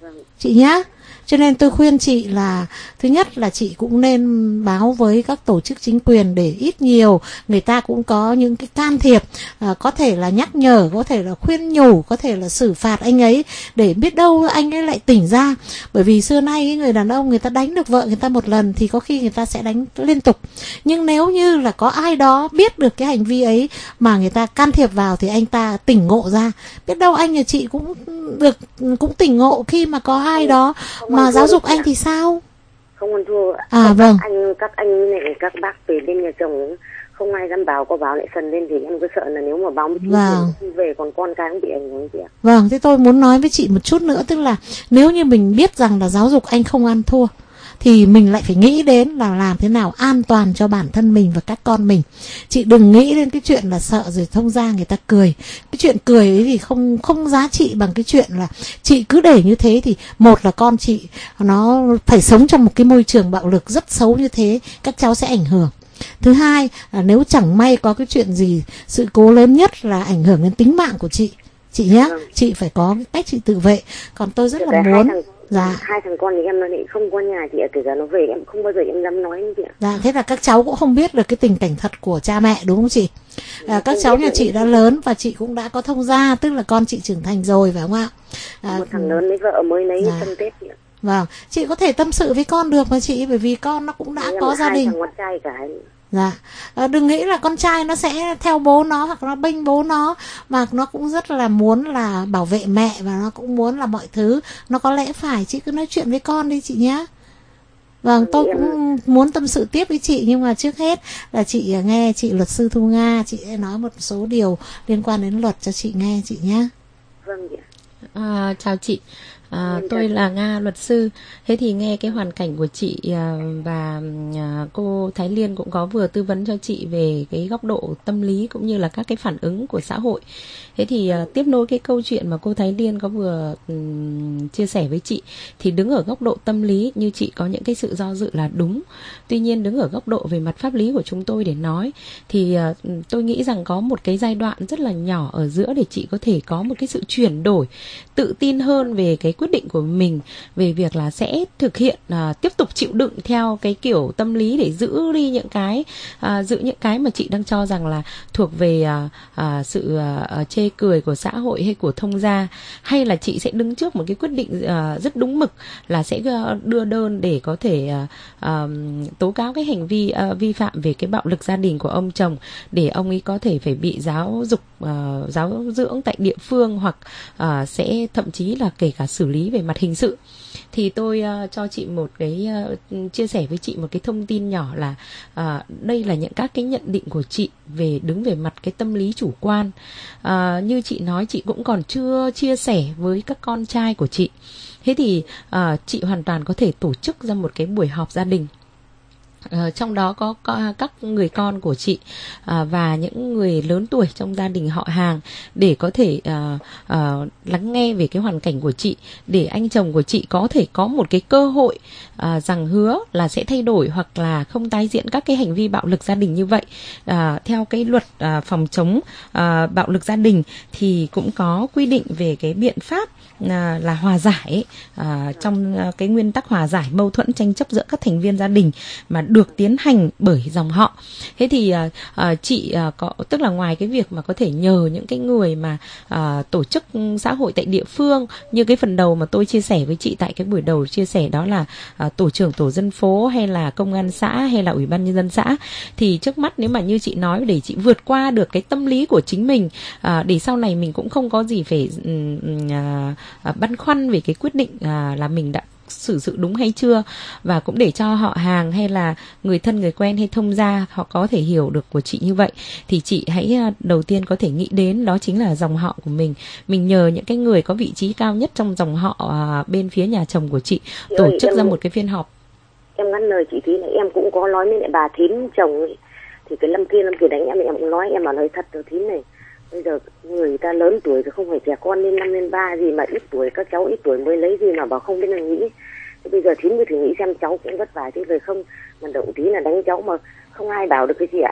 chị nhá. Cho nên tôi khuyên chị là thứ nhất là chị cũng nên báo với các tổ chức chính quyền để ít nhiều người ta cũng có những cái can thiệp, à, có thể là nhắc nhở, có thể là khuyên nhủ, có thể là xử phạt anh ấy để biết đâu anh ấy lại tỉnh ra. Bởi vì xưa nay người đàn ông người ta đánh được vợ người ta một lần thì có khi người ta sẽ đánh liên tục. Nhưng nếu như là có ai đó biết được cái hành vi ấy mà người ta can thiệp vào thì anh ta tỉnh ngộ ra. Biết đâu anh và chị cũng được cũng tỉnh ngộ khi mà có ai đó mà giáo dục anh thì sao? Không ăn thua. À các vâng. Anh các anh này các bác về bên nhà chồng không ai dám báo, có báo lại sần lên thì em cứ sợ là nếu mà báo với chính vâng. quyền về còn con cái cũng bị ảnh hưởng chị ạ. Vâng, thế tôi muốn nói với chị một chút nữa, tức là nếu như mình biết rằng là giáo dục anh không ăn thua thì mình lại phải nghĩ đến là làm thế nào an toàn cho bản thân mình và các con mình. Chị đừng nghĩ đến cái chuyện là sợ rồi thông ra người ta cười. Cái chuyện cười ấy thì không không giá trị bằng cái chuyện là chị cứ để như thế thì một là con chị nó phải sống trong một cái môi trường bạo lực rất xấu như thế, các cháu sẽ ảnh hưởng. Thứ hai là nếu chẳng may có cái chuyện gì, sự cố lớn nhất là ảnh hưởng đến tính mạng của chị, chị nhé, chị phải có cái cách chị tự vệ. Còn tôi rất là muốn dạ. Hai thằng con thì em nó lại không có nhà chị ạ, kể cả nó về em không bao giờ em dám nói với chị ạ. Dạ, thế là các cháu cũng không biết được cái tình cảnh thật của cha mẹ đúng không chị? À, các cháu nhà chị đã lớn và chị cũng đã có thông gia, tức là con chị trưởng thành rồi phải không ạ? À, một thằng lớn lấy vợ mới lấy dạ. Tâm Tết chị ạ. Vâng, chị có thể tâm sự với con được mà chị, bởi vì con nó cũng đã em có gia đình. Hai thằng con trai cả. Dạ, à, đừng nghĩ là con trai nó sẽ theo bố nó hoặc nó bênh bố nó, mà nó cũng rất là muốn là bảo vệ mẹ và nó cũng muốn là mọi thứ nó có lẽ phải. Chị cứ nói chuyện với con đi chị nhé. Vâng, tôi cũng muốn tâm sự tiếp với chị, nhưng mà trước hết là chị nghe chị luật sư Thu Nga, chị sẽ nói một số điều liên quan đến luật cho chị nghe chị nhé. Vâng chị. À, chào chị. À, tôi là Nga, luật sư. Thế thì nghe cái hoàn cảnh của chị à, và à, cô Thái Liên cũng có vừa tư vấn cho chị về cái góc độ tâm lý cũng như là các cái phản ứng của xã hội. Thế thì à, tiếp nối cái câu chuyện mà cô Thái Liên có vừa um, chia sẻ với chị, thì đứng ở góc độ tâm lý như chị có những cái sự do dự là đúng. Tuy nhiên đứng ở góc độ về mặt pháp lý của chúng tôi để nói thì à, tôi nghĩ rằng có một cái giai đoạn rất là nhỏ ở giữa để chị có thể có một cái sự chuyển đổi, tự tin hơn về cái quyết định của mình về việc là sẽ thực hiện à, tiếp tục chịu đựng theo cái kiểu tâm lý để giữ đi những cái à, giữ những cái mà chị đang cho rằng là thuộc về à, à, sự à, chê cười của xã hội hay của thông gia, hay là chị sẽ đứng trước một cái quyết định à, rất đúng mực là sẽ đưa đơn để có thể à, à, tố cáo cái hành vi à, vi phạm về cái bạo lực gia đình của ông chồng, để ông ấy có thể phải bị giáo dục à, giáo dưỡng tại địa phương, hoặc à, sẽ thậm chí là kể cả xử lý về mặt hình sự. Thì tôi uh, cho chị một cái uh, chia sẻ với chị một cái thông tin nhỏ là uh, đây là những các cái nhận định của chị về đứng về mặt cái tâm lý chủ quan. Uh, như chị nói, chị cũng còn chưa chia sẻ với các con trai của chị. Thế thì uh, chị hoàn toàn có thể tổ chức ra một cái buổi họp gia đình. Uh, trong đó có, có các người con của chị uh, và những người lớn tuổi trong gia đình họ hàng, để có thể uh, uh, lắng nghe về cái hoàn cảnh của chị, để anh chồng của chị có thể có một cái cơ hội uh, rằng hứa là sẽ thay đổi hoặc là không tái diễn các cái hành vi bạo lực gia đình như vậy. Uh, theo cái luật uh, phòng chống uh, bạo lực gia đình thì cũng có quy định về cái biện pháp uh, là hòa giải uh, trong uh, cái nguyên tắc hòa giải mâu thuẫn tranh chấp giữa các thành viên gia đình mà được tiến hành bởi dòng họ. Thế thì uh, uh, chị uh, có, tức là ngoài cái việc mà có thể nhờ những cái người mà uh, tổ chức xã hội tại địa phương, như cái phần đầu mà tôi chia sẻ với chị tại cái buổi đầu chia sẻ, đó là uh, tổ trưởng tổ dân phố hay là công an xã hay là ủy ban nhân dân xã, thì trước mắt nếu mà như chị nói, để chị vượt qua được cái tâm lý của chính mình, uh, để sau này mình cũng không có gì phải uh, uh, băn khoăn về cái quyết định uh, là mình đã xử sự đúng hay chưa, và cũng để cho họ hàng hay là người thân người quen hay thông gia họ có thể hiểu được của chị như vậy, thì chị hãy đầu tiên có thể nghĩ đến đó chính là dòng họ của mình. Mình nhờ những cái người có vị trí cao nhất trong dòng họ à, bên phía nhà chồng của chị, chị tổ ơi, chức em, ra một cái phiên họp. Em ngắn lời chị tí này, em cũng có nói với lại bà thím chồng ấy, thì cái Lâm kia Lâm kia đánh em, em cũng nói, em bảo lời thật rồi thím này, bây giờ người ta lớn tuổi rồi, không phải trẻ con lên năm lên ba gì mà ít tuổi, các cháu ít tuổi mới lấy gì mà bảo không biết là nghĩ. Thế bây giờ thím cứ thử nghĩ xem, cháu cũng vất vả chứ, rồi không mà động tí là đánh cháu mà không ai bảo được cái gì ạ.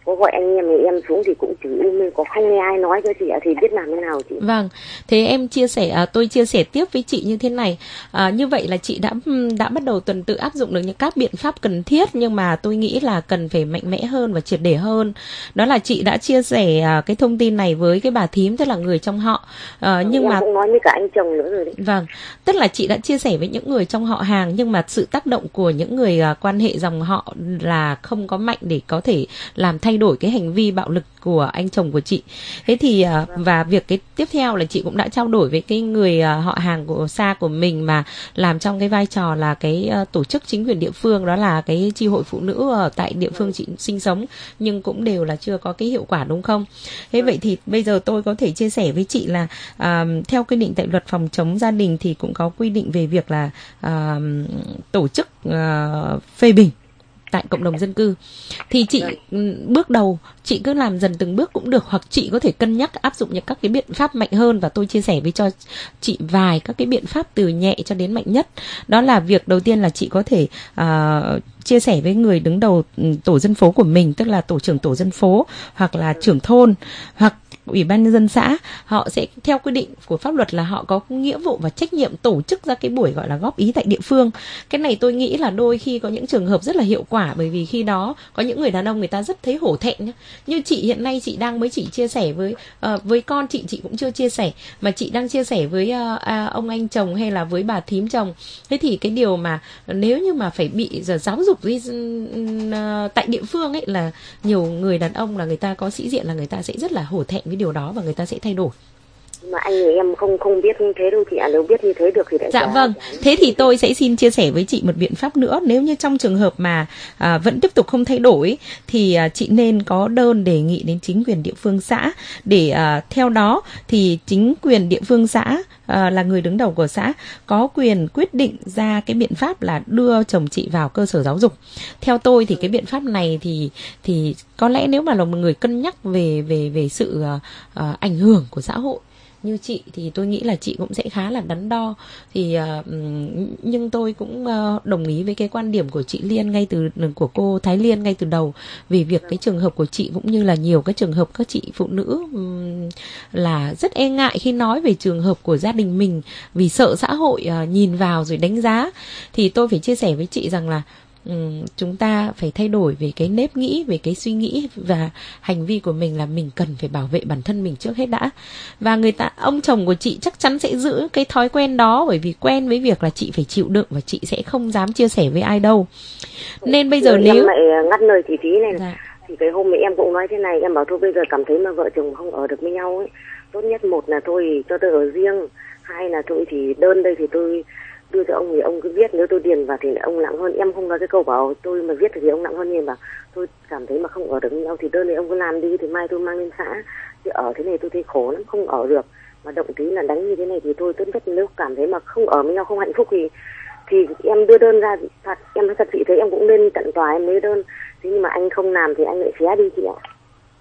có gọi anh em thì em xuống thì cũng chửi, mình có không nghe ai nói cho chị ạ, thì biết làm thế nào chị? Vâng, thế em chia sẻ, à, tôi chia sẻ tiếp với chị như thế này. À, như vậy là chị đã đã bắt đầu tuần tự áp dụng được những các biện pháp cần thiết, nhưng mà tôi nghĩ là cần phải mạnh mẽ hơn và triệt để hơn. Đó là chị đã chia sẻ à, cái thông tin này với cái bà thím, tức là người trong họ. À, nhưng em mà cũng nói với cả anh chồng nữa rồi đấy. Vâng, tức là chị đã chia sẻ với những người trong họ hàng, nhưng mà sự tác động của những người à, quan hệ dòng họ là không có mạnh để có thể làm thay đổi cái hành vi bạo lực của anh chồng của chị. Thế thì à, và việc cái tiếp theo là chị cũng đã trao đổi với cái người à, họ hàng của xa của mình mà làm trong cái vai trò là cái à, tổ chức chính quyền địa phương, đó là cái chi hội phụ nữ ở tại địa phương chị sinh sống, nhưng cũng đều là chưa có cái hiệu quả, đúng không? Thế vậy thì bây giờ tôi có thể chia sẻ với chị là à, theo quy định tại luật phòng chống gia đình thì cũng có quy định về việc là à, tổ chức à, phê bình tại cộng đồng dân cư. Thì chị bước đầu chị cứ làm dần từng bước cũng được, hoặc chị có thể cân nhắc áp dụng những các cái biện pháp mạnh hơn, và tôi chia sẻ với cho chị vài các cái biện pháp từ nhẹ cho đến mạnh nhất. Đó là việc đầu tiên là chị có thể uh, chia sẻ với người đứng đầu tổ dân phố của mình, tức là tổ trưởng tổ dân phố hoặc là trưởng thôn hoặc Ủy ban nhân dân xã. Họ sẽ theo quy định của pháp luật là họ có nghĩa vụ và trách nhiệm tổ chức ra cái buổi gọi là góp ý tại địa phương. Cái này tôi nghĩ là đôi khi có những trường hợp rất là hiệu quả, bởi vì khi đó có những người đàn ông người ta rất thấy hổ thẹn nhá. Như chị hiện nay chị đang mới chỉ chia sẻ với uh, với con chị chị cũng chưa chia sẻ, mà chị đang chia sẻ với uh, uh, ông anh chồng hay là với bà thím chồng. Thế thì cái điều mà nếu như mà phải bị giờ giáo dục đi uh, tại địa phương ấy, là nhiều người đàn ông là người ta có sĩ diện, là người ta sẽ rất là hổ thẹn với điều đó và người ta sẽ thay đổi. Mà anh người em không không biết như thế đâu chị ạ, à, nếu biết như thế được thì đã. Dạ vâng, thế thì tôi sẽ xin chia sẻ với chị một biện pháp nữa. Nếu như trong trường hợp mà à, vẫn tiếp tục không thay đổi thì à, chị nên có đơn đề nghị đến chính quyền địa phương xã, để à, theo đó thì chính quyền địa phương xã à, là người đứng đầu của xã có quyền quyết định ra cái biện pháp là đưa chồng chị vào cơ sở giáo dục. Theo tôi thì cái biện pháp này thì thì có lẽ nếu mà là một người cân nhắc về về về sự à, à, ảnh hưởng của xã hội như chị thì tôi nghĩ là chị cũng sẽ khá là đắn đo. Thì uh, nhưng tôi cũng uh, đồng ý với cái quan điểm của chị Liên ngay từ của cô Thái Liên ngay từ đầu, về việc cái trường hợp của chị cũng như là nhiều cái trường hợp các chị phụ nữ um, là rất e ngại khi nói về trường hợp của gia đình mình, vì sợ xã hội uh, nhìn vào rồi đánh giá. Thì tôi phải chia sẻ với chị rằng là Um, chúng ta phải thay đổi về cái nếp nghĩ, về cái suy nghĩ và hành vi của mình, là mình cần phải bảo vệ bản thân mình trước hết đã. Và người ta, ông chồng của chị chắc chắn sẽ giữ cái thói quen đó, bởi vì quen với việc là chị phải chịu đựng và chị sẽ không dám chia sẻ với ai đâu. Nên bây giờ rồi nếu em lại ngắt lời chị tí này, dạ. Thì cái hôm ấy em cũng nói thế này, em bảo thôi bây giờ cảm thấy mà vợ chồng không ở được với nhau ấy, tốt nhất một là thôi cho tôi ở riêng, hai là thôi thì đơn đây thì tôi đưa cho ông thì ông cứ viết, nếu tôi điền vào thì lại ông nặng hơn. Em không nói cái câu bảo tôi mà viết thì ông nặng hơn, nhưng mà tôi cảm thấy mà không ở được với nhau thì đơn này ông cứ làm đi, thì mai tôi mang lên xã, chứ ở thế này tôi thấy khổ lắm, không ở được. Mà động tí là đánh như thế này thì tôi tốt nhất nếu cảm thấy mà không ở với nhau, không hạnh phúc thì thì em đưa đơn ra. Thật em nói thật chị thấy em cũng lên tận tòa em lấy đơn, thế nhưng mà anh không làm thì anh lại xé đi chị ạ.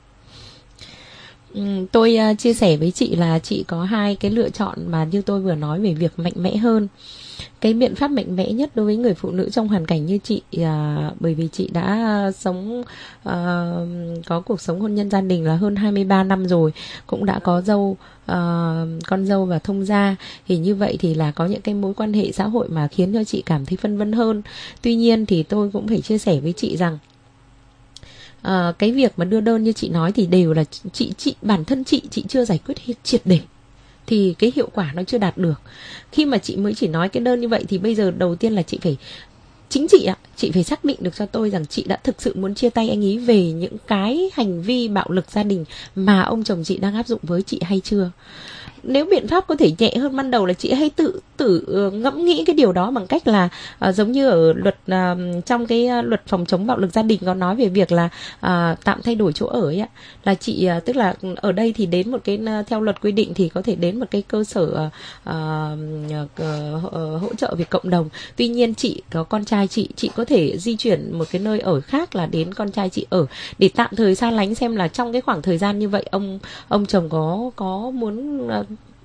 Ừ, tôi uh, chia sẻ với chị là chị có hai cái lựa chọn mà như tôi vừa nói về việc mạnh mẽ hơn. Cái biện pháp mạnh mẽ nhất đối với người phụ nữ trong hoàn cảnh như chị, à, bởi vì chị đã sống à, có cuộc sống hôn nhân gia đình là hơn hai mươi ba năm rồi, cũng đã có dâu, à, con dâu và thông gia, thì như vậy thì là có những cái mối quan hệ xã hội mà khiến cho chị cảm thấy phân vân hơn. Tuy nhiên thì tôi cũng phải chia sẻ với chị rằng à, cái việc mà đưa đơn như chị nói thì đều là chị chị bản thân chị chị chưa giải quyết triệt để, thì cái hiệu quả nó chưa đạt được. Khi mà chị mới chỉ nói cái đơn như vậy thì bây giờ đầu tiên là chị phải, chính chị ạ, chị phải xác định được cho tôi rằng chị đã thực sự muốn chia tay anh ý về những cái hành vi bạo lực gia đình mà ông chồng chị đang áp dụng với chị hay chưa. Nếu biện pháp có thể nhẹ hơn ban đầu là chị hãy tự tự ngẫm nghĩ cái điều đó bằng cách là uh, giống như ở luật uh, trong cái uh, luật phòng chống bạo lực gia đình có nói về việc là uh, tạm thay đổi chỗ ở ấy ạ, là chị uh, tức là ở đây thì đến một cái uh, theo luật quy định thì có thể đến một cái cơ sở uh, uh, uh, hỗ trợ về cộng đồng. Tuy nhiên chị có con trai chị chị có thể di chuyển một cái nơi ở khác là đến con trai chị ở, để tạm thời xa lánh xem là trong cái khoảng thời gian như vậy ông ông chồng có có muốn uh,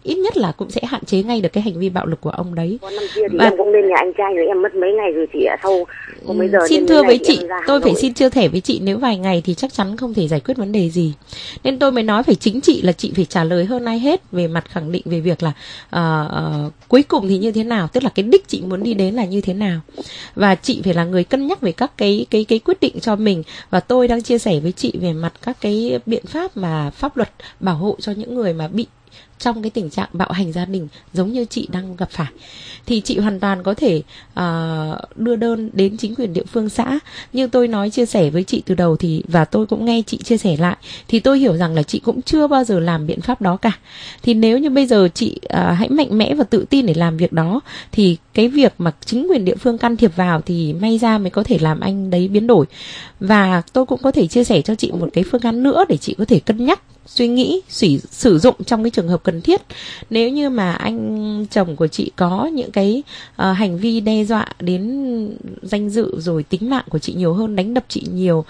ít nhất là cũng sẽ hạn chế ngay được cái hành vi bạo lực của ông đấy. Còn năm kia thì và... em cũng lên nhà anh trai rồi, em mất mấy ngày rồi chị ạ. Sau có mấy giờ xin thưa với chị, tôi phải xin chia sẻ với chị, nếu vài ngày thì chắc chắn không thể giải quyết vấn đề gì. Nên tôi mới nói phải chính chị là chị phải trả lời hơn ai hết về mặt khẳng định về việc là uh, uh, cuối cùng thì như thế nào, tức là cái đích chị muốn đi đến là như thế nào. Và chị phải là người cân nhắc về các cái cái cái quyết định cho mình, và tôi đang chia sẻ với chị về mặt các cái biện pháp mà pháp luật bảo hộ cho những người mà bị trong cái tình trạng bạo hành gia đình giống như chị đang gặp phải. Thì chị hoàn toàn có thể uh, đưa đơn đến chính quyền địa phương xã. Như tôi nói chia sẻ với chị từ đầu thì, và tôi cũng nghe chị chia sẻ lại, thì tôi hiểu rằng là chị cũng chưa bao giờ làm biện pháp đó cả. Thì nếu như bây giờ chị uh, hãy mạnh mẽ và tự tin để làm việc đó, thì cái việc mà chính quyền địa phương can thiệp vào thì may ra mới có thể làm anh đấy biến đổi. Và tôi cũng có thể chia sẻ cho chị một cái phương án nữa để chị có thể cân nhắc, suy nghĩ, sử, sử dụng trong cái trường hợp cần thiết. Nếu như mà anh chồng của chị có những cái uh, hành vi đe dọa đến danh dự rồi tính mạng của chị nhiều hơn, đánh đập chị nhiều,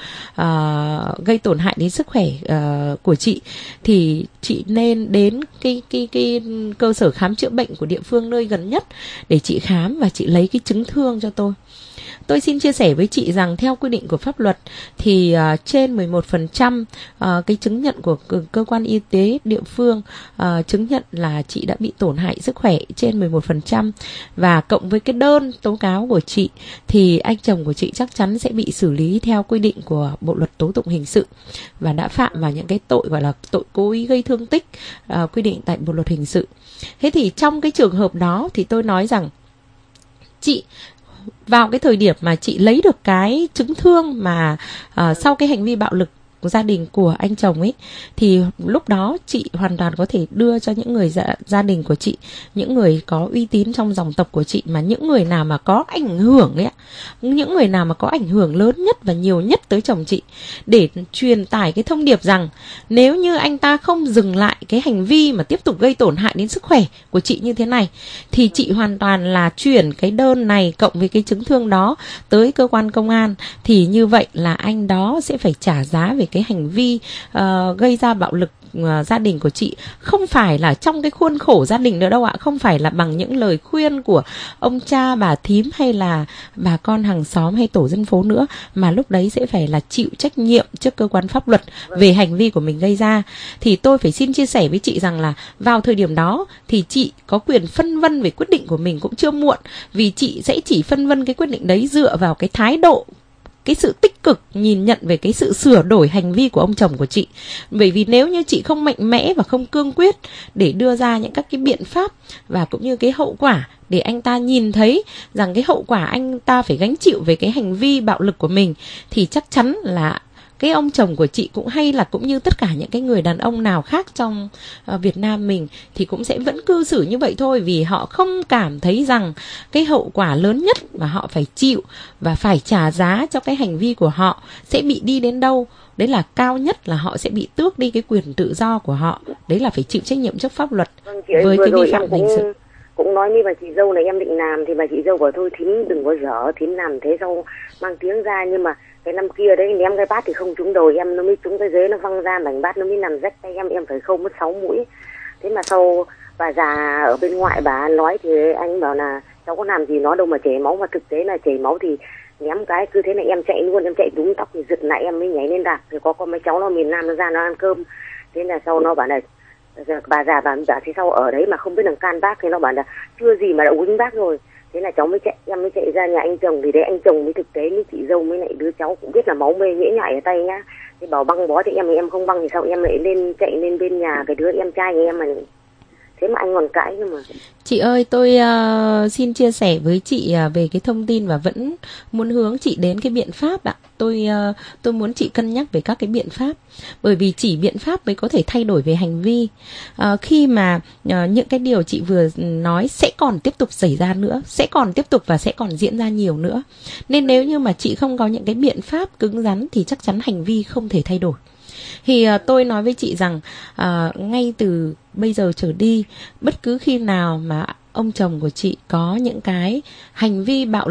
uh, gây tổn hại đến sức khỏe uh, của chị, thì chị nên đến cái, cái, cái cơ sở khám chữa bệnh của địa phương nơi gần nhất để chị khám và chị lấy cái chứng thương cho tôi. Tôi xin chia sẻ với chị rằng theo quy định của pháp luật thì uh, trên mười một phần trăm uh, cái chứng nhận của cơ, cơ quan y tế địa phương uh, chứng nhận là chị đã bị tổn hại sức khỏe trên mười một phần trăm, và cộng với cái đơn tố cáo của chị thì anh chồng của chị chắc chắn sẽ bị xử lý theo quy định của Bộ luật tố tụng hình sự và đã phạm vào những cái tội gọi là tội cố ý gây thương tích uh, quy định tại Bộ luật hình sự. Thế thì trong cái trường hợp đó thì tôi nói rằng chị vào cái thời điểm mà chị lấy được cái chứng thương mà uh, sau cái hành vi bạo lực của gia đình của anh chồng ấy, thì lúc đó chị hoàn toàn có thể đưa cho những người gia, gia đình của chị, những người có uy tín trong dòng tộc của chị, mà những người nào mà có ảnh hưởng ấy, những người nào mà có ảnh hưởng lớn nhất và nhiều nhất tới chồng chị, để truyền tải cái thông điệp rằng nếu như anh ta không dừng lại cái hành vi mà tiếp tục gây tổn hại đến sức khỏe của chị như thế này, thì chị hoàn toàn là chuyển cái đơn này cộng với cái chứng thương đó tới cơ quan công an, thì như vậy là anh đó sẽ phải trả giá về cái hành vi uh, gây ra bạo lực uh, gia đình của chị, không phải là trong cái khuôn khổ gia đình nữa đâu ạ, không phải là bằng những lời khuyên của ông cha bà thím hay là bà con hàng xóm hay tổ dân phố nữa, mà lúc đấy sẽ phải là chịu trách nhiệm trước cơ quan pháp luật về hành vi của mình gây ra. Thì tôi phải xin chia sẻ với chị rằng là vào thời điểm đó thì chị có quyền phân vân về quyết định của mình cũng chưa muộn, vì chị sẽ chỉ phân vân cái quyết định đấy dựa vào cái thái độ, cái sự tích cực nhìn nhận về cái sự sửa đổi hành vi của ông chồng của chị. Bởi vì nếu như chị không mạnh mẽ và không cương quyết để đưa ra những các cái biện pháp và cũng như cái hậu quả để anh ta nhìn thấy rằng cái hậu quả anh ta phải gánh chịu về cái hành vi bạo lực của mình, thì chắc chắn là cái ông chồng của chị cũng hay là cũng như tất cả những cái người đàn ông nào khác trong uh, Việt Nam mình thì cũng sẽ vẫn cư xử như vậy thôi, vì họ không cảm thấy rằng cái hậu quả lớn nhất mà họ phải chịu và phải trả giá cho cái hành vi của họ sẽ bị đi đến đâu. Đấy là cao nhất là họ sẽ bị tước đi cái quyền tự do của họ. Đấy là phải chịu trách nhiệm trước pháp luật. Vâng, chị ơi, với cái vi phạm hình sự. Cũng nói như bà chị dâu này em định làm thì bà chị dâu bảo thôi thím đừng có dở, thím làm thế sau mang tiếng ra, nhưng mà cái năm kia đấy ném cái bát thì không trúng đầu em, nó mới trúng cái ghế, nó văng ra mảnh bát nó mới nằm rách tay em, em phải khâu mất sáu mũi. Thế mà sau bà già ở bên ngoại bà nói thì anh bảo là cháu có làm gì nó đâu mà chảy máu, mà thực tế là chảy máu thì ném cái cứ thế này em chạy luôn, em chạy đúng tóc thì giật lại em mới nhảy lên đạp, thì có con mấy cháu nó miền Nam nó ra nó ăn cơm. Thế là sau nó bảo là bà già bà bảo thế sau ở đấy mà không biết làm can bác, thì nó bảo là chưa gì mà đã quýnh bác rồi. Thế là cháu mới chạy, em mới chạy ra nhà anh chồng, thì đấy anh chồng mới thực tế với chị dâu mới lại đứa cháu cũng biết là máu mê nhễ nhại ở tay nhá. Thế bảo băng bó thì em thì em không băng, thì sao em lại lên chạy lên bên nhà cái đứa em trai nhà em mà thế mà anh còn cãi cơ mà. Chị ơi, tôi uh, xin chia sẻ với chị uh, về cái thông tin và vẫn muốn hướng chị đến cái biện pháp ạ. Tôi uh, tôi muốn chị cân nhắc về các cái biện pháp, bởi vì chỉ biện pháp mới có thể thay đổi về hành vi. Uh, khi mà uh, những cái điều chị vừa nói sẽ còn tiếp tục xảy ra nữa, sẽ còn tiếp tục và sẽ còn diễn ra nhiều nữa. Nên nếu như mà chị không có những cái biện pháp cứng rắn thì chắc chắn hành vi không thể thay đổi. Thì uh, tôi nói với chị rằng uh, ngay từ bây giờ trở đi, bất cứ khi nào mà ông chồng của chị có những cái hành vi bạo lực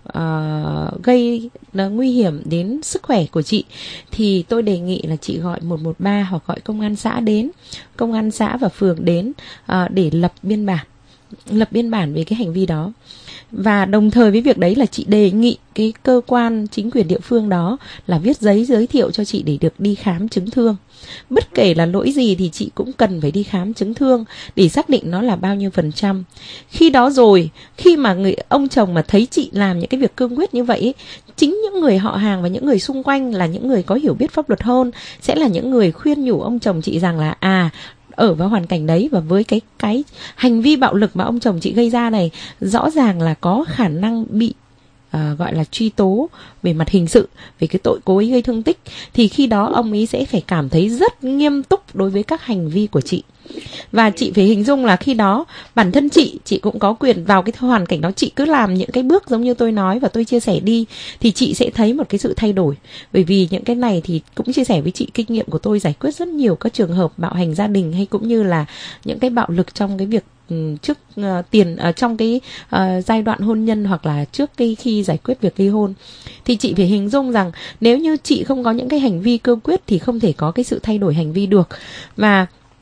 uh, gây uh, nguy hiểm đến sức khỏe của chị, thì tôi đề nghị là chị gọi một một ba hoặc gọi công an xã đến, công an xã và phường đến uh, để lập biên bản, lập biên bản về cái hành vi đó. Và đồng thời với việc đấy là chị đề nghị cái cơ quan chính quyền địa phương đó là viết giấy giới thiệu cho chị để được đi khám chứng thương. Bất kể là lỗi gì thì chị cũng cần phải đi khám chứng thương để xác định nó là bao nhiêu phần trăm. Khi đó rồi, khi mà người ông chồng mà thấy chị làm những cái việc cương quyết như vậy ấy, chính những người họ hàng và những người xung quanh là những người có hiểu biết pháp luật hơn, sẽ là những người khuyên nhủ ông chồng chị rằng là à, ở vào hoàn cảnh đấy và với cái cái hành vi bạo lực mà ông chồng chị gây ra này rõ ràng là có khả năng bị uh, gọi là truy tố về mặt hình sự về cái tội cố ý gây thương tích, thì khi đó ông ấy sẽ phải cảm thấy rất nghiêm túc đối với các hành vi của chị. Và chị phải hình dung là khi đó bản thân chị chị cũng có quyền vào cái hoàn cảnh đó, chị cứ làm những cái bước giống như tôi nói và tôi chia sẻ đi thì chị sẽ thấy một cái sự thay đổi. Bởi vì những cái này thì cũng chia sẻ với chị, kinh nghiệm của tôi giải quyết rất nhiều các trường hợp bạo hành gia đình hay cũng như là những cái bạo lực trong cái việc trước uh, tiền uh, trong cái uh, giai đoạn hôn nhân hoặc là trước cái khi giải quyết việc ly hôn. Thì chị phải hình dung rằng nếu như chị không có những cái hành vi cương quyết thì không thể có cái sự thay đổi hành vi được. Và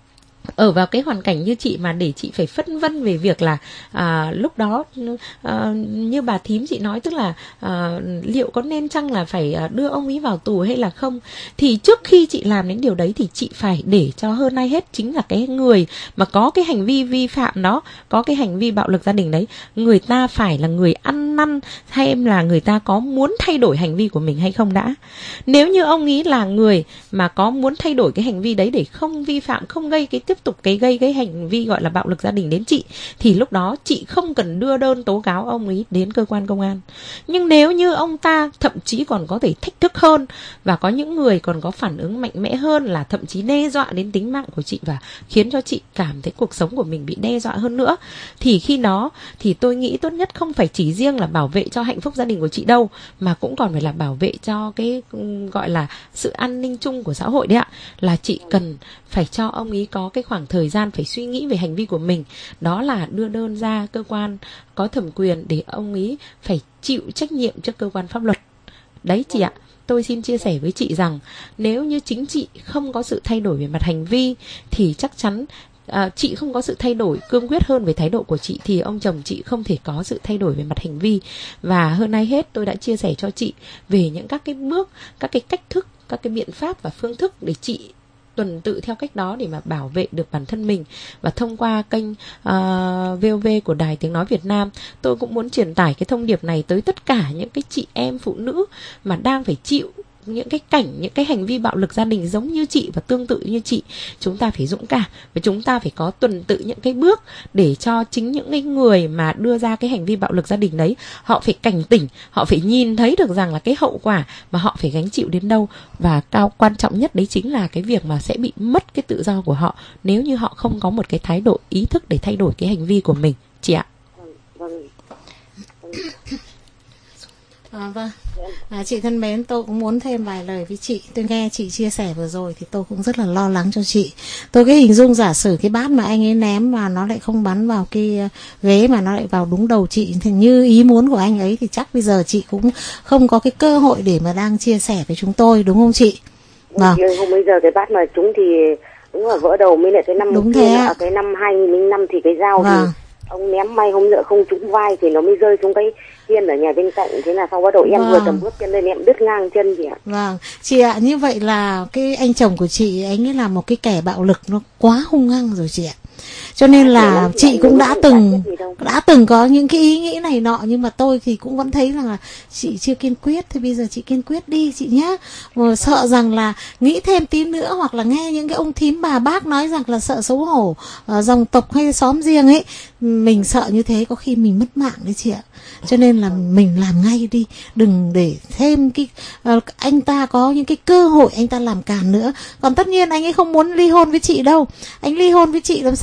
ở vào cái hoàn cảnh như chị mà để chị phải phân vân về việc là à, lúc đó à, như bà thím chị nói, tức là à, liệu có nên chăng là phải đưa ông ấy vào tù hay là không, thì trước khi chị làm đến điều đấy thì chị phải để cho hơn ai hết chính là cái người mà có cái hành vi vi phạm đó, có cái hành vi bạo lực gia đình đấy, người ta phải là người ăn năn hay em là người ta có muốn thay đổi hành vi của mình hay không đã. Nếu như ông ấy là người mà có muốn thay đổi cái hành vi đấy để không vi phạm, không gây cái tiếp tục cái gây cái hành vi gọi là bạo lực gia đình đến chị, thì lúc đó chị không cần đưa đơn tố cáo ông ấy đến cơ quan công an. Nhưng nếu như ông ta thậm chí còn có thể thách thức hơn và có những người còn có phản ứng mạnh mẽ hơn là thậm chí đe dọa đến tính mạng của chị và khiến cho chị cảm thấy cuộc sống của mình bị đe dọa hơn nữa, thì khi đó thì tôi nghĩ tốt nhất không phải chỉ riêng là bảo vệ cho hạnh phúc gia đình của chị đâu, mà cũng còn phải là bảo vệ cho cái gọi là sự an ninh chung của xã hội đấy ạ. Là chị cần phải cho ông ấy có cái khoảng thời gian phải suy nghĩ về hành vi của mình, đó là đưa đơn ra cơ quan có thẩm quyền để ông ấy phải chịu trách nhiệm trước cơ quan pháp luật. Đấy chị ạ, tôi xin chia sẻ với chị rằng nếu như chính chị không có sự thay đổi về mặt hành vi thì chắc chắn À, chị không có sự thay đổi cương quyết hơn về thái độ của chị thì ông chồng chị không thể có sự thay đổi về mặt hành vi. Và hơn ai hết tôi đã chia sẻ cho chị về những các cái bước, các cái cách thức, các cái biện pháp và phương thức để chị tuần tự theo cách đó để mà bảo vệ được bản thân mình. Và thông qua kênh uh, vê o vê của Đài Tiếng Nói Việt Nam, tôi cũng muốn truyền tải cái thông điệp này tới tất cả những cái chị em phụ nữ mà đang phải chịu những cái cảnh, những cái hành vi bạo lực gia đình giống như chị và tương tự như chị. Chúng ta phải dũng cảm và chúng ta phải có tuần tự những cái bước để cho chính những cái người mà đưa ra cái hành vi bạo lực gia đình đấy, họ phải cảnh tỉnh, họ phải nhìn thấy được rằng là cái hậu quả mà họ phải gánh chịu đến đâu. Và cao quan trọng nhất đấy chính là cái việc mà sẽ bị mất cái tự do của họ nếu như họ không có một cái thái độ ý thức để thay đổi cái hành vi của mình, chị ạ. À, vâng, à, chị thân mến, tôi cũng muốn thêm vài lời với chị. Tôi nghe chị chia sẻ vừa rồi thì tôi cũng rất là lo lắng cho chị. Tôi cái hình dung giả sử cái bát mà anh ấy ném mà nó lại không bắn vào cái ghế mà nó lại vào đúng đầu chị thì như ý muốn của anh ấy thì chắc bây giờ chị cũng không có cái cơ hội để mà đang chia sẻ với chúng tôi, đúng không chị? Vâng. Nhưng không bây giờ cái bát mà trúng thì đúng là vỡ đầu, mới lại cái năm đúng kia thế ở cái năm hai nghìn lẻ năm thì cái dao vâng. thì ông ném may hôm nữa không trúng vai thì nó mới rơi xuống cái hiên ở nhà bên cạnh. Thế là sau bắt đầu em vâng. vừa tầm bước chân lên em đứt ngang chân chị ạ. Vâng, chị ạ, như vậy là cái anh chồng của chị, anh ấy là một cái kẻ bạo lực nó quá hung hăng rồi chị ạ. Cho nên là chị cũng đã từng đã từng có những cái ý nghĩ này nọ, nhưng mà tôi thì cũng vẫn thấy rằng là chị chưa kiên quyết. Thì bây giờ chị kiên quyết đi chị nhé. Mà sợ rằng là nghĩ thêm tí nữa hoặc là nghe những cái ông thím bà bác nói rằng là sợ xấu hổ uh, dòng tộc hay xóm riêng ấy, mình sợ như thế có khi mình mất mạng đấy chị ạ. Cho nên là mình làm ngay đi, đừng để thêm cái uh, anh ta có những cái cơ hội anh ta làm càn nữa. Còn tất nhiên anh ấy không muốn ly hôn với chị đâu. Anh ly hôn với chị làm sao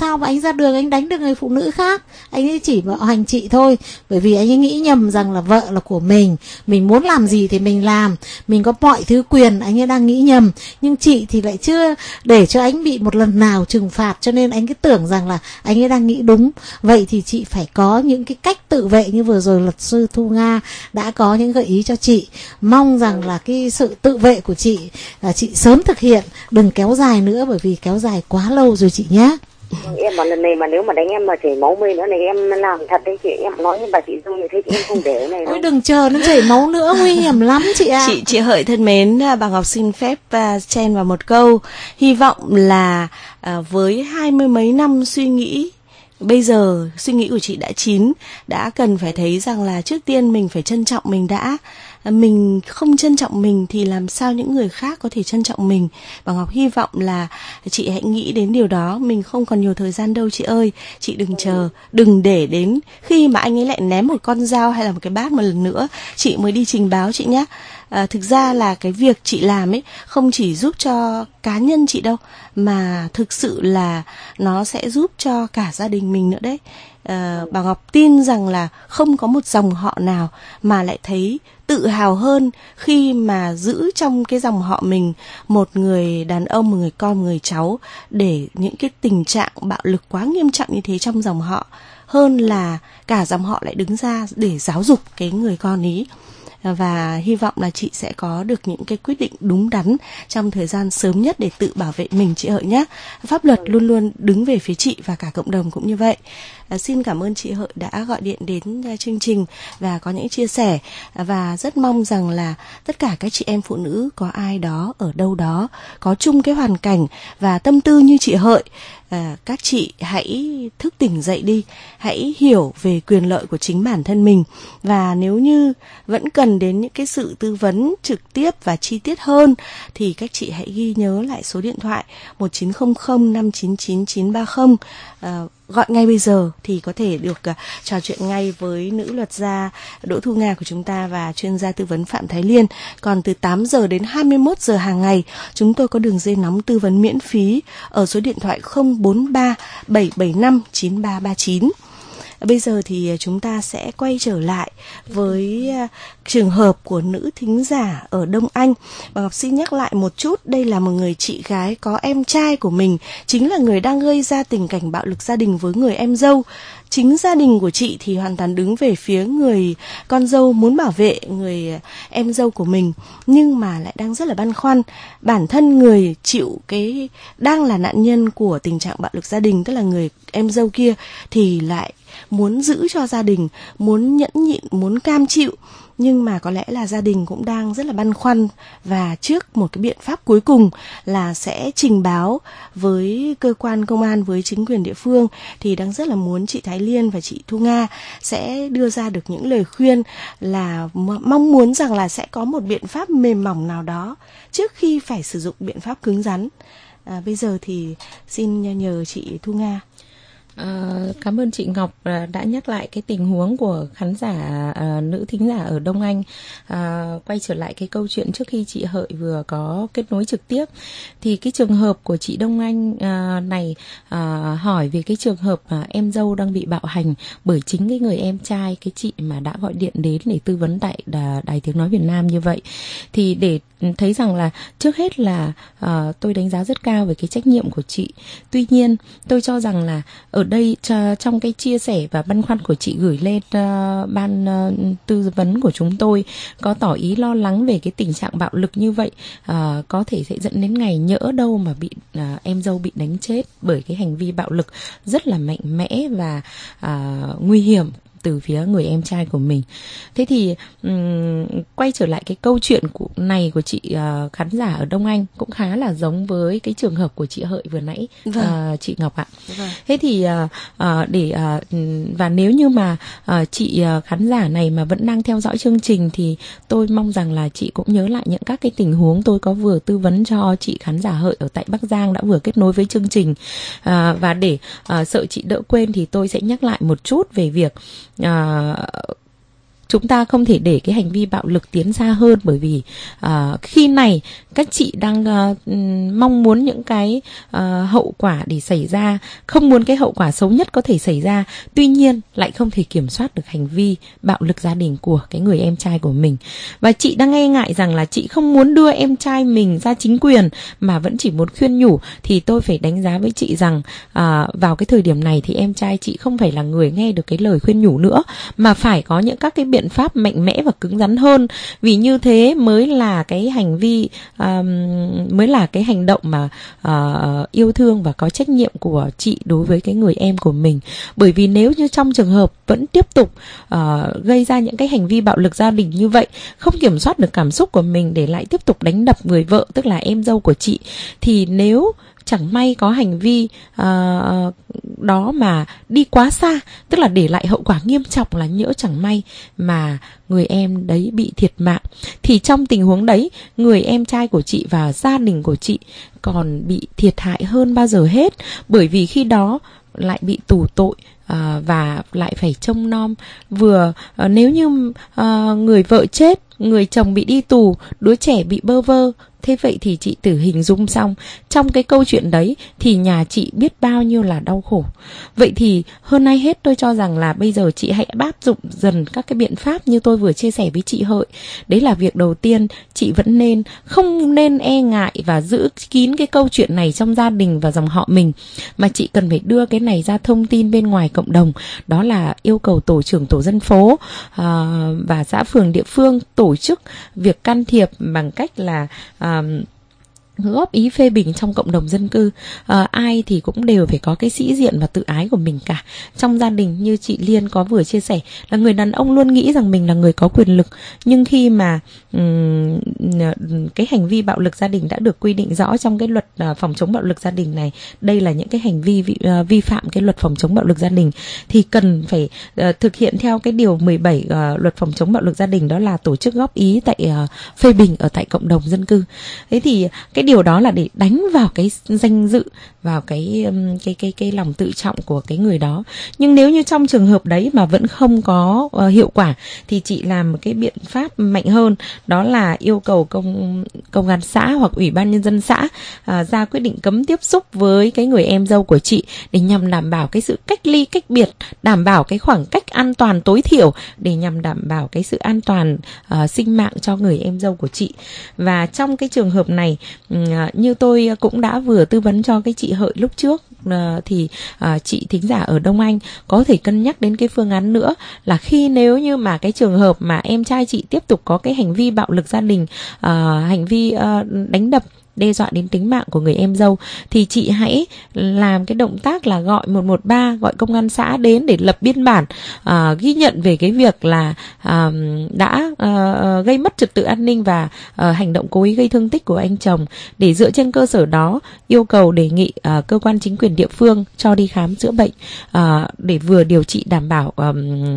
sao mà anh ra đường anh đánh được người phụ nữ khác. Anh ấy chỉ bạo hành chị thôi, bởi vì anh ấy nghĩ nhầm rằng là vợ là của mình, mình muốn làm gì thì mình làm, mình có mọi thứ quyền. Anh ấy đang nghĩ nhầm, nhưng chị thì lại chưa để cho anh bị một lần nào trừng phạt, cho nên anh cứ tưởng rằng là anh ấy đang nghĩ đúng. Vậy thì chị phải có những cái cách tự vệ như vừa rồi luật sư Thu Nga đã có những gợi ý cho chị. Mong rằng là cái sự tự vệ của chị là chị sớm thực hiện, đừng kéo dài nữa, bởi vì kéo dài quá lâu rồi chị nhé. Em bảo lần này mà nếu mà đánh em mà chảy máu mê nữa này em làm thật đấy chị. Em nói với bà chị Dung như thế chị em không để này đâu. Ôi đừng chờ nó chảy máu nữa, nguy hiểm lắm chị ạ. Chị chị Hợi thân mến, bà Ngọc xin phép uh, chen vào một câu. Hy vọng là uh, với hai mươi mấy năm suy nghĩ, bây giờ suy nghĩ của chị đã chín, đã cần phải thấy rằng là trước tiên mình phải trân trọng mình đã. Mình không trân trọng mình thì làm sao những người khác có thể trân trọng mình. Bà Ngọc hy vọng là chị hãy nghĩ đến điều đó. Mình không còn nhiều thời gian đâu chị ơi. Chị đừng chờ, đừng để đến khi mà anh ấy lại ném một con dao hay là một cái bát một lần nữa chị mới đi trình báo chị nhé. À, thực ra là cái việc chị làm ấy không chỉ giúp cho cá nhân chị đâu, mà thực sự là nó sẽ giúp cho cả gia đình mình nữa đấy. À, bà Ngọc tin rằng là không có một dòng họ nào mà lại thấy tự hào hơn khi mà giữ trong cái dòng họ mình một người đàn ông, một người con, một người cháu, để những cái tình trạng bạo lực quá nghiêm trọng như thế trong dòng họ, hơn là cả dòng họ lại đứng ra để giáo dục cái người con ý. Và hy vọng là chị sẽ có được những cái quyết định đúng đắn trong thời gian sớm nhất để tự bảo vệ mình chị Hợi nhé. Pháp luật luôn luôn đứng về phía chị và cả cộng đồng cũng như vậy. À, xin cảm ơn chị Hợi đã gọi điện đến uh, chương trình và có những chia sẻ, và rất mong rằng là tất cả các chị em phụ nữ có ai đó ở đâu đó có chung cái hoàn cảnh và tâm tư như chị Hợi. À, các chị hãy thức tỉnh dậy đi, hãy hiểu về quyền lợi của chính bản thân mình, và nếu như vẫn cần đến những cái sự tư vấn trực tiếp và chi tiết hơn thì các chị hãy ghi nhớ lại số điện thoại một chín không không năm chín chín chín ba không. À, gọi ngay bây giờ thì có thể được uh, trò chuyện ngay với nữ luật gia Đỗ Thu Nga của chúng ta và chuyên gia tư vấn Phạm Thái Liên. Còn từ tám giờ đến hai mươi mốt giờ hàng ngày, chúng tôi có đường dây nóng tư vấn miễn phí ở số điện thoại không bốn ba bảy bảy năm chín ba ba chín. Bây giờ thì chúng ta sẽ quay trở lại với uh, trường hợp của nữ thính giả ở Đông Anh. Bà Ngọc xin nhắc lại một chút, đây là một người chị gái có em trai của mình, chính là người đang gây ra tình cảnh bạo lực gia đình với người em dâu. Chính gia đình của chị thì hoàn toàn đứng về phía người con dâu, muốn bảo vệ người em dâu của mình, nhưng mà lại đang rất là băn khoăn. Bản thân người chịu cái đang là nạn nhân của tình trạng bạo lực gia đình, tức là người em dâu kia, thì lại muốn giữ cho gia đình, muốn nhẫn nhịn, muốn cam chịu. Nhưng mà có lẽ là gia đình cũng đang rất là băn khoăn, và trước một cái biện pháp cuối cùng là sẽ trình báo với cơ quan công an, với chính quyền địa phương, thì đang rất là muốn chị Thái Liên và chị Thu Nga sẽ đưa ra được những lời khuyên, là mong muốn rằng là sẽ có một biện pháp mềm mỏng nào đó trước khi phải sử dụng biện pháp cứng rắn. À, bây giờ thì xin nhờ chị Thu Nga. À, cảm ơn chị Ngọc đã nhắc lại cái tình huống của khán giả à, nữ thính giả ở Đông Anh. À, quay trở lại cái câu chuyện trước khi chị Hợi vừa có kết nối trực tiếp, thì cái trường hợp của chị Đông Anh à, này à, hỏi về cái trường hợp à, em dâu đang bị bạo hành bởi chính cái người em trai cái chị mà đã gọi điện đến để tư vấn tại Đài Tiếng Nói Việt Nam như vậy. Thì để thấy rằng là trước hết là uh, tôi đánh giá rất cao về cái trách nhiệm của chị. Tuy nhiên tôi cho rằng là ở đây ch- trong cái chia sẻ và băn khoăn của chị gửi lên uh, ban uh, tư vấn của chúng tôi có tỏ ý lo lắng về cái tình trạng bạo lực như vậy, uh, có thể sẽ dẫn đến ngày nhỡ đâu mà bị uh, em dâu bị đánh chết bởi cái hành vi bạo lực rất là mạnh mẽ và uh, nguy hiểm từ phía người em trai của mình. Thế thì um, quay trở lại cái câu chuyện của này của chị uh, khán giả ở Đông Anh cũng khá là giống với cái trường hợp của chị Hợi vừa nãy, vâng. uh, chị Ngọc ạ. Vâng. Thế thì uh, uh, để uh, và nếu như mà uh, chị uh, khán giả này mà vẫn đang theo dõi chương trình thì tôi mong rằng là chị cũng nhớ lại những các cái tình huống tôi có vừa tư vấn cho chị khán giả Hợi ở tại Bắc Giang đã vừa kết nối với chương trình. Uh, và để uh, sợ chị đỡ quên thì tôi sẽ nhắc lại một chút về việc Uh, chúng ta không thể để cái hành vi bạo lực tiến xa hơn, bởi vì uh, khi này các chị đang uh, mong muốn những cái uh, hậu quả để xảy ra, không muốn cái hậu quả xấu nhất có thể xảy ra, tuy nhiên lại không thể kiểm soát được hành vi bạo lực gia đình của cái người em trai của mình. Và chị đang e ngại rằng là chị không muốn đưa em trai mình ra chính quyền mà vẫn chỉ muốn khuyên nhủ, thì tôi phải đánh giá với chị rằng à, vào cái thời điểm này thì em trai chị không phải là người nghe được cái lời khuyên nhủ nữa, mà phải có những các cái biện pháp mạnh mẽ và cứng rắn hơn, vì như thế mới là cái hành vi à, mới là cái hành động mà à, yêu thương và có trách nhiệm của chị đối với cái người em của mình. Bởi vì nếu như trong trường hợp vẫn tiếp tục à, gây ra những cái hành vi bạo lực gia đình như vậy, không kiểm soát được cảm xúc của mình để lại tiếp tục đánh đập người vợ, tức là em dâu của chị, thì nếu chẳng may có hành vi uh, đó mà đi quá xa, tức là để lại hậu quả nghiêm trọng, là nhỡ chẳng may mà người em đấy bị thiệt mạng, thì trong tình huống đấy, người em trai của chị và gia đình của chị còn bị thiệt hại hơn bao giờ hết, bởi vì khi đó lại bị tù tội. À, và lại phải trông nom vừa à, nếu như à, người vợ chết, người chồng bị đi tù, đứa trẻ bị bơ vơ, thế vậy thì chị thử hình dung xong trong cái câu chuyện đấy thì nhà chị biết bao nhiêu là đau khổ. Vậy thì hơn ai hết tôi cho rằng là bây giờ chị hãy áp dụng dần các cái biện pháp như tôi vừa chia sẻ với chị Hợi. Đấy là việc đầu tiên, chị vẫn nên không nên e ngại và giữ kín cái câu chuyện này trong gia đình và dòng họ mình, mà chị cần phải đưa cái này ra thông tin bên ngoài cộng đồng. Đó là yêu cầu tổ trưởng tổ dân phố à, và xã phường địa phương tổ chức việc can thiệp bằng cách là à, góp ý phê bình trong cộng đồng dân cư. À, ai thì cũng đều phải có cái sĩ diện và tự ái của mình cả. Trong gia đình như chị Liên có vừa chia sẻ, là người đàn ông luôn nghĩ rằng mình là người có quyền lực, nhưng khi mà um, cái hành vi bạo lực gia đình đã được quy định rõ trong cái luật uh, phòng chống bạo lực gia đình này, đây là những cái hành vi vi, uh, vi phạm cái luật phòng chống bạo lực gia đình, thì cần phải uh, thực hiện theo cái điều mười bảy uh, luật phòng chống bạo lực gia đình, đó là tổ chức góp ý tại uh, phê bình ở tại cộng đồng dân cư. Thế thì cái điều đó là để đánh vào cái danh dự, vào cái cái cái cái lòng tự trọng của cái người đó. Nhưng nếu như trong trường hợp đấy mà vẫn không có uh, hiệu quả, thì chị làm một cái biện pháp mạnh hơn, đó là yêu cầu công công an xã hoặc ủy ban nhân dân xã uh, ra quyết định cấm tiếp xúc với cái người em dâu của chị, để nhằm đảm bảo cái sự cách ly cách biệt, đảm bảo cái khoảng cách an toàn tối thiểu, để nhằm đảm bảo cái sự an toàn uh, sinh mạng cho người em dâu của chị. Và trong cái trường hợp này, như tôi cũng đã vừa tư vấn cho cái chị Hợi lúc trước, thì chị thính giả ở Đông Anh có thể cân nhắc đến cái phương án nữa, là khi nếu như mà cái trường hợp mà em trai chị tiếp tục có cái hành vi bạo lực gia đình, hành vi đánh đập, đe dọa đến tính mạng của người em dâu, thì chị hãy làm cái động tác là gọi một một ba, gọi công an xã đến để lập biên bản, à, ghi nhận về cái việc là à, đã à, gây mất trật tự an ninh và à, hành động cố ý gây thương tích của anh chồng, để dựa trên cơ sở đó yêu cầu đề nghị à, cơ quan chính quyền địa phương cho đi khám chữa bệnh, à, để vừa điều trị đảm bảo à,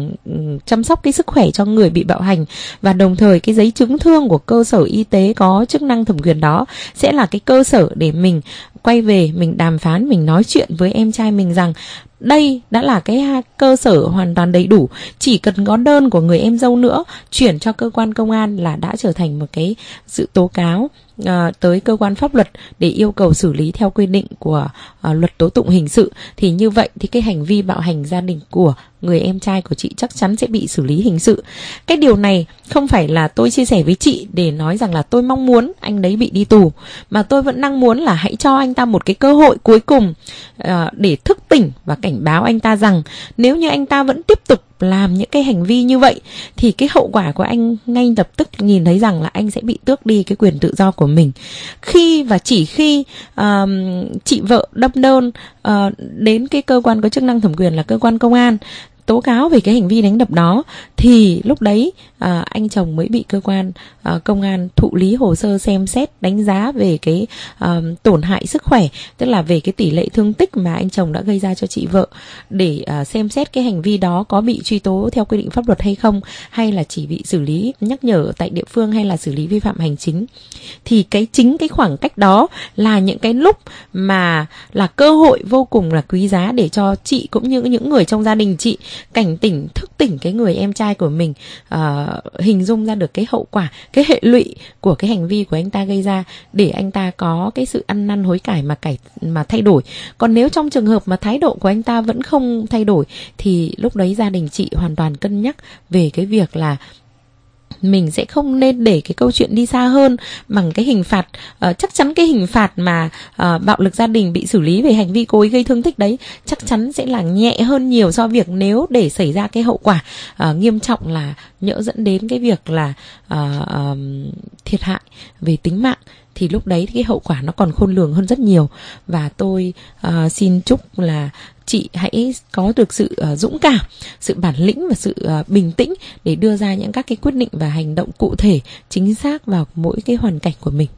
chăm sóc cái sức khỏe cho người bị bạo hành, và đồng thời cái giấy chứng thương của cơ sở y tế có chức năng thẩm quyền đó sẽ là cái cơ sở để mình quay về, mình đàm phán, mình nói chuyện với em trai mình rằng đây đã là cái cơ sở hoàn toàn đầy đủ, chỉ cần có đơn của người em dâu nữa chuyển cho cơ quan công an là đã trở thành một cái sự tố cáo uh, tới cơ quan pháp luật để yêu cầu xử lý theo quy định của uh, luật tố tụng hình sự. Thì như vậy thì cái hành vi bạo hành gia đình của người em trai của chị chắc chắn sẽ bị xử lý hình sự. Cái điều này không phải là tôi chia sẻ với chị để nói rằng là tôi mong muốn anh đấy bị đi tù, mà tôi vẫn đang muốn là hãy cho anh ta một cái cơ hội cuối cùng uh, để thức tỉnh và cảnh báo anh ta rằng nếu như anh ta vẫn tiếp tục làm những cái hành vi như vậy thì cái hậu quả của anh ngay lập tức nhìn thấy rằng là anh sẽ bị tước đi cái quyền tự do của mình. Khi và chỉ khi uh, chị vợ đâm đơn uh, đến cái cơ quan có chức năng thẩm quyền là cơ quan công an tố cáo về cái hành vi đánh đập đó, thì lúc đấy à, anh chồng mới bị cơ quan à, công an thụ lý hồ sơ xem xét đánh giá về cái à, tổn hại sức khỏe, tức là về cái tỷ lệ thương tích mà anh chồng đã gây ra cho chị vợ, để à, xem xét cái hành vi đó có bị truy tố theo quy định pháp luật hay không, hay là chỉ bị xử lý nhắc nhở tại địa phương, hay là xử lý vi phạm hành chính. Thì cái chính cái khoảng cách đó là những cái lúc mà là cơ hội vô cùng là quý giá để cho chị cũng như những người trong gia đình chị cảnh tỉnh, thức tỉnh cái người em trai của mình uh, hình dung ra được cái hậu quả, cái hệ lụy của cái hành vi của anh ta gây ra, để anh ta có cái sự ăn năn hối cải mà cải mà thay đổi. Còn nếu trong trường hợp mà thái độ của anh ta vẫn không thay đổi thì lúc đấy gia đình chị hoàn toàn cân nhắc về cái việc là mình sẽ không nên để cái câu chuyện đi xa hơn bằng cái hình phạt. uh, Chắc chắn cái hình phạt mà uh, bạo lực gia đình bị xử lý về hành vi cố ý gây thương tích đấy chắc chắn sẽ là nhẹ hơn nhiều so với việc nếu để xảy ra cái hậu quả uh, nghiêm trọng, là nhỡ dẫn đến cái việc là uh, uh, thiệt hại về tính mạng, thì lúc đấy thì cái hậu quả nó còn khôn lường hơn rất nhiều. Và tôi uh, xin chúc là chị hãy có được sự uh, dũng cảm, sự bản lĩnh và sự uh, bình tĩnh để đưa ra những các cái quyết định và hành động cụ thể, chính xác vào mỗi cái hoàn cảnh của mình.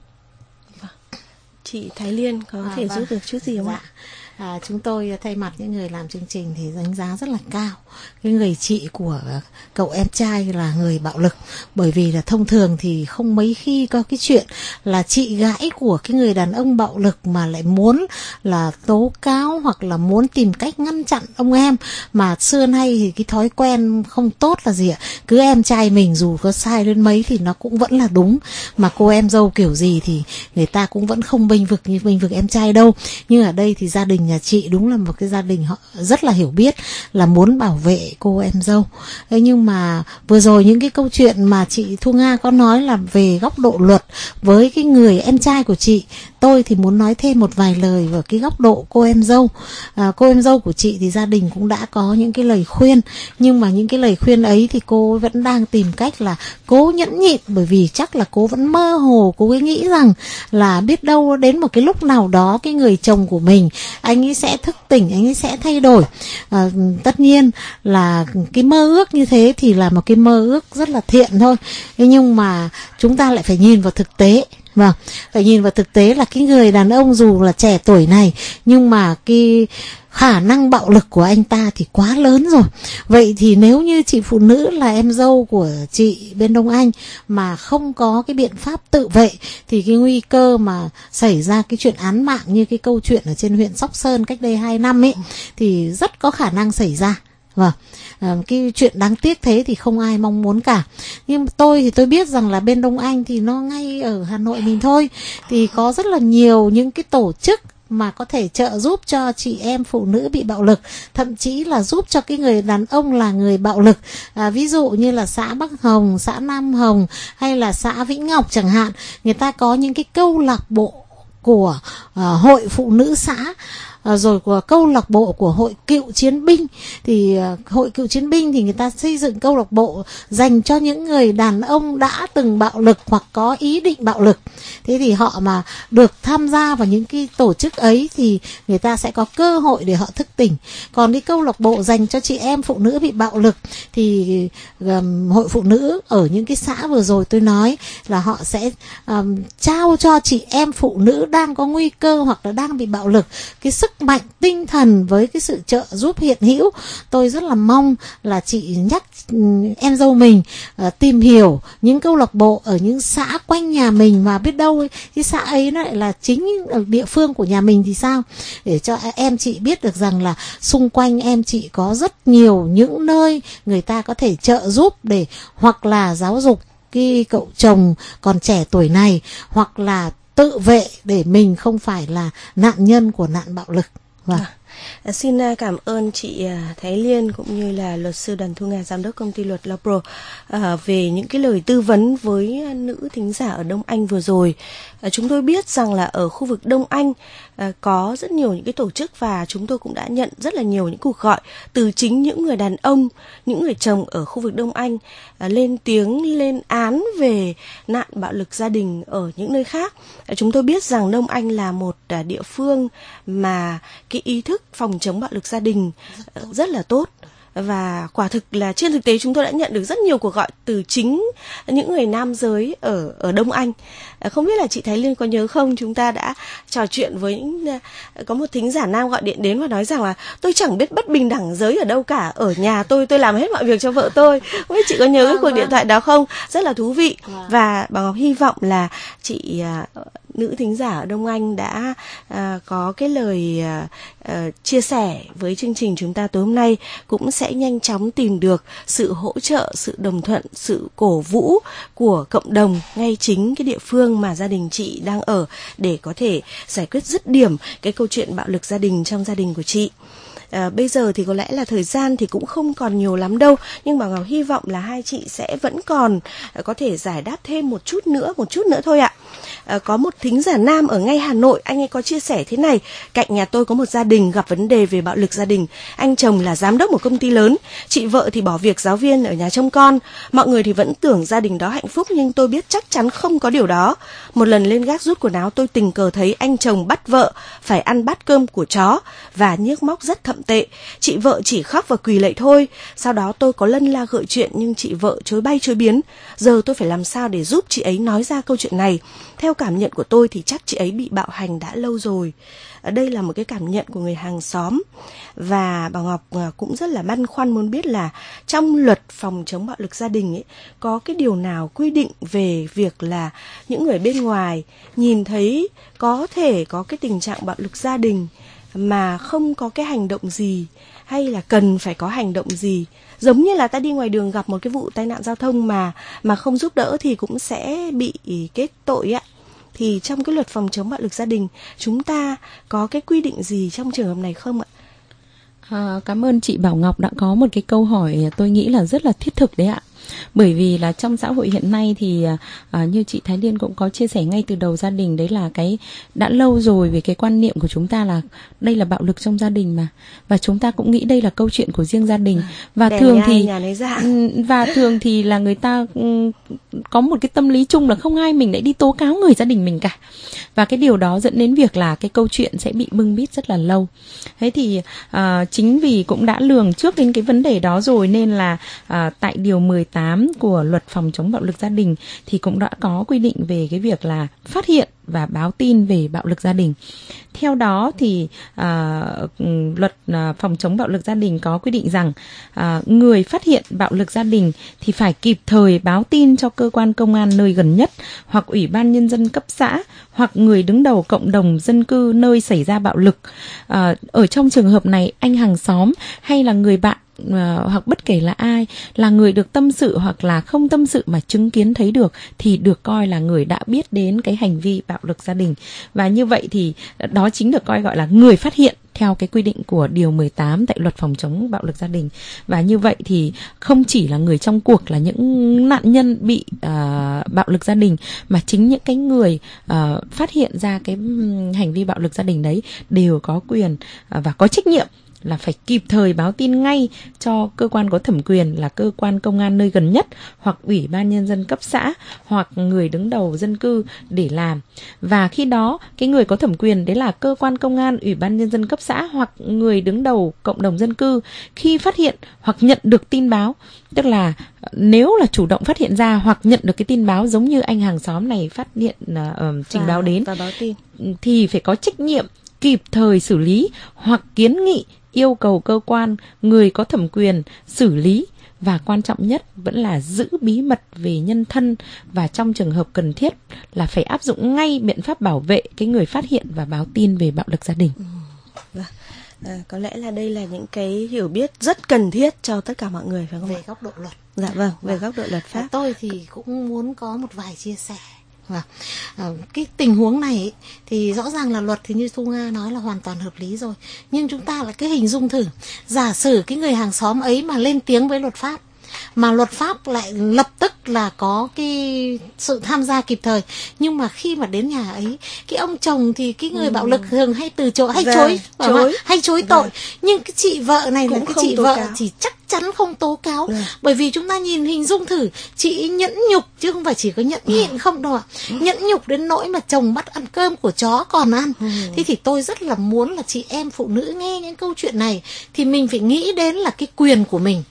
Chị Thái Liên có à, thể vâng. giúp được chút gì không dạ. ạ? À, chúng tôi thay mặt những người làm chương trình thì đánh giá rất là cao cái người chị của cậu em trai là người bạo lực, bởi vì là thông thường thì không mấy khi có cái chuyện là chị gái của cái người đàn ông bạo lực mà lại muốn là tố cáo hoặc là muốn tìm cách ngăn chặn ông em. Mà xưa nay thì cái thói quen không tốt là gì ạ, cứ em trai mình dù có sai đến mấy thì nó cũng vẫn là đúng, mà cô em dâu kiểu gì thì người ta cũng vẫn không bênh vực như bênh vực em trai đâu. Nhưng ở đây thì gia đình nhà chị đúng là một cái gia đình họ rất là hiểu biết, là muốn bảo vệ cô em dâu. Thế nhưng mà vừa rồi những cái câu chuyện mà chị Thu Nga có nói là về góc độ luật với cái người em trai của chị, tôi thì muốn nói thêm một vài lời vào cái góc độ cô em dâu. À, cô em dâu của chị thì gia đình cũng đã có những cái lời khuyên, nhưng mà những cái lời khuyên ấy thì cô vẫn đang tìm cách là cố nhẫn nhịn, bởi vì chắc là cô vẫn mơ hồ, cô ấy nghĩ rằng là biết đâu đến một cái lúc nào đó cái người chồng của mình, anh ấy sẽ thức tỉnh, anh ấy sẽ thay đổi. À, tất nhiên là cái mơ ước như thế thì là một cái mơ ước rất là thiện thôi, nhưng mà chúng ta lại phải nhìn vào thực tế. Vâng, phải nhìn vào thực tế là cái người đàn ông dù là trẻ tuổi này nhưng mà cái khả năng bạo lực của anh ta thì quá lớn rồi. Vậy thì nếu như chị phụ nữ là em dâu của chị bên Đông Anh mà không có cái biện pháp tự vệ thì cái nguy cơ mà xảy ra cái chuyện án mạng như cái câu chuyện ở trên huyện Sóc Sơn cách đây hai năm ấy thì rất có khả năng xảy ra. Vâng, à, cái chuyện đáng tiếc thế thì không ai mong muốn cả. Nhưng tôi thì tôi biết rằng là bên Đông Anh thì nó ngay ở Hà Nội mình thôi, thì có rất là nhiều những cái tổ chức mà có thể trợ giúp cho chị em phụ nữ bị bạo lực, thậm chí là giúp cho cái người đàn ông là người bạo lực. À, ví dụ như là xã Bắc Hồng, xã Nam Hồng hay là xã Vĩnh Ngọc chẳng hạn, người ta có những cái câu lạc bộ của uh, hội phụ nữ xã, À, rồi của câu lạc bộ của hội cựu chiến binh. Thì uh, hội cựu chiến binh thì người ta xây dựng câu lạc bộ dành cho những người đàn ông đã từng bạo lực hoặc có ý định bạo lực. Thế thì họ mà được tham gia vào những cái tổ chức ấy thì người ta sẽ có cơ hội để họ thức tỉnh. Còn cái câu lạc bộ dành cho chị em phụ nữ bị bạo lực thì um, hội phụ nữ ở những cái xã vừa rồi tôi nói là họ sẽ um, trao cho chị em phụ nữ đang có nguy cơ hoặc là đang bị bạo lực cái sức mạnh tinh thần với cái sự trợ giúp hiện hữu. Tôi rất là mong là chị nhắc em dâu mình uh, tìm hiểu những câu lạc bộ ở những xã quanh nhà mình, mà biết đâu ấy, cái xã ấy nó lại là chính ở địa phương của nhà mình thì sao, để cho em chị biết được rằng là xung quanh em chị có rất nhiều những nơi người ta có thể trợ giúp để hoặc là giáo dục cái cậu chồng còn trẻ tuổi này, hoặc là tự vệ để mình không phải là nạn nhân của nạn bạo lực. Vâng. À, xin cảm ơn chị Thái Liên cũng như là luật sư Đoàn Thu Nga, giám đốc công ty luật Law Pro à, về những cái lời tư vấn với nữ thính giả ở Đông Anh vừa rồi. À, chúng tôi biết rằng là ở khu vực Đông Anh à, có rất nhiều những cái tổ chức, và chúng tôi cũng đã nhận rất là nhiều những cuộc gọi từ chính những người đàn ông, những người chồng ở khu vực Đông Anh à, lên tiếng lên án về nạn bạo lực gia đình ở những nơi khác. À, chúng tôi biết rằng Đông Anh là một à, địa phương mà cái ý thức phòng chống bạo lực gia đình rất, rất là tốt. Và quả thực là trên thực tế chúng tôi đã nhận được rất nhiều cuộc gọi từ chính những người nam giới ở ở Đông Anh. À, không biết là chị Thái Liên có nhớ không, chúng ta đã trò chuyện với những, có một thính giả nam gọi điện đến và nói rằng là tôi chẳng biết bất bình đẳng giới ở đâu cả, ở nhà tôi tôi làm hết mọi việc cho vợ tôi. Không biết chị có nhớ cái cuộc điện thoại đó không? Rất là thú vị. Và bà Ngọc hy vọng là chị nữ thính giả ở Đông Anh đã à, có cái lời à, à, chia sẻ với chương trình chúng ta tối hôm nay, cũng sẽ nhanh chóng tìm được sự hỗ trợ, sự đồng thuận, sự cổ vũ của cộng đồng ngay chính cái địa phương mà gia đình chị đang ở, để có thể giải quyết dứt điểm cái câu chuyện bạo lực gia đình trong gia đình của chị. À, bây giờ thì có lẽ là thời gian thì cũng không còn nhiều lắm đâu, nhưng mà Ngọc hy vọng là hai chị sẽ vẫn còn à, có thể giải đáp thêm một chút nữa, một chút nữa thôi ạ. À, có một thính giả nam ở ngay Hà Nội, anh ấy có chia sẻ thế này: cạnh nhà tôi có một gia đình gặp vấn đề về bạo lực gia đình. Anh chồng là giám đốc một công ty lớn, chị vợ thì bỏ việc giáo viên ở nhà trông con. Mọi người thì vẫn tưởng gia đình đó hạnh phúc, nhưng tôi biết chắc chắn không có điều đó. Một lần lên gác rút quần áo, tôi tình cờ thấy anh chồng bắt vợ phải ăn bát cơm của chó và nhiếc móc rất thậm tệ. Chị vợ chỉ khóc và quỳ lạy thôi. Sau đó tôi có lân la gợi chuyện, nhưng chị vợ chối bay chối biến. Giờ tôi phải làm sao để giúp chị ấy nói ra câu chuyện này? Theo cảm nhận của tôi thì chắc chị ấy bị bạo hành đã lâu rồi. Ở đây là một cái cảm nhận của người hàng xóm. Và bà Ngọc cũng rất là băn khoăn muốn biết là trong luật phòng chống bạo lực gia đình ấy, có cái điều nào quy định về việc là những người bên ngoài nhìn thấy có thể có cái tình trạng bạo lực gia đình mà không có cái hành động gì, hay là cần phải có hành động gì? Giống như là ta đi ngoài đường gặp một cái vụ tai nạn giao thông mà mà không giúp đỡ thì cũng sẽ bị kết tội ạ. Thì trong cái luật phòng chống bạo lực gia đình, chúng ta có cái quy định gì trong trường hợp này không ạ? À, cảm ơn chị Bảo Ngọc đã có một cái câu hỏi tôi nghĩ là rất là thiết thực đấy ạ. Bởi vì là trong xã hội hiện nay thì à, như chị Thái Liên cũng có chia sẻ ngay từ đầu gia đình, đấy là cái đã lâu rồi về cái quan niệm của chúng ta là đây là bạo lực trong gia đình mà, và chúng ta cũng nghĩ đây là câu chuyện của riêng gia đình. Và Đèn thường nhà, thì nhà dạ. và thường thì là người ta có một cái tâm lý chung là không ai mình lại đi tố cáo người gia đình mình cả, và cái điều đó dẫn đến việc là cái câu chuyện sẽ bị bưng bít rất là lâu. Thế thì à, chính vì cũng đã lường trước đến cái vấn đề đó rồi, nên là à, tại điều mười tám của luật phòng chống bạo lực gia đình thì cũng đã có quy định về cái việc là phát hiện và báo tin về bạo lực gia đình. Theo đó thì à, luật à, phòng chống bạo lực gia đình có quy định rằng à, người phát hiện bạo lực gia đình thì phải kịp thời báo tin cho cơ quan công an nơi gần nhất, hoặc ủy ban nhân dân cấp xã, hoặc người đứng đầu cộng đồng dân cư nơi xảy ra bạo lực. À, ở trong trường hợp này, anh hàng xóm hay là người bạn Uh, hoặc bất kể là ai là người được tâm sự hoặc là không tâm sự mà chứng kiến thấy được thì được coi là người đã biết đến cái hành vi bạo lực gia đình. Và như vậy thì đó chính được coi gọi là người phát hiện theo cái quy định của điều mười tám tại luật phòng chống bạo lực gia đình. Và như vậy thì không chỉ là người trong cuộc là những nạn nhân bị uh, bạo lực gia đình, mà chính những cái người uh, phát hiện ra cái hành vi bạo lực gia đình đấy đều có quyền uh, và có trách nhiệm là phải kịp thời báo tin ngay cho cơ quan có thẩm quyền là cơ quan công an nơi gần nhất, hoặc ủy ban nhân dân cấp xã, hoặc người đứng đầu dân cư để làm. Và khi đó cái người có thẩm quyền đấy là cơ quan công an, ủy ban nhân dân cấp xã, hoặc người đứng đầu cộng đồng dân cư, khi phát hiện hoặc nhận được tin báo, tức là nếu là chủ động phát hiện ra hoặc nhận được cái tin báo giống như anh hàng xóm này phát hiện uh, trình báo đến, và báo tin, thì phải có trách nhiệm kịp thời xử lý hoặc kiến nghị yêu cầu cơ quan, người có thẩm quyền xử lý, và quan trọng nhất vẫn là giữ bí mật về nhân thân, và trong trường hợp cần thiết là phải áp dụng ngay biện pháp bảo vệ cái người phát hiện và báo tin về bạo lực gia đình. Ừ. À, có lẽ là đây là những cái hiểu biết rất cần thiết cho tất cả mọi người, phải không? Về góc độ luật. Dạ vâng, về góc độ luật pháp. À, tôi thì cũng muốn có một vài chia sẻ. Và à, cái tình huống này ấy, thì rõ ràng là luật thì như Thu Nga nói là hoàn toàn hợp lý rồi, nhưng chúng ta lại cứ hình dung thử, giả sử cái người hàng xóm ấy mà lên tiếng với luật pháp, mà luật pháp lại lập tức là có cái sự tham gia kịp thời, nhưng mà khi mà đến nhà ấy, cái ông chồng thì cái người ừ. bạo lực thường hay từ chối, hay vâng, chối, chối. hay chối tội, vâng. nhưng cái chị vợ này cũng là cái chị vợ cáo. Thì chắc chắn không tố cáo, ừ. bởi vì chúng ta nhìn hình dung thử, chị nhẫn nhục chứ không phải chỉ có nhẫn nhịn ừ. không đâu ạ, ừ. nhẫn nhục đến nỗi mà chồng bắt ăn cơm của chó còn ăn. ừ. Thế thì tôi rất là muốn là chị em phụ nữ nghe những câu chuyện này thì mình phải nghĩ đến là cái quyền của mình.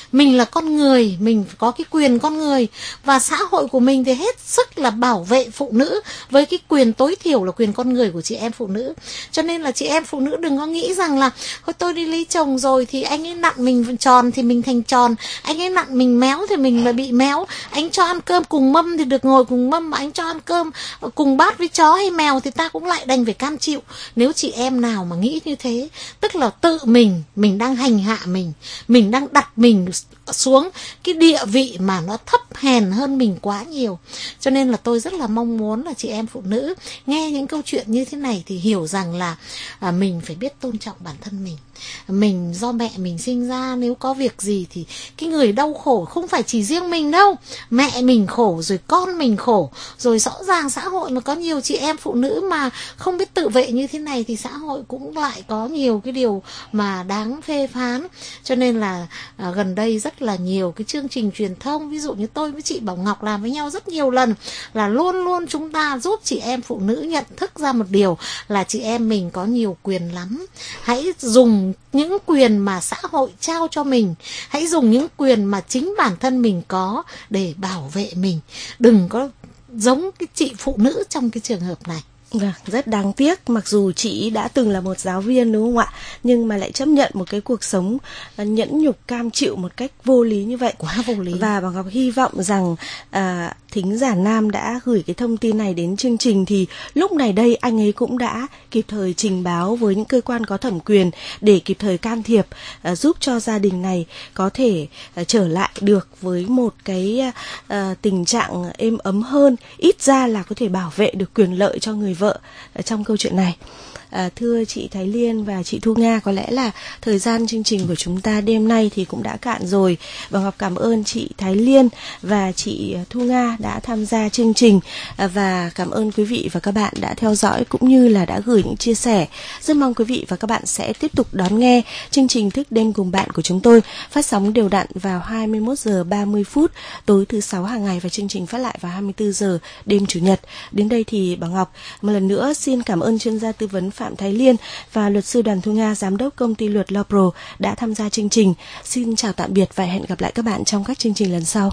Mình là con người, mình có cái quyền con người, và xã hội của mình thì hết sức là bảo vệ phụ nữ với cái quyền tối thiểu là quyền con người của chị em phụ nữ. Cho nên là chị em phụ nữ đừng có nghĩ rằng là thôi tôi đi lấy chồng rồi thì anh ấy nặn mình tròn thì mình thành tròn, anh ấy nặn mình méo thì mình là bị méo, anh cho ăn cơm cùng mâm thì được ngồi cùng mâm, mà anh cho ăn cơm cùng bát với chó hay mèo thì ta cũng lại đành phải cam chịu. Nếu chị em nào mà nghĩ như thế, tức là tự mình mình đang hành hạ mình, mình đang đặt mình xuống cái địa vị mà nó thấp hèn hơn mình quá nhiều. Cho nên là tôi rất là mong muốn là chị em phụ nữ nghe những câu chuyện như thế này thì hiểu rằng là à, mình phải biết tôn trọng bản thân mình. Mình do mẹ mình sinh ra, nếu có việc gì thì cái người đau khổ không phải chỉ riêng mình đâu. Mẹ mình khổ rồi con mình khổ, rồi rõ ràng xã hội mà có nhiều chị em phụ nữ mà không biết tự vệ như thế này thì xã hội cũng lại có nhiều cái điều mà đáng phê phán. Cho nên là à, gần đây rất là nhiều cái chương trình truyền thông, ví dụ như tôi với chị Bảo Ngọc làm với nhau rất nhiều lần, là luôn luôn chúng ta giúp chị em phụ nữ nhận thức ra một điều là chị em mình có nhiều quyền lắm. Hãy dùng những quyền mà xã hội trao cho mình, hãy dùng những quyền mà chính bản thân mình có để bảo vệ mình. Đừng có giống cái chị phụ nữ trong cái trường hợp này. Vâng, rất đáng tiếc, mặc dù chị đã từng là một giáo viên đúng không ạ, nhưng mà lại chấp nhận một cái cuộc sống nhẫn nhục cam chịu một cách vô lý như vậy. Quá vô lý. Và Bảo Ngọc hy vọng rằng à, thính giả nam đã gửi cái thông tin này đến chương trình thì lúc này đây anh ấy cũng đã kịp thời trình báo với những cơ quan có thẩm quyền để kịp thời can thiệp, à, giúp cho gia đình này có thể à, trở lại được với một cái à, tình trạng êm ấm hơn, ít ra là có thể bảo vệ được quyền lợi cho người vợ trong câu chuyện này. À, thưa chị Thái Liên và chị Thu Nga, có lẽ là thời gian chương trình của chúng ta đêm nay thì cũng đã cạn rồi. Và Ngọc cảm ơn chị Thái Liên và chị Thu Nga đã tham gia chương trình, à, và cảm ơn quý vị và các bạn đã theo dõi cũng như là đã gửi những chia sẻ. Rất mong quý vị và các bạn sẽ tiếp tục đón nghe chương trình Thức Đêm Cùng Bạn của chúng tôi, phát sóng đều đặn vào hai mươi mốt giờ ba mươi phút tối thứ sáu hàng ngày, và chương trình phát lại vào hai mươi tư giờ đêm chủ nhật. Đến đây thì Bảo Ngọc một lần nữa xin cảm ơn chuyên gia tư vấn Phạm Thái Liên và luật sư Đoàn Thu Nga, giám đốc công ty luật Lawpro đã tham gia chương trình. Xin chào tạm biệt và hẹn gặp lại các bạn trong các chương trình lần sau.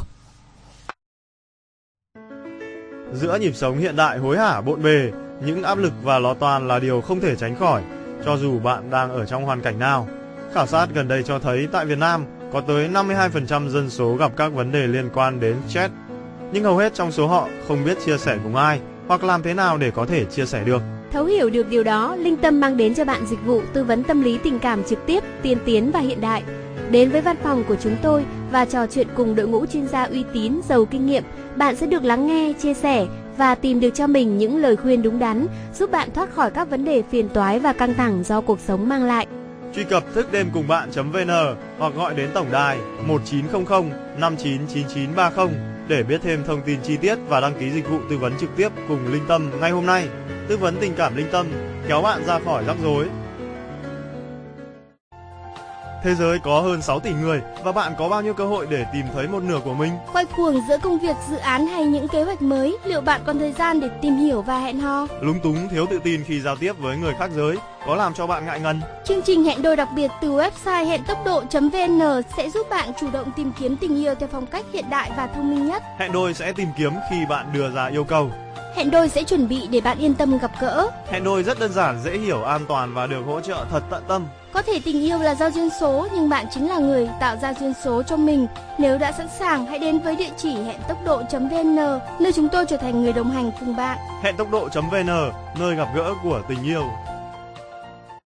Giữa nhịp sống hiện đại hối hả bộn bề, những áp lực và lo toan là điều không thể tránh khỏi, cho dù bạn đang ở trong hoàn cảnh nào. Khảo sát gần đây cho thấy tại Việt Nam có tới năm mươi hai phần trăm dân số gặp các vấn đề liên quan đến stress, nhưng hầu hết trong số họ không biết chia sẻ cùng ai hoặc làm thế nào để có thể chia sẻ được. Thấu hiểu được điều đó, Linh Tâm mang đến cho bạn dịch vụ tư vấn tâm lý tình cảm trực tiếp, tiên tiến và hiện đại. Đến với văn phòng của chúng tôi và trò chuyện cùng đội ngũ chuyên gia uy tín, giàu kinh nghiệm, bạn sẽ được lắng nghe, chia sẻ và tìm được cho mình những lời khuyên đúng đắn, giúp bạn thoát khỏi các vấn đề phiền toái và căng thẳng do cuộc sống mang lại. Truy cập thức đêm cùng bạn chấm vn hoặc gọi đến tổng đài một chín không không năm chín chín chín ba không để biết thêm thông tin chi tiết và đăng ký dịch vụ tư vấn trực tiếp cùng Linh Tâm ngay hôm nay. Tư vấn tình cảm Linh Tâm, kéo bạn ra khỏi rắc rối. Thế giới có hơn sáu tỷ người và bạn có bao nhiêu cơ hội để tìm thấy một nửa của mình? Quay cuồng giữa công việc, dự án hay những kế hoạch mới, liệu bạn còn thời gian để tìm hiểu và hẹn hò? Lúng túng, thiếu tự tin khi giao tiếp với người khác giới có làm cho bạn ngại ngần? Chương trình hẹn đôi đặc biệt từ website hẹn tốc độ chấm vn sẽ giúp bạn chủ động tìm kiếm tình yêu theo phong cách hiện đại và thông minh nhất. Hẹn đôi sẽ tìm kiếm khi bạn đưa ra yêu cầu. Hẹn đôi sẽ chuẩn bị để bạn yên tâm gặp gỡ. Hẹn đôi rất đơn giản, dễ hiểu, an toàn và được hỗ trợ thật tận tâm. Có thể tình yêu là do duyên số, nhưng bạn chính là người tạo ra duyên số cho mình. Nếu đã sẵn sàng, hãy đến với địa chỉ hẹn tốc độ chấm vn, nơi chúng tôi trở thành người đồng hành cùng bạn. Hẹn tốc độ chấm vn, nơi gặp gỡ của tình yêu.